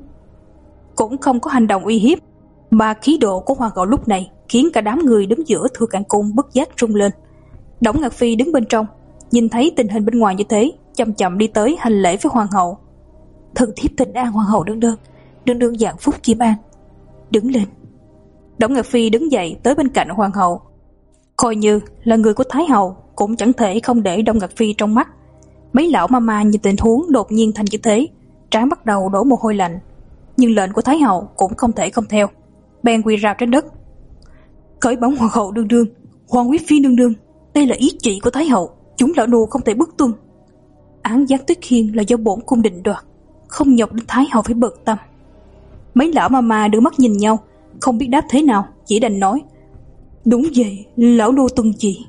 Cũng không có hành động uy hiếp, mà khí độ của hoàng hậu lúc này khiến cả đám người đứng giữa Thừa Can cung bất giác rung lên. Đổng Ngạc Phi đứng bên trong, nhìn thấy tình hình bên ngoài như thế, chậm chậm đi tới hành lễ với hoàng hậu. Thần thiếp thỉnh an hoàng hậu đương đương, đương đương dạng phúc kim an. Đứng lên. Đổng Ngạc Phi đứng dậy tới bên cạnh hoàng hậu. Coi như là người của Thái hậu, cũng chẳng thể không để Đổng Ngạc Phi trong mắt. Mấy lão mama nhìn tình huống đột nhiên thành như thế, trán bắt đầu đổ mồ hôi lạnh. Nhưng lệnh của Thái hậu cũng không thể không theo, bèn quỳ rạp trên đất. Khởi bẩm hoàng hậu đương đương, hoàng quý phi đương đương, đây là ý chỉ của Thái hậu, chúng lão nô không thể bất tuân. Án Giáng Tuyết Hiên là do bổn cung định đoạt, không nhọc đến Thái hậu phải bận tâm. Mấy lão mama đưa mắt nhìn nhau, không biết đáp thế nào, chỉ đành nói: đúng vậy, lão nô tuân chỉ.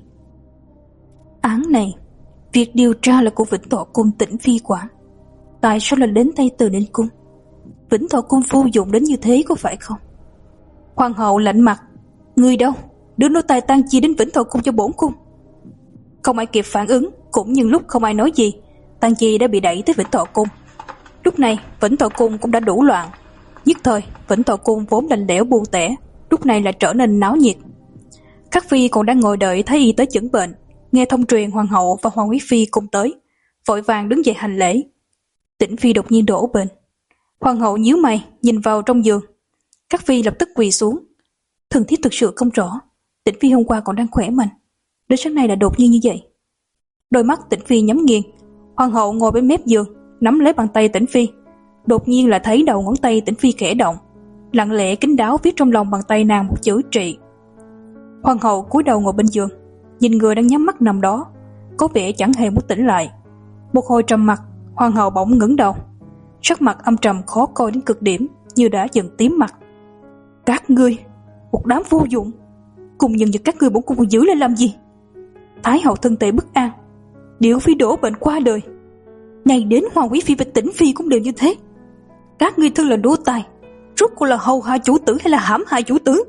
Án này, việc điều tra là của Vĩnh Thọ cung Tĩnh Phi quản, tại sao lại đến tay Từ Ninh cung? Vĩnh Thọ cung vô dụng đến như thế có phải không? Hoàng hậu lạnh mặt: người đâu, đưa nô tài tang chi đến Vĩnh Thọ cung cho bổn cung. Không ai kịp phản ứng, cũng như lúc không ai nói gì, tang chi đã bị đẩy tới Vĩnh Thọ cung. Lúc này Vĩnh Thọ cung cũng đã đủ loạn. Nhất thời Vĩnh Thọ cung vốn lạnh lẽo buông tẻ, lúc này lại trở nên náo nhiệt. Các phi còn đang ngồi đợi thái y tới chẩn bệnh, nghe thông truyền hoàng hậu và hoàng quý phi cùng tới, vội vàng đứng dậy hành lễ. Tĩnh Phi đột nhiên đổ bệnh. Hoàng hậu nhíu mày nhìn vào trong giường. Các phi lập tức quỳ xuống. Thần thiếp thực sự không rõ, Tĩnh Phi hôm qua còn đang khỏe mạnh, đến sáng nay là đột nhiên như vậy. Đôi mắt Tĩnh Phi nhắm nghiền. Hoàng hậu ngồi bên mép giường, nắm lấy bàn tay Tĩnh Phi. Đột nhiên là thấy đầu ngón tay Tĩnh Phi khẽ động, lặng lẽ kín đáo viết trong lòng bàn tay nàng một chữ trị. Hoàng hậu cúi đầu ngồi bên giường, nhìn người đang nhắm mắt nằm đó, có vẻ chẳng hề muốn tỉnh lại. Một hồi trầm mặc, hoàng hậu bỗng ngẩng đầu, sắc mặt âm trầm khó coi đến cực điểm, như đã dần tím mặt. Các ngươi, một đám vô dụng, cùng nhân vật các ngươi bổn cung còn giữ lại làm gì? Thái hậu thân thể bất an, Điệu Phi đổ bệnh qua đời, ngay đến hoàng quý phi và Tĩnh Phi cũng đều như thế. Các ngươi thân là nô tài, rốt cuộc là hầu hạ chủ tử hay là hãm hại chủ tử?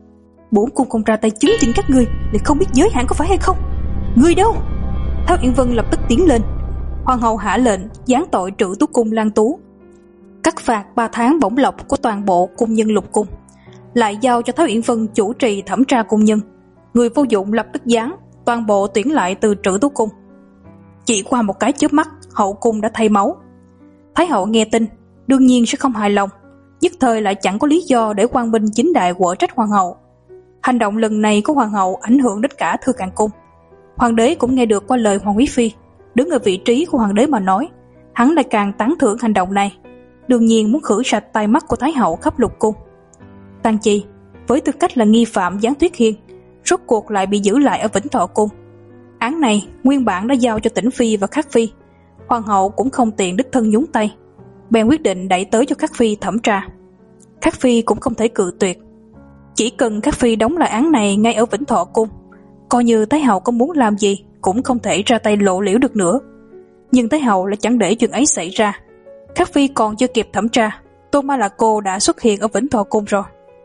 Bổn cung không ra tay chứng chỉnh các ngươi để không biết giới hạn có phải hay không. Ngươi đâu? Tháo Uyển Vân lập tức tiến lên. Hoàng hậu hạ lệnh giáng tội Trữ Tú cung Lan Tú, cắt phạt ba tháng bổng lộc của toàn bộ cung nhân lục cung, lại giao cho Tháo Uyển Vân chủ trì thẩm tra cung nhân. Người vô dụng lập tức giáng, toàn bộ tuyển lại từ Trữ Tú cung. Chỉ qua một cái chớp mắt, hậu cung đã thay máu. Thái hậu nghe tin, đương nhiên sẽ không hài lòng, nhất thời lại chẳng có lý do để quan binh chính đại quở trách hoàng hậu. Hành động lần này của hoàng hậu ảnh hưởng đến cả Thừa Can cung. Hoàng đế cũng nghe được qua lời hoàng quý phi, đứng ở vị trí của hoàng đế mà nói, hắn lại càng tán thưởng hành động này, đương nhiên muốn khử sạch tai mắt của Thái hậu khắp lục cung. Tang Chi với tư cách là nghi phạm gián Tuyết Hiên, rốt cuộc lại bị giữ lại ở Vĩnh Thọ cung. Án này nguyên bản đã giao cho Tĩnh Phi và Khắc Phi, hoàng hậu cũng không tiện đích thân nhúng tay, bèn quyết định đẩy tới cho Khắc Phi thẩm tra. Khắc Phi cũng không thể cự tuyệt, chỉ cần Khắc Phi đóng lại án này ngay ở Vĩnh Thọ cung, coi như Thái hậu có muốn làm gì cũng không thể ra tay lộ liễu được nữa. Nhưng Thái hậu lại chẳng để chuyện ấy xảy ra. Khắc Phi còn chưa kịp thẩm tra, Tô Ma Lạc Cô đã xuất hiện ở Vĩnh Thọ cung rồi.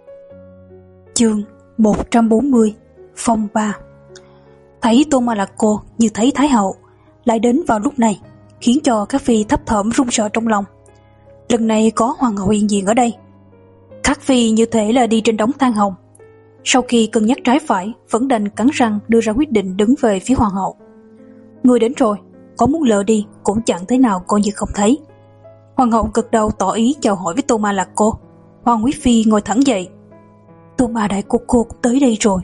Chương một trăm bốn mươi, phong ba. Thấy Tô Ma Lạc Cô như thấy Thái hậu lại đến vào lúc này, khiến cho Khắc Phi thấp thỏm run sợ trong lòng. Lần này có hoàng hậu hiện diện ở đây, Khắc Phi như thể là đi trên đống than hồng. Sau khi cân nhắc trái phải, vẫn đành cắn răng đưa ra quyết định đứng về phía hoàng hậu. Người đến rồi, có muốn lờ đi cũng chẳng thế nào coi như không thấy. Hoàng hậu gật đầu tỏ ý chào hỏi với Tô Ma Lạc Cô. Hoàng quý phi ngồi thẳng dậy. Tô Ma đại cô cô tới đây rồi.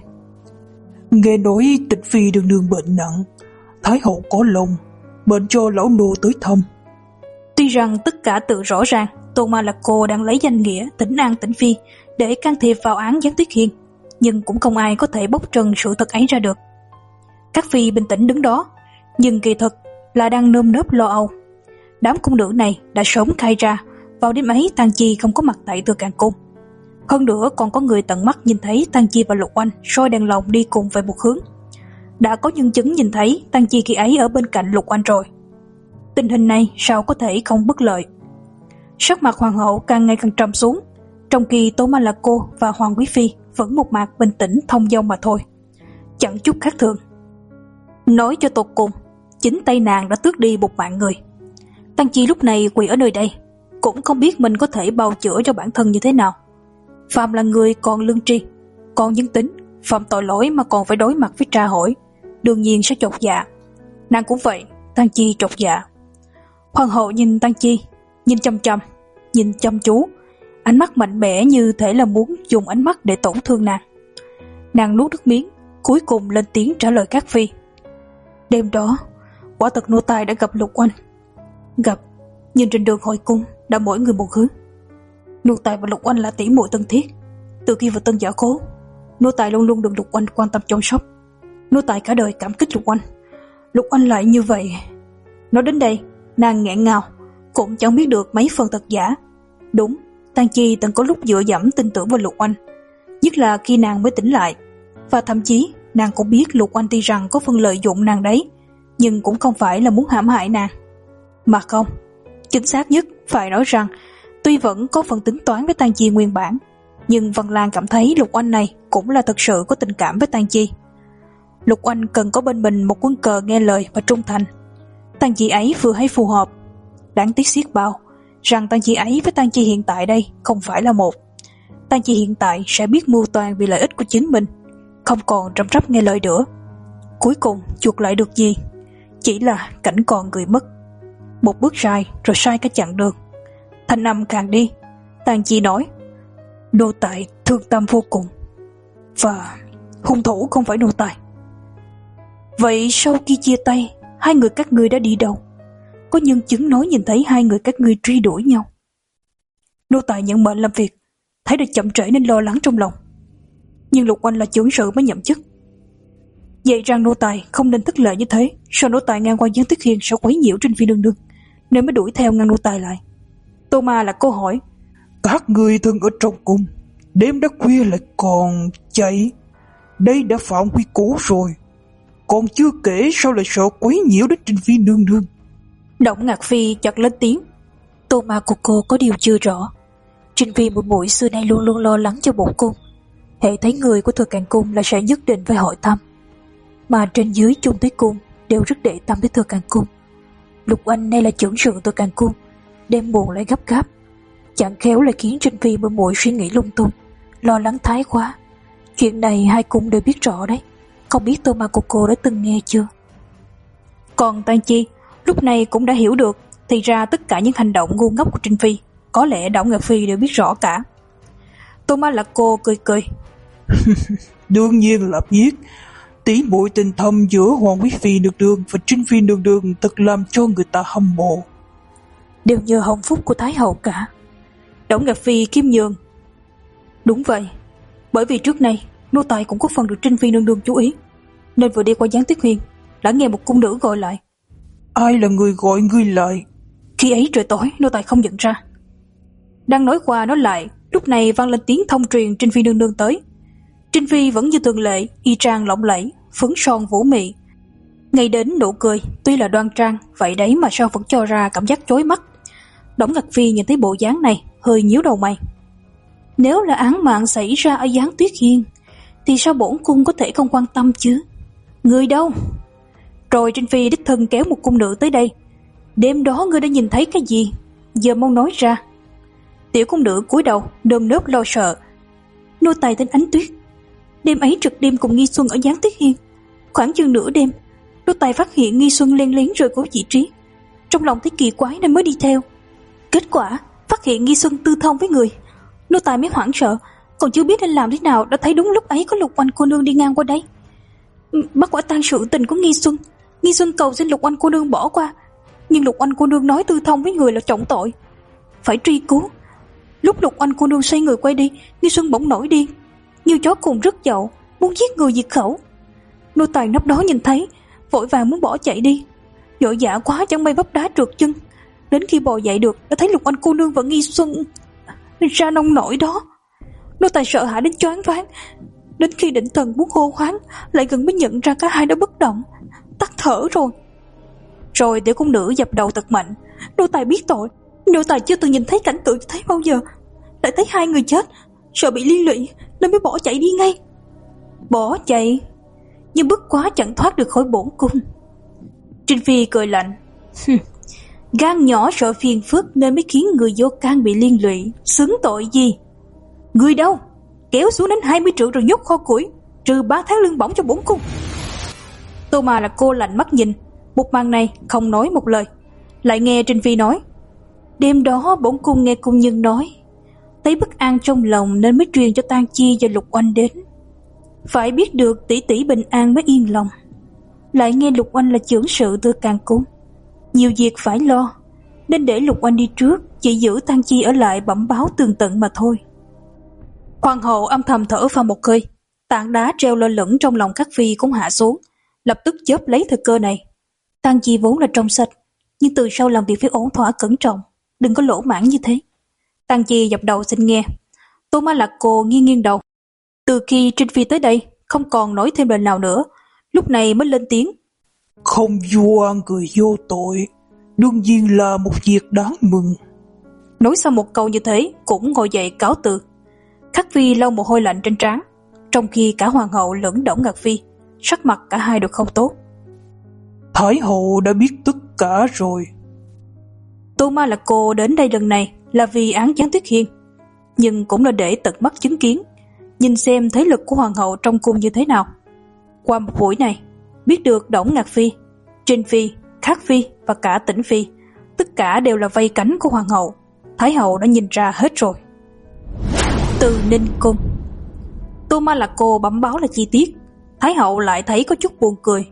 Nghe nói Tịch Phi đường đường bệnh nặng, Thái hậu có lòng mệnh cho lão nô tới thăm. Tuy rằng tất cả tự rõ ràng Tô Ma Lạc Cô đang lấy danh nghĩa Tĩnh An Tĩnh Phi để can thiệp vào án gián Tuyết Hiên, nhưng cũng không ai có thể bóc trần sự thật ấy ra được. Các phi bình tĩnh đứng đó, nhưng kỳ thực là đang nơm nớp lo âu. Đám cung nữ này đã sớm khai ra vào đêm ấy Tang Chi không có mặt tại Thừa Càng cung. Hơn nữa còn có người tận mắt nhìn thấy Tang Chi và Lục Oanh soi đèn lồng đi cùng về một hướng. Đã có nhân chứng nhìn thấy Tang Chi khi ấy ở bên cạnh Lục Oanh rồi. Tình hình này sao có thể không bất lợi. Sắc mặt hoàng hậu càng ngày càng trầm xuống, trong khi Tô Ma Lạc Cô và Hoàng quý phi vẫn một mặt bình tĩnh thông dong mà thôi, chẳng chút khác thường. Nói cho tột cùng, chính tay nàng đã tước đi một mạng người. Tang Chi lúc này quỳ ở nơi đây, cũng không biết mình có thể bào chữa cho bản thân như thế nào. Phạm là người còn lương tri, còn nhân tính, phạm tội lỗi mà còn phải đối mặt với tra hỏi, đương nhiên sẽ chột dạ. Nàng cũng vậy, Tang Chi chột dạ. Hoàng hậu nhìn Tang Chi, nhìn chăm chăm, nhìn chăm chú, ánh mắt mạnh mẽ như thể là muốn dùng ánh mắt để tổn thương nàng. Nàng nuốt nước miếng, cuối cùng lên tiếng trả lời các phi. Đêm đó, quả thật nô tài đã gặp Lục Oanh. Gặp, nhưng trên đường hồi cung đã mỗi người một hướng. Nô tài và Lục Oanh là tỷ muội thân thiết. Từ khi vào Tân Giả Khố, nô tài luôn luôn được Lục Oanh quan tâm chăm sóc. Nô tài cả đời cảm kích Lục Oanh. Lục Oanh lại như vậy. Nói đến đây, nàng nghẹn ngào, cũng chẳng biết được mấy phần thật giả. Đúng, Tang Chi từng có lúc dựa dẫm tin tưởng vào Lục Oanh, nhất là khi nàng mới tỉnh lại. Và thậm chí nàng cũng biết Lục Oanh tuy rằng có phần lợi dụng nàng đấy, nhưng cũng không phải là muốn hãm hại nàng. Mà không, chính xác nhất phải nói rằng tuy vẫn có phần tính toán với Tang Chi nguyên bản, nhưng Văn Lang cảm thấy Lục Oanh này cũng là thật sự có tình cảm với Tang Chi. Lục Oanh cần có bên mình một quân cờ nghe lời và trung thành. Tang Chi ấy vừa hay phù hợp. Đáng tiếc xiết bao rằng Tang Chi ấy với Tang Chi hiện tại đây không phải là một. Tang Chi hiện tại sẽ biết mưu toàn vì lợi ích của chính mình, không còn răm rắp nghe lời nữa. Cuối cùng chuộc lại được gì? Chỉ là cảnh còn người mất. Một bước sai rồi sai cả chặng đường. Thanh âm càng đi, Tang Chi nói: nô tài thương tâm vô cùng, và hung thủ không phải nô tài. Vậy sau khi chia tay, hai người các ngươi đã đi đâu? Có nhân chứng nói nhìn thấy hai người các ngươi truy đuổi nhau. Nô tài nhận mệnh làm việc, thấy được chậm trễ nên lo lắng trong lòng. Nhưng Lục Oanh là chưởng sự mới nhậm chức. Vậy rằng nô tài không nên thất lễ như thế. Sao nô tài ngang qua gián Tuyết Hiên sẽ quấy nhiễu trên phi nương nương, nên mới đuổi theo ngăn nô tài lại. Tô Ma là câu hỏi: các người thân ở trong cung, đêm đã khuya lại còn chạy, đây đã phạm quy cũ rồi. Còn chưa kể sao lại sợ quấy nhiễu đến trên phi nương nương. Động Ngạc Phi chợt lên tiếng. Tô Ma của cô có điều chưa rõ. Trinh Phi muội muội xưa nay luôn luôn lo lắng cho bổn cung, hễ thấy người của Thừa Càng cung là sẽ nhất định phải hỏi thăm. Mà trên dưới Trung Túy cung đều rất để tâm tới Thừa Càng cung. Lục Oanh nay là trưởng sự Thừa Càng cung, đêm buồn lại gấp gáp, chẳng khéo lại khiến Trinh Phi muội muội suy nghĩ lung tung, lo lắng thái quá. Chuyện này hai cung đều biết rõ đấy, không biết Tô Ma của cô đã từng nghe chưa? Còn Tang Chi lúc này cũng đã hiểu được, thì ra tất cả những hành động ngu ngốc của Trinh Phi có lẽ Đổng Ngạc Phi đều biết rõ cả. Tô Ma Lạc Cô cười cười. Đương nhiên là biết. Tỷ muội tình thâm giữa Hoàng quý phi nương nương và Trinh Phi nương nương thật làm cho người ta hâm mộ. đều nhờ hồng phúc của Thái hậu cả. Đổng Ngạc Phi khiêm nhường. Đúng vậy, bởi vì trước nay nô tài cũng có phần được Trinh Phi nương nương chú ý, nên vừa đi qua Giáng Tuyết Hiên đã nghe một cung nữ gọi lại. Ai là người gọi ngươi lại? Khi ấy trời tối, nô tài không nhận ra. Đang nói qua nói lại, lúc này vang lên tiếng thông truyền Trinh Phi nương nương tới. Trinh Phi vẫn như thường lệ, y trang lộng lẫy, phấn son vũ mị. Ngay đến nụ cười, tuy là đoan trang, vậy đấy mà sao vẫn cho ra cảm giác chói mắt. Đổng Ngạc Phi nhìn thấy bộ dáng này, hơi nhíu đầu mày. Nếu là án mạng xảy ra ở Giáng Tuyết Hiên, thì sao bổn cung có thể không quan tâm chứ? Người đâu? Rồi Trinh Phi đích thân kéo một cung nữ tới đây. Đêm đó ngươi đã nhìn thấy cái gì? Giờ mau nói ra. Tiểu cung nữ cúi đầu, nơm nớp lo sợ. Nô tài tên Ánh Tuyết. Đêm ấy trực đêm cùng Nghi Xuân ở Giáng Tuyết Hiên. Khoảng chừng nửa đêm, nô tài phát hiện Nghi Xuân len lén rời khỏi vị trí. Trong lòng thấy kỳ quái nên mới đi theo. Kết quả phát hiện Nghi Xuân tư thông với người. Nô tài mới hoảng sợ, còn chưa biết nên làm thế nào đã thấy đúng lúc ấy có Lục Oanh cô nương đi ngang qua đây. Bắt quả tang sự tình của Nghi Xuân. Nghi Xuân cầu xin Lục Oanh cô nương bỏ qua, nhưng Lục Oanh cô nương nói tư thông với người là trọng tội, phải truy cứu. Lúc Lục Oanh cô nương xoay người quay đi, Nghi Xuân bỗng nổi điên, như chó cùng rất dậu, muốn giết người diệt khẩu. Nô tài nấp đó nhìn thấy, vội vàng muốn bỏ chạy đi, vội vã quá chẳng may vấp đá trượt chân. Đến khi bò dậy được đã thấy Lục Oanh cô nương và Nghi Xuân ra nông nổi đó. Nô tài sợ hãi đến choáng váng, đến khi định thần muốn hô hoáng, lại gần mới nhận ra cả hai đã bất động, tắt thở rồi. Rồi tiểu cung nữ dập đầu thật mạnh. Nô tài biết tội, nô tài chưa từng nhìn thấy cảnh tượng như thế bao giờ, lại thấy hai người chết, sợ bị liên lụy nên mới bỏ chạy đi ngay. Bỏ chạy? Nhưng bất quá chẳng thoát được khỏi bổn cung. Trinh Phi cười lạnh. Gan nhỏ sợ phiền phức nên mới khiến người vô can bị liên lụy, xứng tội gì? Người đâu? Kéo xuống đến hai mươi trượng rồi nhốt kho củi, trừ ba tháng lương bổng cho bổn cung. Tô Ma là cô lạnh mắt nhìn một màn này, không nói một lời. Lại nghe Trinh Phi nói, đêm đó bổn cung nghe cung nhân nói, thấy bất an trong lòng nên mới truyền cho Tang Chi và Lục Oanh đến. Phải biết được tỷ tỷ bình an mới yên lòng. Lại nghe Lục Oanh là trưởng sự Tư Càng Cung, nhiều việc phải lo, nên để Lục Oanh đi trước, chỉ giữ Tang Chi ở lại bẩm báo tường tận mà thôi. Hoàng hậu âm thầm thở phào một hơi, tảng đá treo lơ lửng trong lòng các phi cũng hạ xuống, lập tức chớp lấy thời cơ này. Tang Chi vốn là trong sạch, nhưng từ sau làm việc phải ổn thỏa cẩn trọng, đừng có lỗ mãng như thế. Tang Chi dập đầu xin nghe. Tô Ma Lạc Cô nghiêng nghiêng đầu. Từ khi Trinh Phi tới đây, không còn nói thêm lời nào nữa, lúc này mới lên tiếng. Không vu oan người vô tội, đương nhiên là một việc đáng mừng. Nói xong một câu như thế, cũng ngồi dậy cáo từ. Khắc Phi lau mồ hôi lạnh trên trán, trong khi cả Hoàng hậu lẫn Đổng Ngạc Phi, sắc mặt cả hai đều không tốt. Thái hậu đã biết tất cả rồi. Tô Ma Lạc Cô đến đây lần này là vì án Giáng Tuyết Hiên, nhưng cũng là để tận mắt chứng kiến, nhìn xem thế lực của Hoàng hậu trong cung như thế nào. Qua một buổi này, biết được Đổng Ngạc Phi, Trinh Phi, Khắc Phi và cả Tĩnh Phi, tất cả đều là vây cánh của Hoàng hậu. Thái hậu đã nhìn ra hết rồi. Từ Ninh Cung, Tô Ma Lạc Cô bẩm báo là chi tiết. Thái hậu lại thấy có chút buồn cười.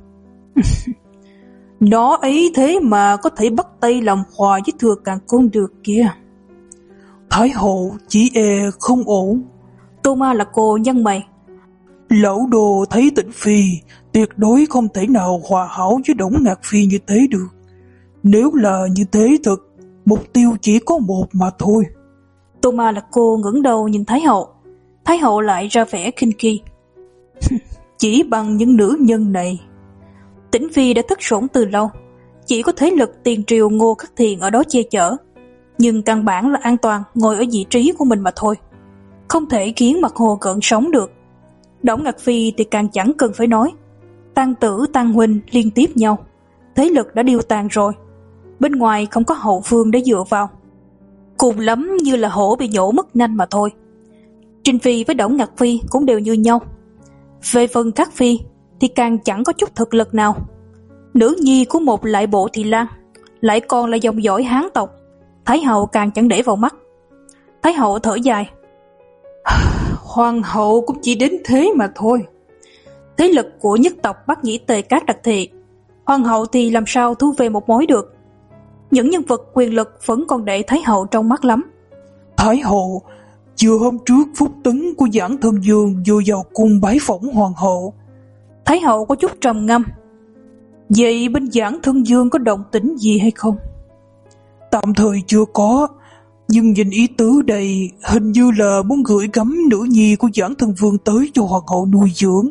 Nó ấy thế mà có thể bắt tay làm hòa với Thừa Càng Cung được kia. Thái hậu chỉ e không ổn. Tô Ma Lạc Cô nhăn mày. Lão đồ thấy Tĩnh Phi tuyệt đối không thể nào hòa hảo với Đổng Ngạc Phi như thế được. Nếu là như thế thật, mục tiêu chỉ có một mà thôi. Tô Ma Lạc Cô ngẩng đầu nhìn Thái hậu. Thái hậu lại ra vẻ khinh khi. Chỉ bằng những nữ nhân này. Tĩnh Phi đã thất sủng từ lâu, chỉ có thế lực tiền triều Ngô Khắc Thiền ở đó che chở, nhưng căn bản là an toàn ngồi ở vị trí của mình mà thôi, không thể khiến mặt hồ gợn sóng được. Đổng Ngạc Phi thì càng chẳng cần phải nói, Tăng tử Tăng huynh liên tiếp nhau, thế lực đã điêu tàn rồi, bên ngoài không có hậu phương để dựa vào, cùng lắm như là hổ bị nhổ mất nanh mà thôi. Trinh Phi với Đổng Ngạc Phi cũng đều như nhau. Về phần Khắc Phi thì càng chẳng có chút thực lực nào. Nữ nhi của một lại bộ Thị Lan, lại còn là dòng dõi Hán tộc, Thái hậu càng chẳng để vào mắt. Thái hậu thở dài. Hoàng hậu cũng chỉ đến thế mà thôi. Thế lực của nhất tộc Bắc Nhĩ Tề Cát Đặc Thị, Hoàng hậu thì làm sao thu về một mối được. Những nhân vật quyền lực vẫn còn để Thái hậu trong mắt lắm. Thái hậu, vừa hôm trước phúc tấn của Giảng Thân Dương vừa vào cung bái phỏng hoàng hậu. Thái hậu có chút trầm ngâm. Vậy bên Giảng Thân Dương có động tĩnh gì hay không? Tạm thời chưa có, nhưng nhìn ý tứ đây hình như là muốn gửi gắm nữ nhi của Giảng Thân Vương tới cho hoàng hậu nuôi dưỡng.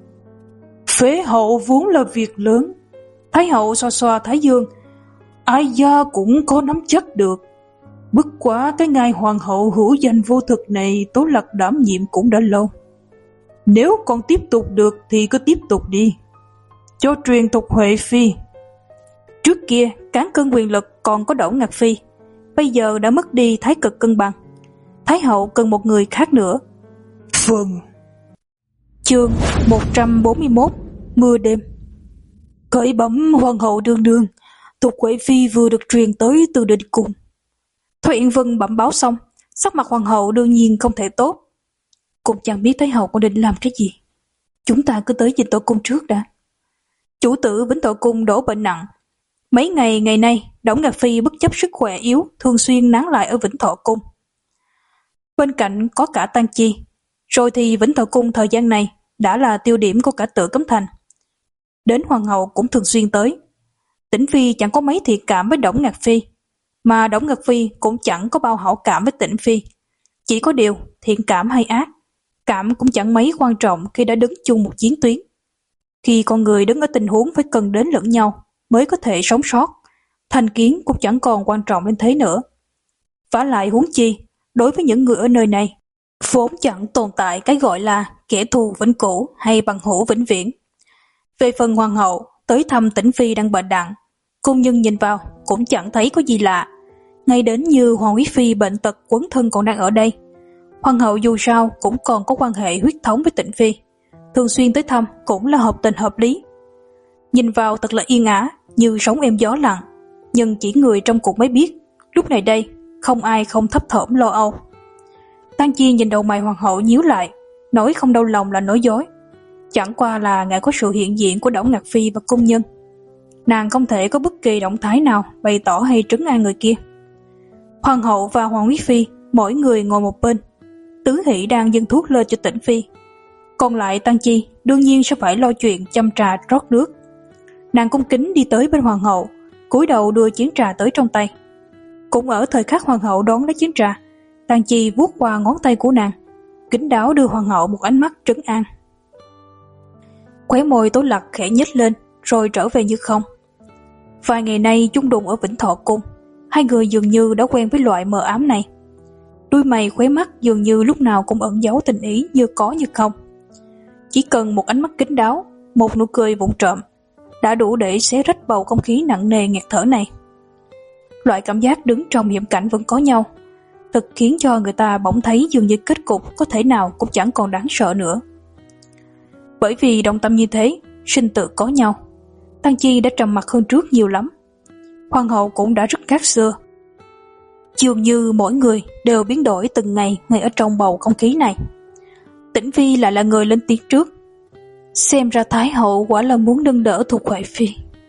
Phế hậu vốn là việc lớn. Thái hậu xoa xoa thái dương. Ai gia cũng có nắm chắc được. Bất quá cái ngài hoàng hậu hữu danh vô thực này Tố Lặc đảm nhiệm cũng đã lâu. Nếu còn tiếp tục được thì cứ tiếp tục đi. Cho truyền tục Huệ Phi. Trước kia cán cân quyền lực còn có Đỗ Ngạc Phi, bây giờ đã mất đi thái cực cân bằng. Thái hậu cần một người khác nữa. Vâng. Chương một trăm bốn mươi mốt. Mưa đêm. Khởi bẩm hoàng hậu đương đương, Tục Huệ Phi vừa được truyền tới từ Định Cung. Thôi Yên Vân bẩm báo xong, sắc mặt hoàng hậu đương nhiên không thể tốt. Cũng chẳng biết Thái hậu còn định làm cái gì. Chúng ta cứ tới Vĩnh Thọ Cung trước đã. Chủ tử Vĩnh Thọ Cung đổ bệnh nặng. Mấy ngày ngày nay, Đổng Ngạc Phi bất chấp sức khỏe yếu, thường xuyên nán lại ở Vĩnh Thọ Cung. Bên cạnh có cả Tang Chi, rồi thì Vĩnh Thọ Cung thời gian này đã là tiêu điểm của cả Tử Cấm Thành. Đến hoàng hậu cũng thường xuyên tới. Tĩnh Phi chẳng có mấy thiện cảm với Đổng Ngạc Phi, mà Đổng Ngạc Phi cũng chẳng có bao hảo cảm với Tĩnh Phi. Chỉ có điều thiện cảm hay ác, cảm cũng chẳng mấy quan trọng khi đã đứng chung một chiến tuyến. Khi con người đứng ở tình huống phải cần đến lẫn nhau mới có thể sống sót, thành kiến cũng chẳng còn quan trọng đến thế nữa. Vả lại huống chi, đối với những người ở nơi này, vốn chẳng tồn tại cái gọi là kẻ thù vĩnh cửu hay bằng hữu vĩnh viễn. Về phần hoàng hậu, tới thăm Tĩnh Phi đang bệnh nặng, cung nhân nhìn vào cũng chẳng thấy có gì lạ. Ngay đến như Hoàng Quý Phi bệnh tật quấn thân còn đang ở đây. Hoàng hậu dù sao cũng còn có quan hệ huyết thống với Tĩnh Phi, thường xuyên tới thăm cũng là hợp tình hợp lý. Nhìn vào thật là yên ả, như sóng êm gió lặng, nhưng chỉ người trong cuộc mới biết, lúc này đây không ai không thấp thỏm lo âu. Tang Chi nhìn đầu mày hoàng hậu nhíu lại, nói không đau lòng là nói dối. Chẳng qua là ngại có sự hiện diện của Đổng Ngạc Phi và cung nhân, nàng không thể có bất kỳ động thái nào bày tỏ hay trấn an người kia. Hoàng hậu và Hoàng Quý Phi mỗi người ngồi một bên, Tứ Hỷ đang dâng thuốc lên cho Tĩnh Phi, còn lại Tang Chi đương nhiên sẽ phải lo chuyện châm trà rót nước. Nàng cung kính đi tới bên hoàng hậu, cúi đầu đưa chén trà tới trong tay. Cũng ở thời khắc hoàng hậu đón lấy chén trà, Tang Chi vuốt qua ngón tay của nàng, kính đáo đưa hoàng hậu một ánh mắt trấn an. Khóe môi Tố Lặc khẽ nhếch lên, rồi trở về như không. Vài ngày nay chung đụng ở Vĩnh Thọ Cung, hai người dường như đã quen với loại mờ ám này. Đuôi mày khóe mắt dường như lúc nào cũng ẩn giấu tình ý như có như không. Chỉ cần một ánh mắt kín đáo, một nụ cười vụng trộm, đã đủ để xé rách bầu không khí nặng nề nghẹt thở này. Loại cảm giác đứng trong hiểm cảnh vẫn có nhau, thật khiến cho người ta bỗng thấy dường như kết cục có thể nào cũng chẳng còn đáng sợ nữa. Bởi vì đồng tâm như thế, sinh tử có nhau, Tang Chi đã trầm mặc hơn trước nhiều lắm. Hoàng hậu cũng đã rất khác xưa. Dường như mỗi người đều biến đổi từng ngày ngay ở trong bầu không khí này. Tĩnh Phi lại là người lên tiếng trước. Xem ra Thái hậu quả là muốn nâng đỡ Tục Huệ Phi.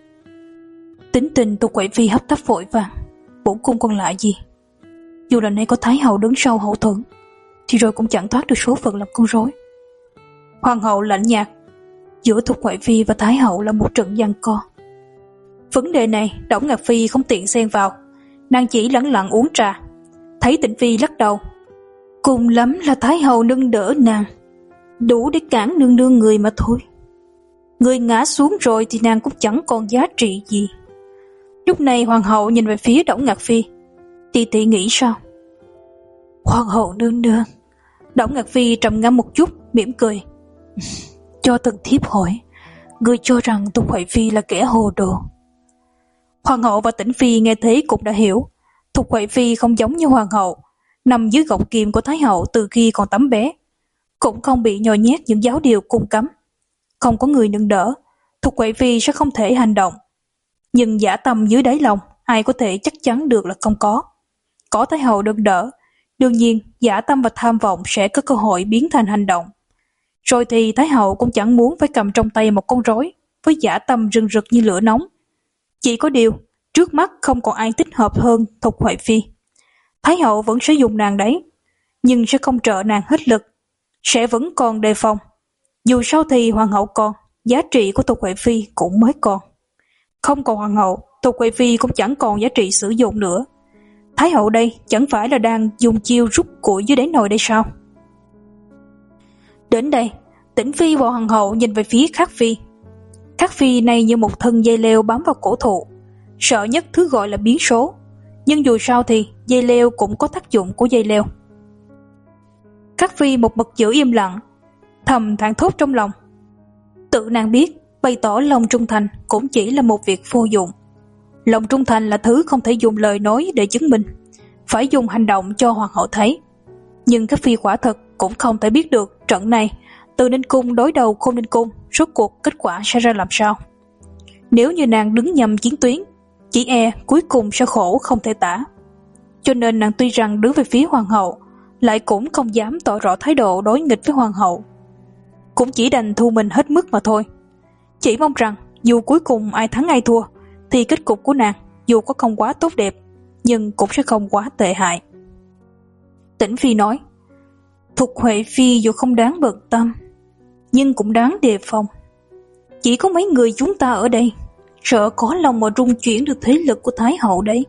Tính tình Tục Huệ Phi hấp tấp vội vàng, bổn cung còn lại gì. Dù là nay có Thái hậu đứng sau hậu thuẫn, thì rồi cũng chẳng thoát được số phận làm con rối. Hoàng hậu lạnh nhạt, giữa Tục Huệ Phi và Thái hậu là một trận giằng co. Vấn đề này Đổng Ngạc Phi không tiện xen vào, nàng chỉ lẳng lặng uống trà. Thấy Tĩnh Phi lắc đầu, cùng lắm là Thái hậu nâng đỡ nàng, đủ để cản nương nương người mà thôi. Người ngã xuống rồi thì nàng cũng chẳng còn giá trị gì. Lúc này hoàng hậu nhìn về phía Đổng Ngạc Phi, tỉ tỉ nghĩ sao? Hoàng hậu nương nương. Đổng Ngạc Phi trầm ngâm một chút, mỉm cười. Cho thần thiếp hỏi, người cho rằng Tục Huệ Phi là kẻ hồ đồ? Hoàng hậu và Tĩnh Phi nghe thế cũng đã hiểu, Tục Huệ Phi không giống như hoàng hậu, nằm dưới gọng kìm của Thái hậu từ khi còn tấm bé, cũng không bị nhồi nhét những giáo điều cung cấm. Không có người nâng đỡ, Tục Huệ Phi sẽ không thể hành động. Nhưng dã tâm dưới đáy lòng, ai có thể chắc chắn được là không có. Có Thái hậu nâng đỡ, đương nhiên dã tâm và tham vọng sẽ có cơ hội biến thành hành động. Rồi thì Thái hậu cũng chẳng muốn phải cầm trong tay một con rối với dã tâm rừng rực như lửa nóng. Chỉ có điều, Trước mắt không còn ai thích hợp hơn Thục Huệ Phi. Thái hậu vẫn sẽ dùng nàng đấy, nhưng sẽ không trợ nàng hết lực, sẽ vẫn còn đề phòng. Dù sao thì hoàng hậu còn, giá trị của Thục Huệ Phi cũng mới còn. Không còn hoàng hậu, Thục Huệ Phi cũng chẳng còn giá trị sử dụng nữa. Thái hậu đây chẳng phải là đang dùng chiêu rút củi dưới đáy nồi đây sao? Đến đây, Tĩnh Phi và hoàng hậu nhìn về phía Khắc Phi. Khắc Phi này như một thân dây leo bám vào cổ thụ, sợ nhất thứ gọi là biến số, nhưng dù sao thì dây leo cũng có tác dụng của dây leo. Khắc Phi một mực giữ im lặng, thầm thảng thốt trong lòng. Tự nàng biết bày tỏ lòng trung thành cũng chỉ là một việc vô dụng. Lòng trung thành là thứ không thể dùng lời nói để chứng minh, phải dùng hành động cho hoàng hậu thấy. Nhưng Khắc Phi quả thật cũng không thể biết được trận này từ Ninh Cung đối đầu Khôn Ninh Cung rốt cuộc kết quả sẽ ra làm sao. Nếu như nàng đứng nhầm chiến tuyến, chỉ e cuối cùng sẽ khổ không thể tả. Cho nên nàng tuy rằng đứng về phía hoàng hậu, lại cũng không dám tỏ rõ thái độ đối nghịch với hoàng hậu, cũng chỉ đành thu mình hết mức mà thôi. Chỉ mong rằng dù cuối cùng ai thắng ai thua, thì kết cục của nàng dù có không quá tốt đẹp, nhưng cũng sẽ không quá tệ hại. Tĩnh Phi nói, Thục Huệ Phi dù không đáng bận tâm, nhưng cũng đáng đề phòng. Chỉ có mấy người chúng ta ở đây, sợ có lòng mà rung chuyển được thế lực của Thái hậu đấy.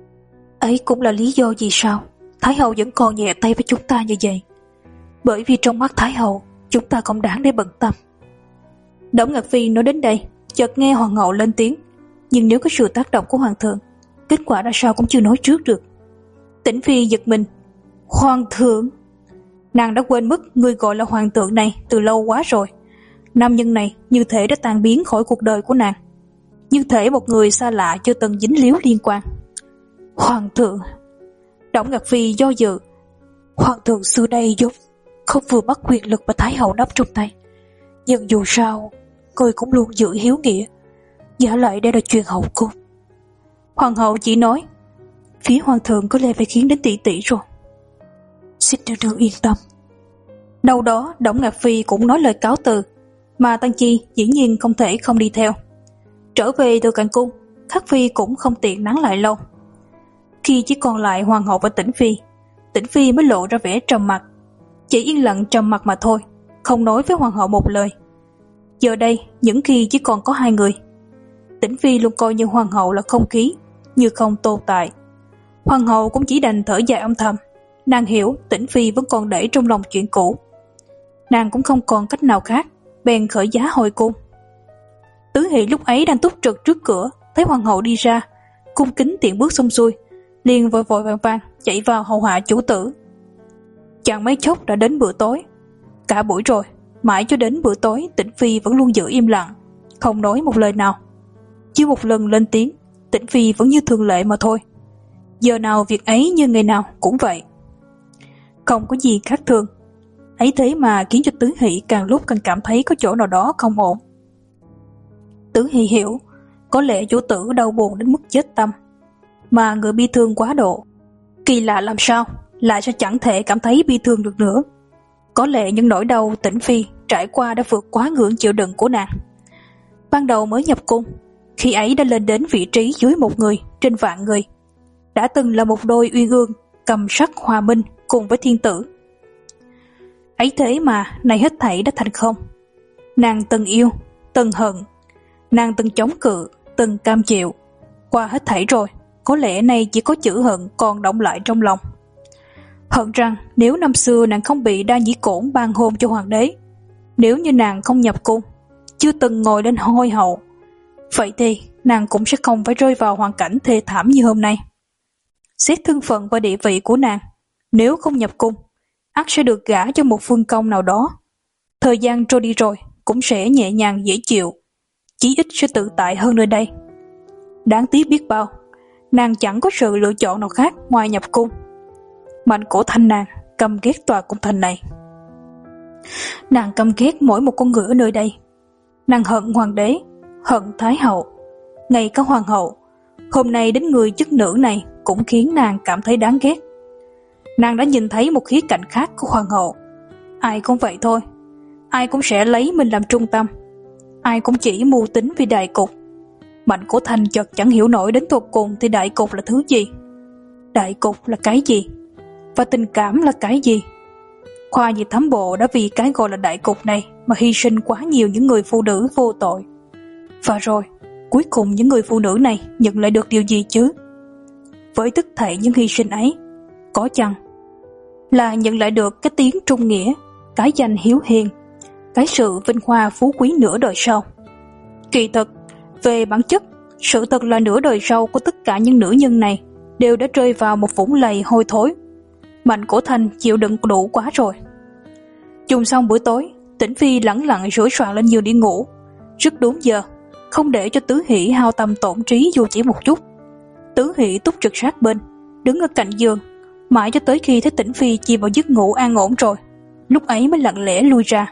Ấy cũng là lý do vì sao Thái hậu vẫn còn nhẹ tay với chúng ta như vậy. Bởi vì trong mắt Thái hậu, chúng ta không đáng để bận tâm. Đổng Ngạc Phi nói đến đây, chợt nghe hoàng hậu lên tiếng, nhưng nếu có sự tác động của hoàng thượng, kết quả ra sao cũng chưa nói trước được. Tĩnh Phi giật mình. Hoàng thượng? Nàng đã quên mất người gọi là hoàng thượng này từ lâu quá rồi. Nam nhân này như thể đã tan biến khỏi cuộc đời của nàng, như thể một người xa lạ chưa từng dính líu liên quan. Hoàng thượng? Đổng Ngạc Phi do dự. Hoàng thượng xưa đây giúp không vừa bắt quyền lực mà Thái hậu nắm trong tay, nhưng dù sao người cũng luôn giữ hiếu nghĩa, giả lại đây là chuyện hậu cung. Hoàng hậu chỉ nói, phía hoàng thượng có lẽ phải khiến đến tỷ tỷ rồi. Xin nương nương yên tâm. Đâu đó Đổng Ngạc Phi cũng nói lời cáo từ, mà Tăng Chi dĩ nhiên không thể không đi theo. Trở về từ Càn Cung, Khắc Phi cũng không tiện nán lại lâu. Khi chỉ còn lại hoàng hậu và Tĩnh Phi, Tĩnh Phi mới lộ ra vẻ trầm mặc, chỉ yên lặng trầm mặc mà thôi, không nói với hoàng hậu một lời. Giờ đây, những khi chỉ còn có hai người, Tĩnh Phi luôn coi như hoàng hậu là không khí, như không tồn tại. Hoàng hậu cũng chỉ đành thở dài âm thầm. Nàng hiểu Tĩnh Phi vẫn còn để trong lòng chuyện cũ. Nàng cũng không còn cách nào khác, bèn khởi giá hồi cung. Tứ Hỷ lúc ấy đang túc trực trước cửa, thấy hoàng hậu đi ra, cung kính tiện bước xong xuôi, liền vội vội vàng vàng chạy vào hầu hạ chủ tử. Chẳng mấy chốc đã đến bữa tối. Cả buổi rồi, mãi cho đến bữa tối, Tĩnh Phi vẫn luôn giữ im lặng, không nói một lời nào. Chưa một lần lên tiếng, Tĩnh Phi vẫn như thường lệ mà thôi. Giờ nào việc ấy như ngày nào cũng vậy, không có gì khác thường. Ấy thế mà khiến cho Tứ Hỷ càng lúc càng cảm thấy có chỗ nào đó không ổn. Tứ Hỷ hiểu, có lẽ chủ tử đau buồn đến mức chết tâm, mà người bi thương quá độ. Kỳ lạ làm sao lại sẽ chẳng thể cảm thấy bi thương được nữa. Có lẽ những nỗi đau Tĩnh Phi trải qua đã vượt quá ngưỡng chịu đựng của nàng. Ban đầu mới nhập cung, khi ấy đã lên đến vị trí dưới một người trên vạn người, đã từng là một đôi uyên ương cầm sắc hòa minh cùng với thiên tử. Ấy thế mà nay hết thảy đã thành không. Nàng từng yêu, từng hận, nàng từng chống cự, từng cam chịu. Qua hết thảy rồi, có lẽ nay chỉ có chữ hận còn đọng lại trong lòng. Hận rằng nếu năm xưa nàng không bị Đa Nhĩ Cổn ban hôn cho hoàng đế, nếu như nàng không nhập cung, chưa từng ngồi lên hôi hậu, vậy thì nàng cũng sẽ không phải rơi vào hoàn cảnh thê thảm như hôm nay. Xét thân phận và địa vị của nàng, nếu không nhập cung, ắt sẽ được gả cho một phương công nào đó. Thời gian trôi đi rồi cũng sẽ nhẹ nhàng dễ chịu, chí ít sẽ tự tại hơn nơi đây. Đáng tiếc biết bao, nàng chẳng có sự lựa chọn nào khác ngoài nhập cung. Mạnh cổ thanh nàng căm ghét tòa cung thành này. Nàng căm ghét mỗi một con người ở nơi đây. Nàng hận hoàng đế, hận thái hậu, ngay cả hoàng hậu. Hôm nay đến người chức nữ này cũng khiến nàng cảm thấy đáng ghét. Nàng đã nhìn thấy một khía cạnh khác của hoàng hậu. Ai cũng vậy thôi, ai cũng sẽ lấy mình làm trung tâm, ai cũng chỉ mưu tính vì đại cục. Mạnh Cổ Thành chợt chẳng hiểu nổi đến tột cùng thì đại cục là thứ gì. Đại cục là cái gì? Và tình cảm là cái gì? Khoa Diệt Thám Bộ đã vì cái gọi là đại cục này mà hy sinh quá nhiều những người phụ nữ vô tội. Và rồi, cuối cùng những người phụ nữ này nhận lại được điều gì chứ? Với tất thảy những hy sinh ấy, có chăng là nhận lại được cái tiếng trung nghĩa, cái danh hiếu hiền, cái sự vinh hoa phú quý nửa đời sau? Kỳ thực, về bản chất, sự thật là nửa đời sau của tất cả những nữ nhân này đều đã rơi vào một vũng lầy hôi thối. Mạnh Cổ Thành chịu đựng đủ quá rồi. Dùng xong buổi tối, Tĩnh Phi lẳng lặng sửa soạn lên giường đi ngủ. Rất đúng giờ, không để cho Tứ Hỷ hao tâm tổn trí dù chỉ một chút. Tứ Hỷ túc trực sát bên, đứng ở cạnh giường, mãi cho tới khi thấy Tĩnh Phi chìm vào giấc ngủ an ổn rồi, lúc ấy mới lặng lẽ lui ra.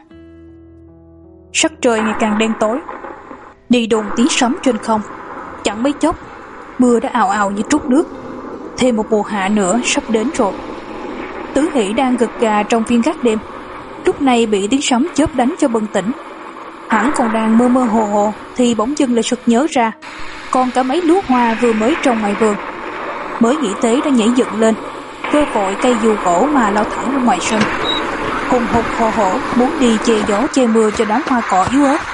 Sắc trời ngày càng đen tối, đi đùng tiếng sấm trên không. Chẳng mấy chốc, mưa đã ào ào như trút nước. Thêm một mùa hạ nữa sắp đến rồi. Tứ Hỷ đang gật gà trong viên gác đêm, lúc này bị tiếng sấm chớp đánh cho bừng tỉnh. Hắn còn đang mơ mơ hồ hồ thì bỗng dưng lại sực nhớ ra còn cả mấy lúa hoa vừa mới trồng ngoài vườn. Mới nghĩ thế đã nhảy dựng lên, vơ vội cây dù gỗ mà lao thẳng ra ngoài sân, hùng hục hồ hổ muốn đi che gió che mưa cho đám hoa cỏ yếu ớt.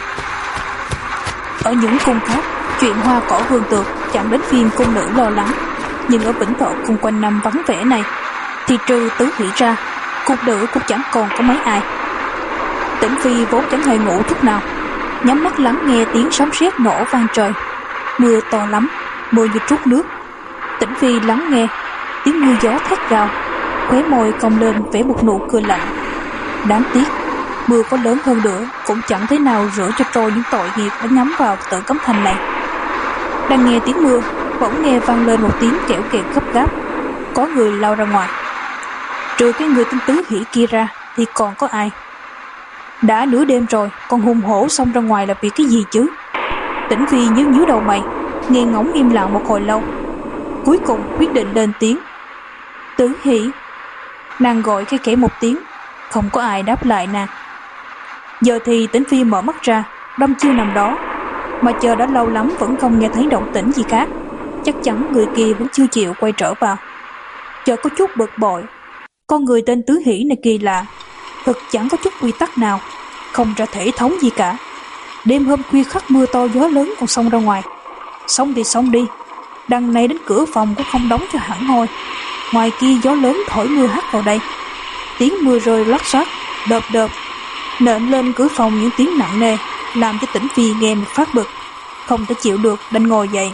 Ở những cung khác, chuyện hoa cỏ vườn tược chẳng đến phiên cung nữ lo lắng, nhưng ở Vĩnh Thọ cung quanh năm vắng vẻ này thì trừ Tứ Hỷ ra, cung nữ cũng chẳng còn có mấy ai. Tĩnh Phi vốn chẳng hề ngủ chút nào, nhắm mắt lắng nghe tiếng sấm sét nổ vang trời. Mưa to lắm, mưa như trút nước. Tĩnh Phi lắng nghe tiếng mưa gió thét gào, khóe môi cong lên vẽ một nụ cười lạnh. Đáng tiếc, mưa có lớn hơn nữa cũng chẳng thế nào rửa cho trôi những tội nghiệp đã nhắm vào Tử Cấm Thành này. Đang nghe tiếng mưa, bỗng nghe vang lên một tiếng kẽo kẹt gấp gáp. Có người lao ra ngoài. Trừ cái người tên Tứ Hỷ kia ra thì còn có ai? Đã nửa đêm rồi, còn hùng hổ xông ra ngoài là vì cái gì chứ? Tĩnh Phi nhíu nhíu đầu mày, nghe ngóng im lặng một hồi lâu, cuối cùng quyết định lên tiếng. Tứ Hỷ. Nàng gọi cái kẽ một tiếng, không có ai đáp lại nàng. Giờ thì Tĩnh Phi mở mắt ra, đăm chiêu nằm đó, mà chờ đã lâu lắm vẫn không nghe thấy động tĩnh gì khác. Chắc chắn người kia vẫn chưa chịu quay trở vào. Chợt có chút bực bội, con người tên Tứ Hỷ này kỳ lạ, thực chẳng có chút quy tắc nào, không ra thể thống gì cả. Đêm hôm khuya khắc mưa to gió lớn còn xông ra ngoài. Xông thì xông đi, đằng này đến cửa phòng cũng không đóng cho hẳn hoi, ngoài kia gió lớn thổi mưa hắt vào đây. Tiếng mưa rơi lắc xoát, đợp đợp, nện lên cửa phòng những tiếng nặng nề, làm cho Tĩnh Phi nghe một phát bực, không thể chịu được đành ngồi dậy.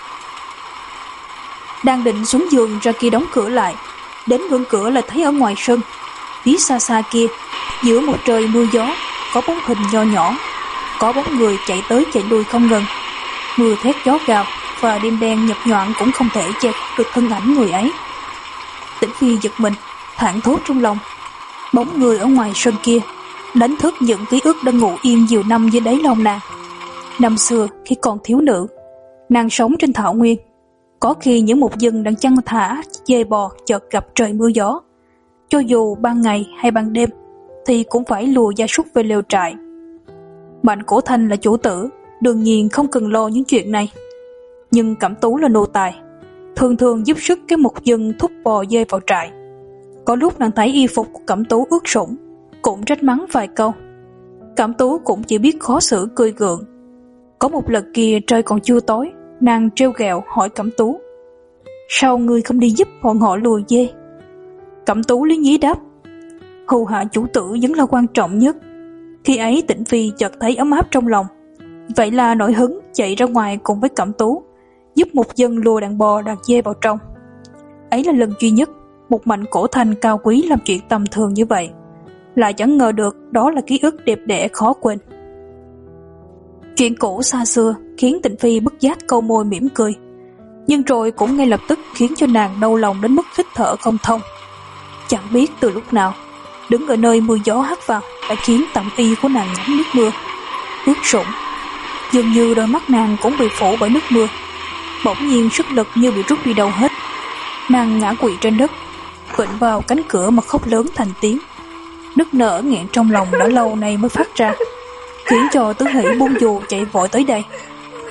Đang định xuống giường ra kia đóng cửa lại, đến ngưỡng cửa là thấy ở ngoài sân, phía xa xa kia, giữa một trời mưa gió, có bóng hình nho nhỏ, có bóng người chạy tới chạy lui không ngừng. Mưa thét gió gào và đêm đen nhập nhoạng cũng không thể che được thân ảnh người ấy. Tĩnh Phi giật mình, thảng thốt trong lòng. Bóng người ở ngoài sân kia đánh thức những ký ức đang ngủ yên nhiều năm dưới đáy lòng nàng. Năm xưa khi còn thiếu nữ, nàng sống trên thảo nguyên. Có khi những mục dân đang chăn thả dê bò chợt gặp trời mưa gió, cho dù ban ngày hay ban đêm thì cũng phải lùa gia súc về lều trại. Mạnh Cổ Thành là chủ tử, đương nhiên không cần lo những chuyện này. Nhưng Cẩm Tú là nô tài, thường thường giúp sức cái mục dân thúc bò dê vào trại. Có lúc nàng thấy y phục của Cẩm Tú ướt sũng, cũng trách mắng vài câu. Cẩm Tú cũng chỉ biết khó xử cười gượng. Có một lần kia trời còn chưa tối, nàng trêu ghẹo hỏi Cẩm Tú: "Sao ngươi không đi giúp bọn họ lùa dê?" Cẩm Tú lý nhí đáp: "Hầu hạ chủ tử vẫn là quan trọng nhất." Khi ấy Tĩnh Phi chợt thấy ấm áp trong lòng, vậy là nổi hứng chạy ra ngoài cùng với Cẩm Tú, giúp một dân lùa đàn bò đàn dê vào trong. Ấy là lần duy nhất một Mạnh Cổ Thành cao quý làm chuyện tầm thường như vậy, lại chẳng ngờ được đó là ký ức đẹp đẽ khó quên. Chuyện cũ xa xưa khiến Tĩnh Phi bất giác câu môi mỉm cười, nhưng rồi cũng ngay lập tức khiến cho nàng đau lòng đến mức hít thở không thông. Chẳng biết từ lúc nào, đứng ở nơi mưa gió hắt vào đã khiến tẩm y của nàng nhẵn nước mưa, ướt sũng. Dường như đôi mắt nàng cũng bị phủ bởi nước mưa. Bỗng nhiên sức lực như bị rút đi đâu hết. Nàng ngã quỵ trên đất, vịnh vào cánh cửa mà khóc lớn thành tiếng. Nức nở nghẹn trong lòng đã lâu nay mới phát ra, khiến cho Tứ Hỷ buông dù chạy vội tới đây.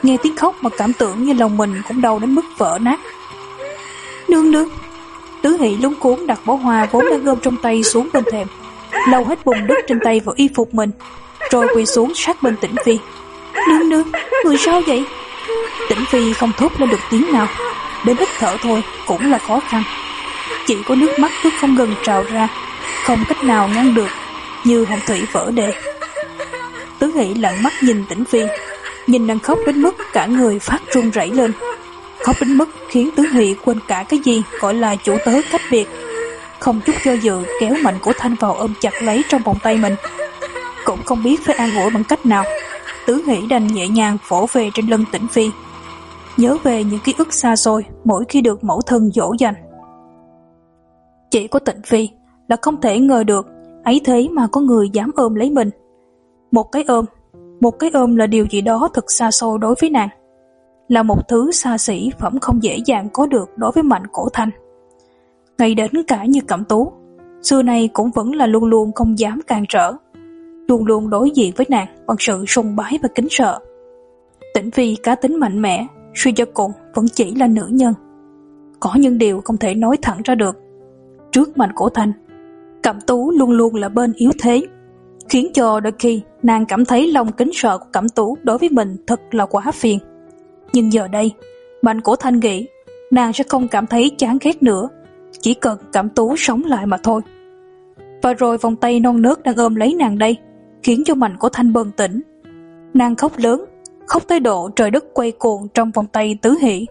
Nghe tiếng khóc mà cảm tưởng như lòng mình cũng đau đến mức vỡ nát. Nương nương. Tứ Hỷ lúng cuốn đặt bó hoa vốn đang gom trong tay xuống bên thềm, lau hết bùn đất trên tay vào y phục mình, rồi quỳ xuống sát bên Tĩnh Phi. Nương nương, người sao vậy? Tĩnh Phi không thốt lên được tiếng nào, đến hít thở thôi cũng là khó khăn. Chỉ có nước mắt cứ không ngừng trào ra, không cách nào ngăn được, như hồng thủy vỡ đê. Tứ Hỷ lặng mắt nhìn Tĩnh Phi, nhìn nàng khóc đến mức cả người phát run rẩy lên, khóc đến mức khiến Tứ Hỷ quên cả cái gì gọi là chủ tớ cách biệt, không chút do dự kéo mạnh cổ Thanh vào ôm chặt lấy trong vòng tay mình. Cũng không biết phải an ủi bằng cách nào, Tứ Hỷ đành nhẹ nhàng vỗ về trên lưng Tĩnh Phi, nhớ về những ký ức xa xôi mỗi khi được mẫu thân dỗ dành. Chỉ có Tĩnh Phi là không thể ngờ được, ấy thế mà có người dám ôm lấy mình. Một cái ôm, một cái ôm là điều gì đó thật xa xôi đối với nàng, là một thứ xa xỉ phẩm không dễ dàng có được đối với Mạnh Cổ Thanh. Ngay đến cả Như Cẩm Tú, xưa nay cũng vẫn là luôn luôn không dám cản trở, luôn luôn đối diện với nàng bằng sự sùng bái và kính sợ. Tĩnh Phi cá tính mạnh mẽ, suy cho cùng vẫn chỉ là nữ nhân, có những điều không thể nói thẳng ra được. Trước Mạnh Cổ Thanh, Cẩm Tú luôn luôn là bên yếu thế, khiến cho đôi khi nàng cảm thấy lòng kính sợ của Cẩm Tú đối với mình thật là quá phiền. Nhưng giờ đây, Mạnh Cổ Thanh nghĩ nàng sẽ không cảm thấy chán ghét nữa, chỉ cần Cẩm Tú sống lại mà thôi. Và rồi vòng tay non nớt đang ôm lấy nàng đây khiến cho Mạnh Cổ Thanh bừng tỉnh. Nàng khóc lớn, khóc tới độ trời đất quay cuồng trong vòng tay Tứ Hỷ.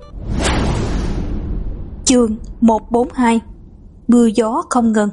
Chương một bốn hai. Mưa gió không ngừng.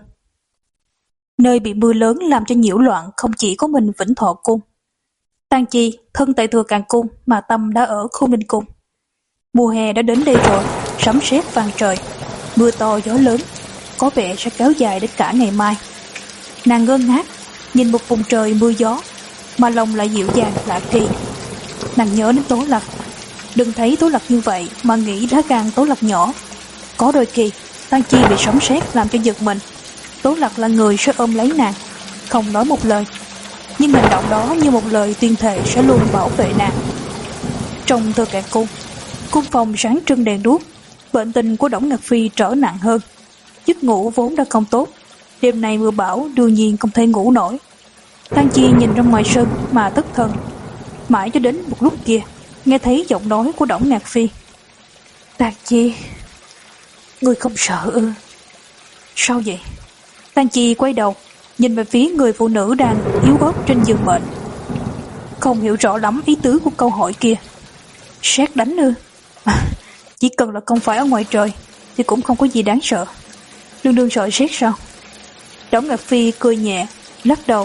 Nơi bị mưa lớn làm cho nhiễu loạn không chỉ có mình Vĩnh Thọ Cung. Tang Chi thân tại Thừa Càng Cung mà tâm đã ở Khôn Ninh Cung. Mùa hè đã đến đây rồi, sấm sét vang trời, mưa to gió lớn, có vẻ sẽ kéo dài đến cả ngày mai. Nàng ngơ ngác nhìn một vùng trời mưa gió, mà lòng lại dịu dàng lạ kỳ. Nàng nhớ đến Tố Lạc, đừng thấy Tố Lạc như vậy mà nghĩ lá gan Tố Lạc nhỏ. Có đôi khi Tang Chi bị sấm sét làm cho giật mình, Tố Lạc là người sẽ ôm lấy nàng, không nói một lời, nhưng hành động đó như một lời tuyên thệ sẽ luôn bảo vệ nàng. Trong Thừa Càng Cung, cung phòng sáng trưng đèn đuốc, bệnh tình của Đổng Ngạc Phi trở nặng hơn, giấc ngủ vốn đã không tốt, đêm nay mưa bão đương nhiên không thể ngủ nổi. Tang Chi nhìn ra ngoài sân mà thất thần, mãi cho đến một lúc kia nghe thấy giọng nói của Đổng Ngạc Phi. Tang Chi, ngươi không sợ ư? Sao vậy? Tang Chi quay đầu nhìn về phía người phụ nữ đang yếu ớt trên giường bệnh, không hiểu rõ lắm ý tứ của câu hỏi kia. Sét đánh ư? À, chỉ cần là không phải ở ngoài trời thì cũng không có gì đáng sợ. Đương đương sợ sét sao? Đổng Ngạc Phi cười nhẹ, lắc đầu.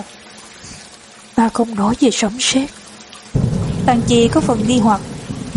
Ta không nói về sấm sét. Tang Chi có phần nghi hoặc.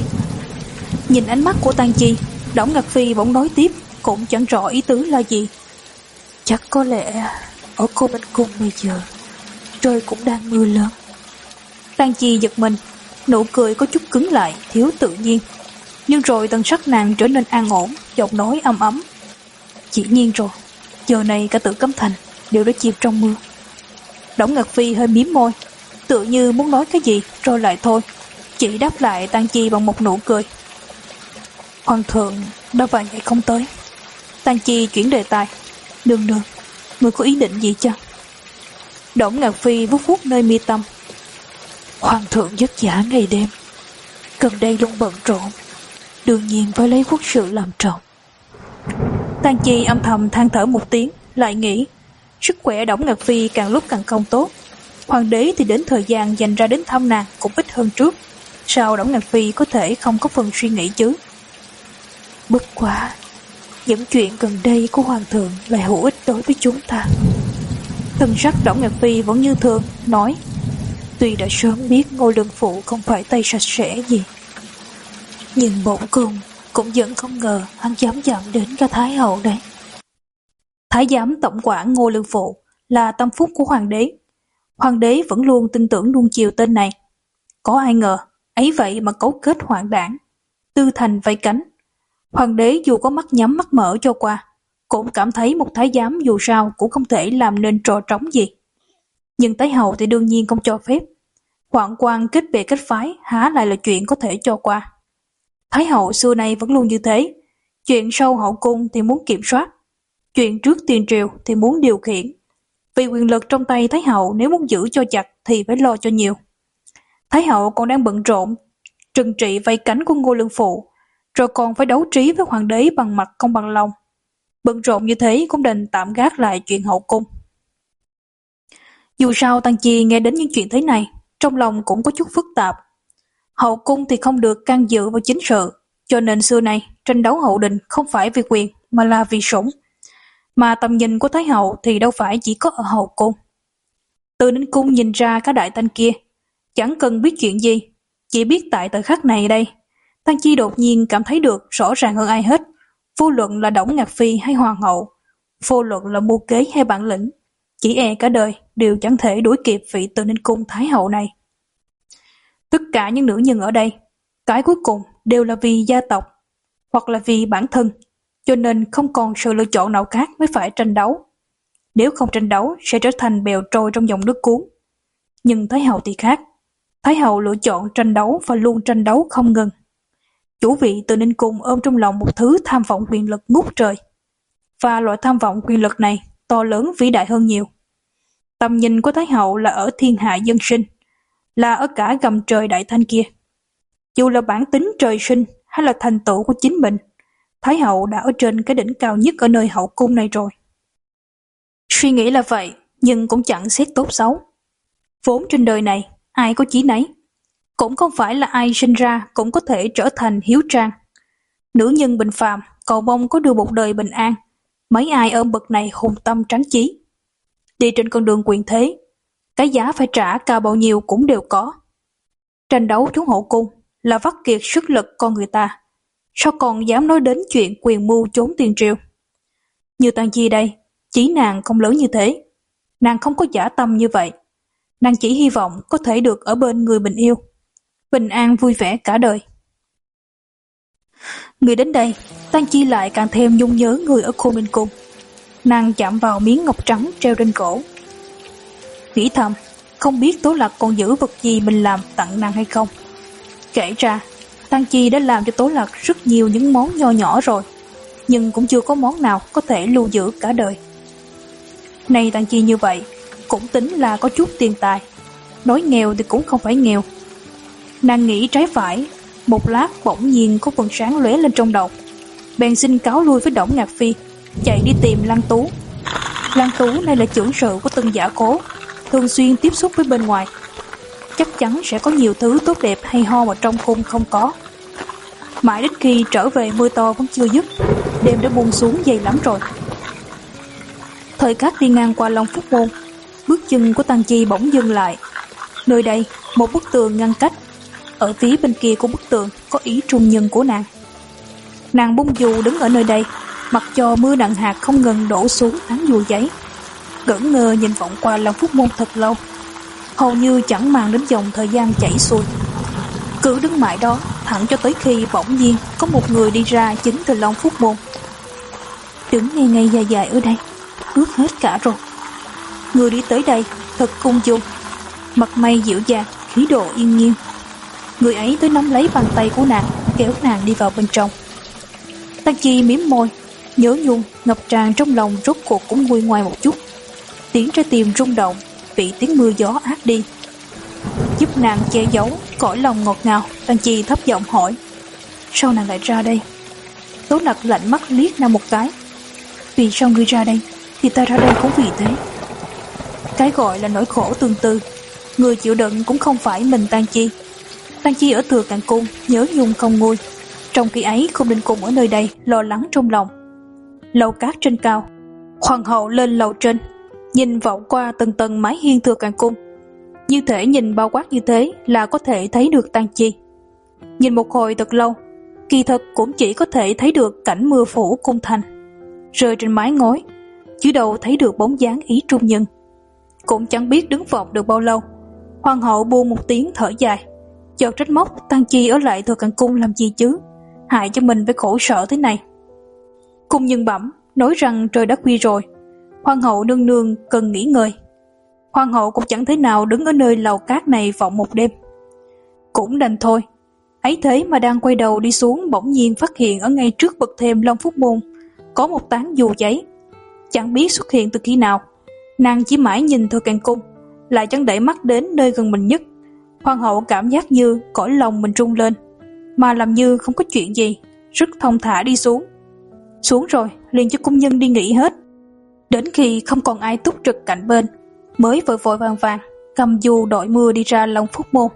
Nhìn ánh mắt của Tang Chi, Đổng Ngạc Phi bỗng nói tiếp, cũng chẳng rõ ý tứ là gì. Chắc có lẽ ở cô bên cung bây giờ trời cũng đang mưa lớn. Tang Chi giật mình, nụ cười có chút cứng lại, thiếu tự nhiên. Nhưng rồi tần sắc nàng trở nên an ổn, giọng nói ấm ấm. Chỉ nhiên rồi, giờ này cả Tử Cấm Thành đều đã chìm trong mưa. Đổng Ngạc Phi hơi mím môi, tự như muốn nói cái gì rồi lại thôi, chỉ đáp lại Tang Chi bằng một nụ cười. Hoàng thượng đã vài ngày không tới. Tang Chi chuyển đề tài. Nương nương, người có ý định gì chăng? Đổng Ngạc Phi vuốt vuốt nơi mi tâm. Hoàng thượng vất vả ngày đêm, gần đây luôn bận rộn, đương nhiên phải lấy quốc sự làm trọng. Tang Chi âm thầm than thở một tiếng, lại nghĩ sức khỏe Đổng Ngạc Phi càng lúc càng không tốt. Hoàng đế thì đến thời gian dành ra đến thăm nàng cũng ít hơn trước, sao Đổng Ngạc Phi có thể không có phần suy nghĩ chứ? Bất quá những chuyện gần đây của hoàng thượng lại hữu ích đối với chúng ta. Thần sắc Đổng Ngạc Phi vẫn như thường, nói. Tuy đã sớm biết Ngô Lương Phụ không phải tay sạch sẽ gì, nhưng bổn cung cũng vẫn không ngờ hắn dám dặn đến cả Thái hậu đấy. Thái giám tổng quản Ngô Lương Phụ là tâm phúc của hoàng đế. Hoàng đế vẫn luôn tin tưởng nuông chiều tên này. Có ai ngờ, ấy vậy mà cấu kết hoạn đảng, tư thành vây cánh. Hoàng đế dù có mắt nhắm mắt mở cho qua, cũng cảm thấy một thái giám dù sao cũng không thể làm nên trò trống gì. Nhưng Thái hậu thì đương nhiên không cho phép. Hoạn quan kết bè kết phái há lại là chuyện có thể cho qua. Thái hậu xưa nay vẫn luôn như thế, chuyện sau hậu cung thì muốn kiểm soát, chuyện trước tiền triều thì muốn điều khiển. Vì quyền lực trong tay Thái hậu nếu muốn giữ cho chặt thì phải lo cho nhiều. Thái hậu còn đang bận rộn trừng trị vây cánh của Ngô Lương Phụ, rồi còn phải đấu trí với hoàng đế bằng mặt không bằng lòng. Bận rộn như thế cũng đành tạm gác lại chuyện hậu cung. Dù sao Tăng Chi nghe đến những chuyện thế này, trong lòng cũng có chút phức tạp. Hậu cung thì không được can dự vào chính sự, cho nên xưa nay tranh đấu hậu đình không phải vì quyền mà là vì sủng. Mà tầm nhìn của Thái hậu thì đâu phải chỉ có ở hậu cung. Từ Ninh cung nhìn ra cả đại thanh kia, chẳng cần biết chuyện gì, chỉ biết tại thời khắc này đây, Tăng Chi đột nhiên cảm thấy được rõ ràng hơn ai hết, vô luận là Đổng Ngạc Phi hay hoàng hậu, vô luận là mưu kế hay bản lĩnh, chỉ e cả đời đều chẳng thể đuổi kịp vị Từ Ninh cung Thái hậu này. Tất cả những nữ nhân ở đây, cái cuối cùng đều là vì gia tộc, hoặc là vì bản thân, cho nên không còn sự lựa chọn nào khác mới phải tranh đấu. Nếu không tranh đấu sẽ trở thành bèo trôi trong dòng nước cuốn. Nhưng Thái hậu thì khác. Thái hậu lựa chọn tranh đấu và luôn tranh đấu không ngừng. Chủ vị Từ Ninh cung ôm trong lòng một thứ tham vọng quyền lực ngút trời. Và loại tham vọng quyền lực này to lớn vĩ đại hơn nhiều. Tầm nhìn của Thái hậu là ở thiên hạ dân sinh, là ở cả gầm trời đại thanh kia. Dù là bản tính trời sinh hay là thành tựu của chính mình, Thái hậu đã ở trên cái đỉnh cao nhất ở nơi hậu cung này rồi. Suy nghĩ là vậy, nhưng cũng chẳng xét tốt xấu. Vốn trên đời này, ai có chí nấy. Cũng không phải là ai sinh ra cũng có thể trở thành hiếu trang. Nữ nhân bình phàm, cầu mong có được một đời bình an. Mấy ai ôm bậc này hùng tâm tráng chí. Đi trên con đường quyền thế, cái giá phải trả cao bao nhiêu cũng đều có. Tranh đấu trốn hậu cung là vắt kiệt sức lực con người ta. Sao còn dám nói đến chuyện quyền mưu trốn tiền triều? Như Tăng Chi đây, chí nàng không lớn như thế. Nàng không có dã tâm như vậy. Nàng chỉ hy vọng có thể được ở bên người mình yêu, bình an vui vẻ cả đời. Người đến đây, Tăng Chi lại càng thêm nhung nhớ người ở Khôn Ninh cung. Nàng chạm vào miếng ngọc trắng treo trên cổ, nghĩ thầm, không biết Tố Lạc còn giữ vật gì mình làm tặng nàng hay không. Kể ra, Tăng Chi đã làm cho Tố Lạc rất nhiều những món nho nhỏ rồi, nhưng cũng chưa có món nào có thể lưu giữ cả đời. Nay Tăng Chi như vậy, cũng tính là có chút tiền tài. Nói nghèo thì cũng không phải nghèo. Nàng nghĩ trái phải, một lát bỗng nhiên có phần sáng lóe lên trong đầu. Bèn xin cáo lui với Đổng Ngạc Phi, chạy đi tìm Lăng Tú. Lăng Tú này là trưởng sự của từng giả cố, thường xuyên tiếp xúc với bên ngoài. Chắc chắn sẽ có nhiều thứ tốt đẹp hay ho mà trong cung không có. Mãi đến khi trở về mưa to vẫn chưa dứt, đêm đã buông xuống dày lắm rồi. Thời khắc đi ngang qua Long Phúc Môn, bước chân của Tăng Chi bỗng dừng lại. Nơi đây, một bức tường ngăn cách. Ở phía bên kia của bức tường có ý trung nhân của nàng. Nàng bung dù đứng ở nơi đây, mặc cho mưa nặng hạt không ngừng đổ xuống án dù giấy. Ngẩn ngơ nhìn vọng qua Long Phúc Môn thật lâu, hầu như chẳng màng đến dòng thời gian chảy xuôi. Cứ đứng mãi đó, thẳng cho tới khi bỗng nhiên có một người đi ra chính từ Long Phúc Môn. Đứng ngay ngay dài dài ở đây, ướt hết cả rồi. Người đi tới đây thật cung dung, mặt mày dịu dàng, khí độ yên nhiên. Người ấy tới nắm lấy bàn tay của nàng, kéo nàng đi vào bên trong. Tăng Chi mím môi, nhớ nhung ngập tràn trong lòng rốt cuộc cũng nguôi ngoai một chút. Tiếng trái tim rung động bị tiếng mưa gió át đi. Giúp nàng che giấu cõi lòng ngọt ngào, Tăng Chi thấp giọng hỏi: sao nàng lại ra đây? Tố Lạc lạnh mắt liếc nàng một cái. Vì sao ngươi ra đây thì ta ra đây cũng vì thế. Cái gọi là nỗi khổ tương tư, người chịu đựng cũng không phải mình Tăng Chi. Tăng Chi ở Thừa Càn cung nhớ nhung không nguôi, trong khi ấy Khôn Ninh cung ở nơi đây lo lắng trong lòng. Lầu cát trên cao, hoàng hậu lên lầu trên, nhìn vọng qua từng tầng mái hiên Thừa Càn cung, như thể nhìn bao quát như thế là có thể thấy được Tăng Chi. Nhìn một hồi thật lâu, kỳ thực cũng chỉ có thể thấy được cảnh mưa phủ cung thành rơi trên mái ngói, chứ đâu thấy được bóng dáng ý trung nhân. Cũng chẳng biết đứng vọng được bao lâu, hoàng hậu buông một tiếng thở dài, chợt trách móc Tăng Chi ở lại Thừa Càn cung làm gì chứ, hại cho mình phải khổ sở thế này. Cung nhân bẩm nói rằng trời đã khuya rồi, hoàng hậu nương nương cần nghỉ ngơi. Hoàng hậu cũng chẳng thế nào đứng ở nơi lầu cát này vọng một đêm. Cũng đành thôi. Ấy thế mà đang quay đầu đi xuống, bỗng nhiên phát hiện ở ngay trước bậc thềm Long Phúc Môn có một tán dù cháy. Chẳng biết xuất hiện từ khi nào, nàng chỉ mãi nhìn Thừa Càng Cung, lại chẳng đẩy mắt đến nơi gần mình nhất. Hoàng hậu cảm giác như cõi lòng mình rung lên, mà làm như không có chuyện gì, rất thong thả đi xuống. Xuống rồi liền cho cung nhân đi nghỉ hết. Đến khi không còn ai túc trực cạnh bên, mới vội vội vàng vàng cầm dù đội mưa đi ra Long Phúc Môn.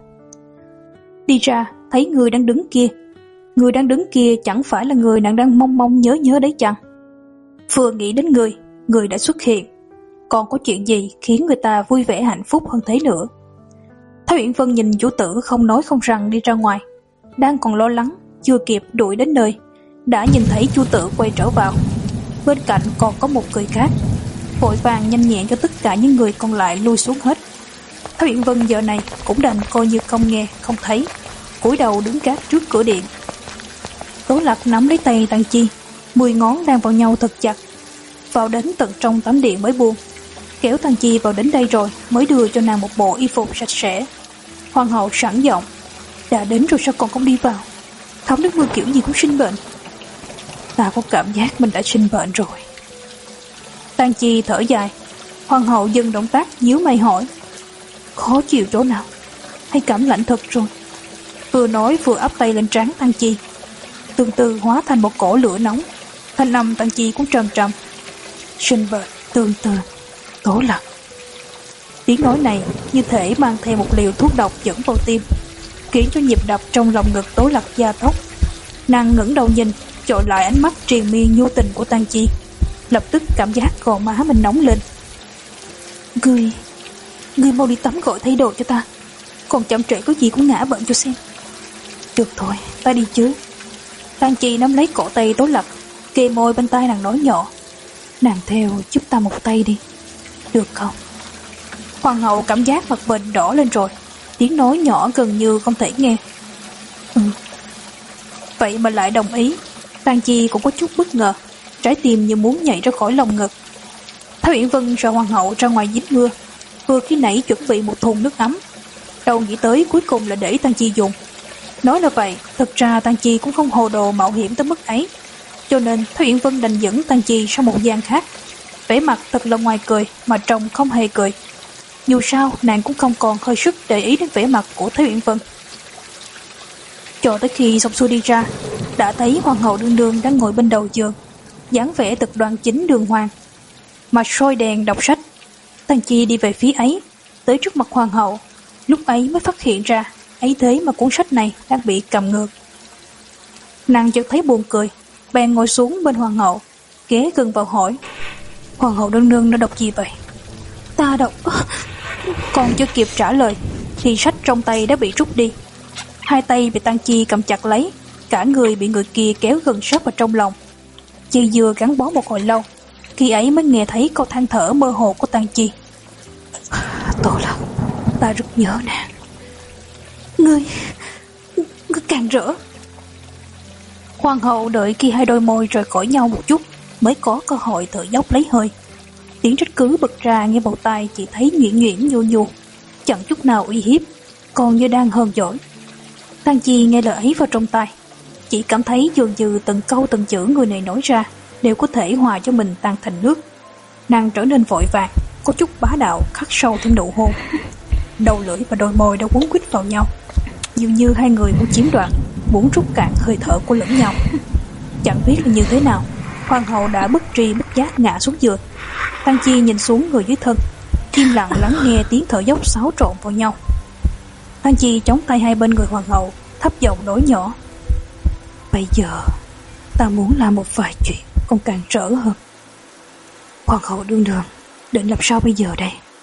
Đi ra thấy người đang đứng kia. Người đang đứng kia chẳng phải là người nàng đang mong mong nhớ nhớ đấy chăng? Vừa nghĩ đến người, người đã xuất hiện. Còn có chuyện gì khiến người ta vui vẻ hạnh phúc hơn thế nữa? Thái Uyển Vân nhìn chủ tử không nói không rằng đi ra ngoài, đang còn lo lắng, chưa kịp đuổi đến nơi, đã nhìn thấy chủ tử quay trở vào. Bên cạnh còn có một người khác, vội vàng nhanh nhẹn cho tất cả những người còn lại lui xuống hết. Thái Uyển Vân giờ này cũng đành coi như không nghe không thấy, cúi đầu đứng gác trước cửa điện. Tố Lạc nắm lấy tay Tang Chi, mười ngón đang vào nhau thật chặt, vào đến tận trong tấm điện mới buông. Kéo Tang Chi vào đến đây rồi mới đưa cho nàng một bộ y phục sạch sẽ. Hoàng hậu sẵn giọng: đã đến rồi sao còn không đi vào? Thấm nước mưa kiểu gì cũng sinh bệnh. Ta có cảm giác mình đã sinh bệnh rồi. Tang Chi thở dài. Hoàng hậu dừng động tác, nhíu mày hỏi: khó chịu chỗ nào? Hay cảm lạnh thật rồi? Vừa nói vừa áp tay lên trán Tang Chi, từ từ hóa thành một cổ lửa nóng. Thanh âm Tang Chi cũng trầm trầm: sinh bệnh tương tự Tố Lạc. Tiếng nói này như thể mang theo một liều thuốc độc dẫn vào tim, khiến cho nhịp đập trong lòng ngực Tố Lạc gia tốc. Nàng ngẩng đầu nhìn, chọi lại ánh mắt triền miên nhu tình của Tang Chi, lập tức cảm giác gò má mình nóng lên. Ngươi, ngươi mau đi tắm gội thay đồ cho ta, còn chậm trễ có gì cũng ngã bệnh cho xem. Được thôi, ta đi chứ. Tang Chi nắm lấy cổ tay Tố Lạc, kề môi bên tai nàng nói nhỏ: nàng theo giúp ta một tay đi, được không? Hoàng hậu cảm giác mặt mình đỏ lên rồi, tiếng nói nhỏ gần như không thể nghe. Ừ. Vậy mà lại đồng ý. Tang Chi cũng có chút bất ngờ, trái tim như muốn nhảy ra khỏi lồng ngực. Thái Uyển Vân sợ hoàng hậu ra ngoài dính mưa, vừa khi nãy chuẩn bị một thùng nước ấm, đâu nghĩ tới cuối cùng là để Tang Chi dùng. Nói là vậy, thực ra Tang Chi cũng không hồ đồ mạo hiểm tới mức ấy, cho nên Thái Uyển Vân đành dẫn Tang Chi sang một gian khác, vẻ mặt thật là ngoài cười mà trông không hề cười. Dù sao nàng cũng không còn hơi sức để ý đến vẻ mặt của Thái Uyển Vân. Cho tới khi xong xuôi đi ra, đã thấy hoàng hậu đương đương đang ngồi bên đầu giường, dáng vẻ thật đoan chính đường hoàng, mà soi đèn đọc sách. Tang Chi đi về phía ấy, tới trước mặt hoàng hậu, lúc ấy mới phát hiện ra ấy thế mà cuốn sách này đang bị cầm ngược. Nàng chợt thấy buồn cười, bèn ngồi xuống bên hoàng hậu, ghé gần vào hỏi: hoàng hậu đương đương đã đọc gì vậy? Ta đọc... Còn chưa kịp trả lời thì sách trong tay đã bị rút đi. Hai tay bị Tang Chi cầm chặt lấy, cả người bị người kia kéo gần sát vào trong lòng. Chi vừa gắn bó một hồi lâu, khi ấy mới nghe thấy câu than thở mơ hồ của Tang Chi: Tố Lạc, ta rất nhớ nàng. Ngươi... ngươi càng rỡ. Hoàng hậu đợi khi hai đôi môi rời khỏi nhau một chút mới có cơ hội thở dốc lấy hơi. Tiếng trách cứ bật ra nghe vào tai chỉ thấy nhuyễn nhuyễn nhu nhu, chẳng chút nào uy hiếp, còn như đang hờn dỗi. Tang Chi nghe lời ấy vào trong tai, chỉ cảm thấy dường như từng câu từng chữ người này nói ra đều có thể hòa cho mình tan thành nước. Nàng trở nên vội vàng, có chút bá đạo khắc sâu thêm nụ hôn. Đầu lưỡi và đôi môi đã quấn quýt vào nhau, dường như hai người muốn chiếm đoạt, muốn rút cạn hơi thở của lẫn nhau. Chẳng biết là như thế nào, hoàng hậu đã bất tri bất giác ngã xuống giường. Tang Chi nhìn xuống người dưới thân, im lặng lắng nghe tiếng thở dốc xáo trộn vào nhau. Tang Chi chống tay hai bên người hoàng hậu, thấp giọng nói nhỏ: bây giờ ta muốn làm một vài chuyện còn cản trở hơn. Hoàng hậu đương đương định làm sao bây giờ đây?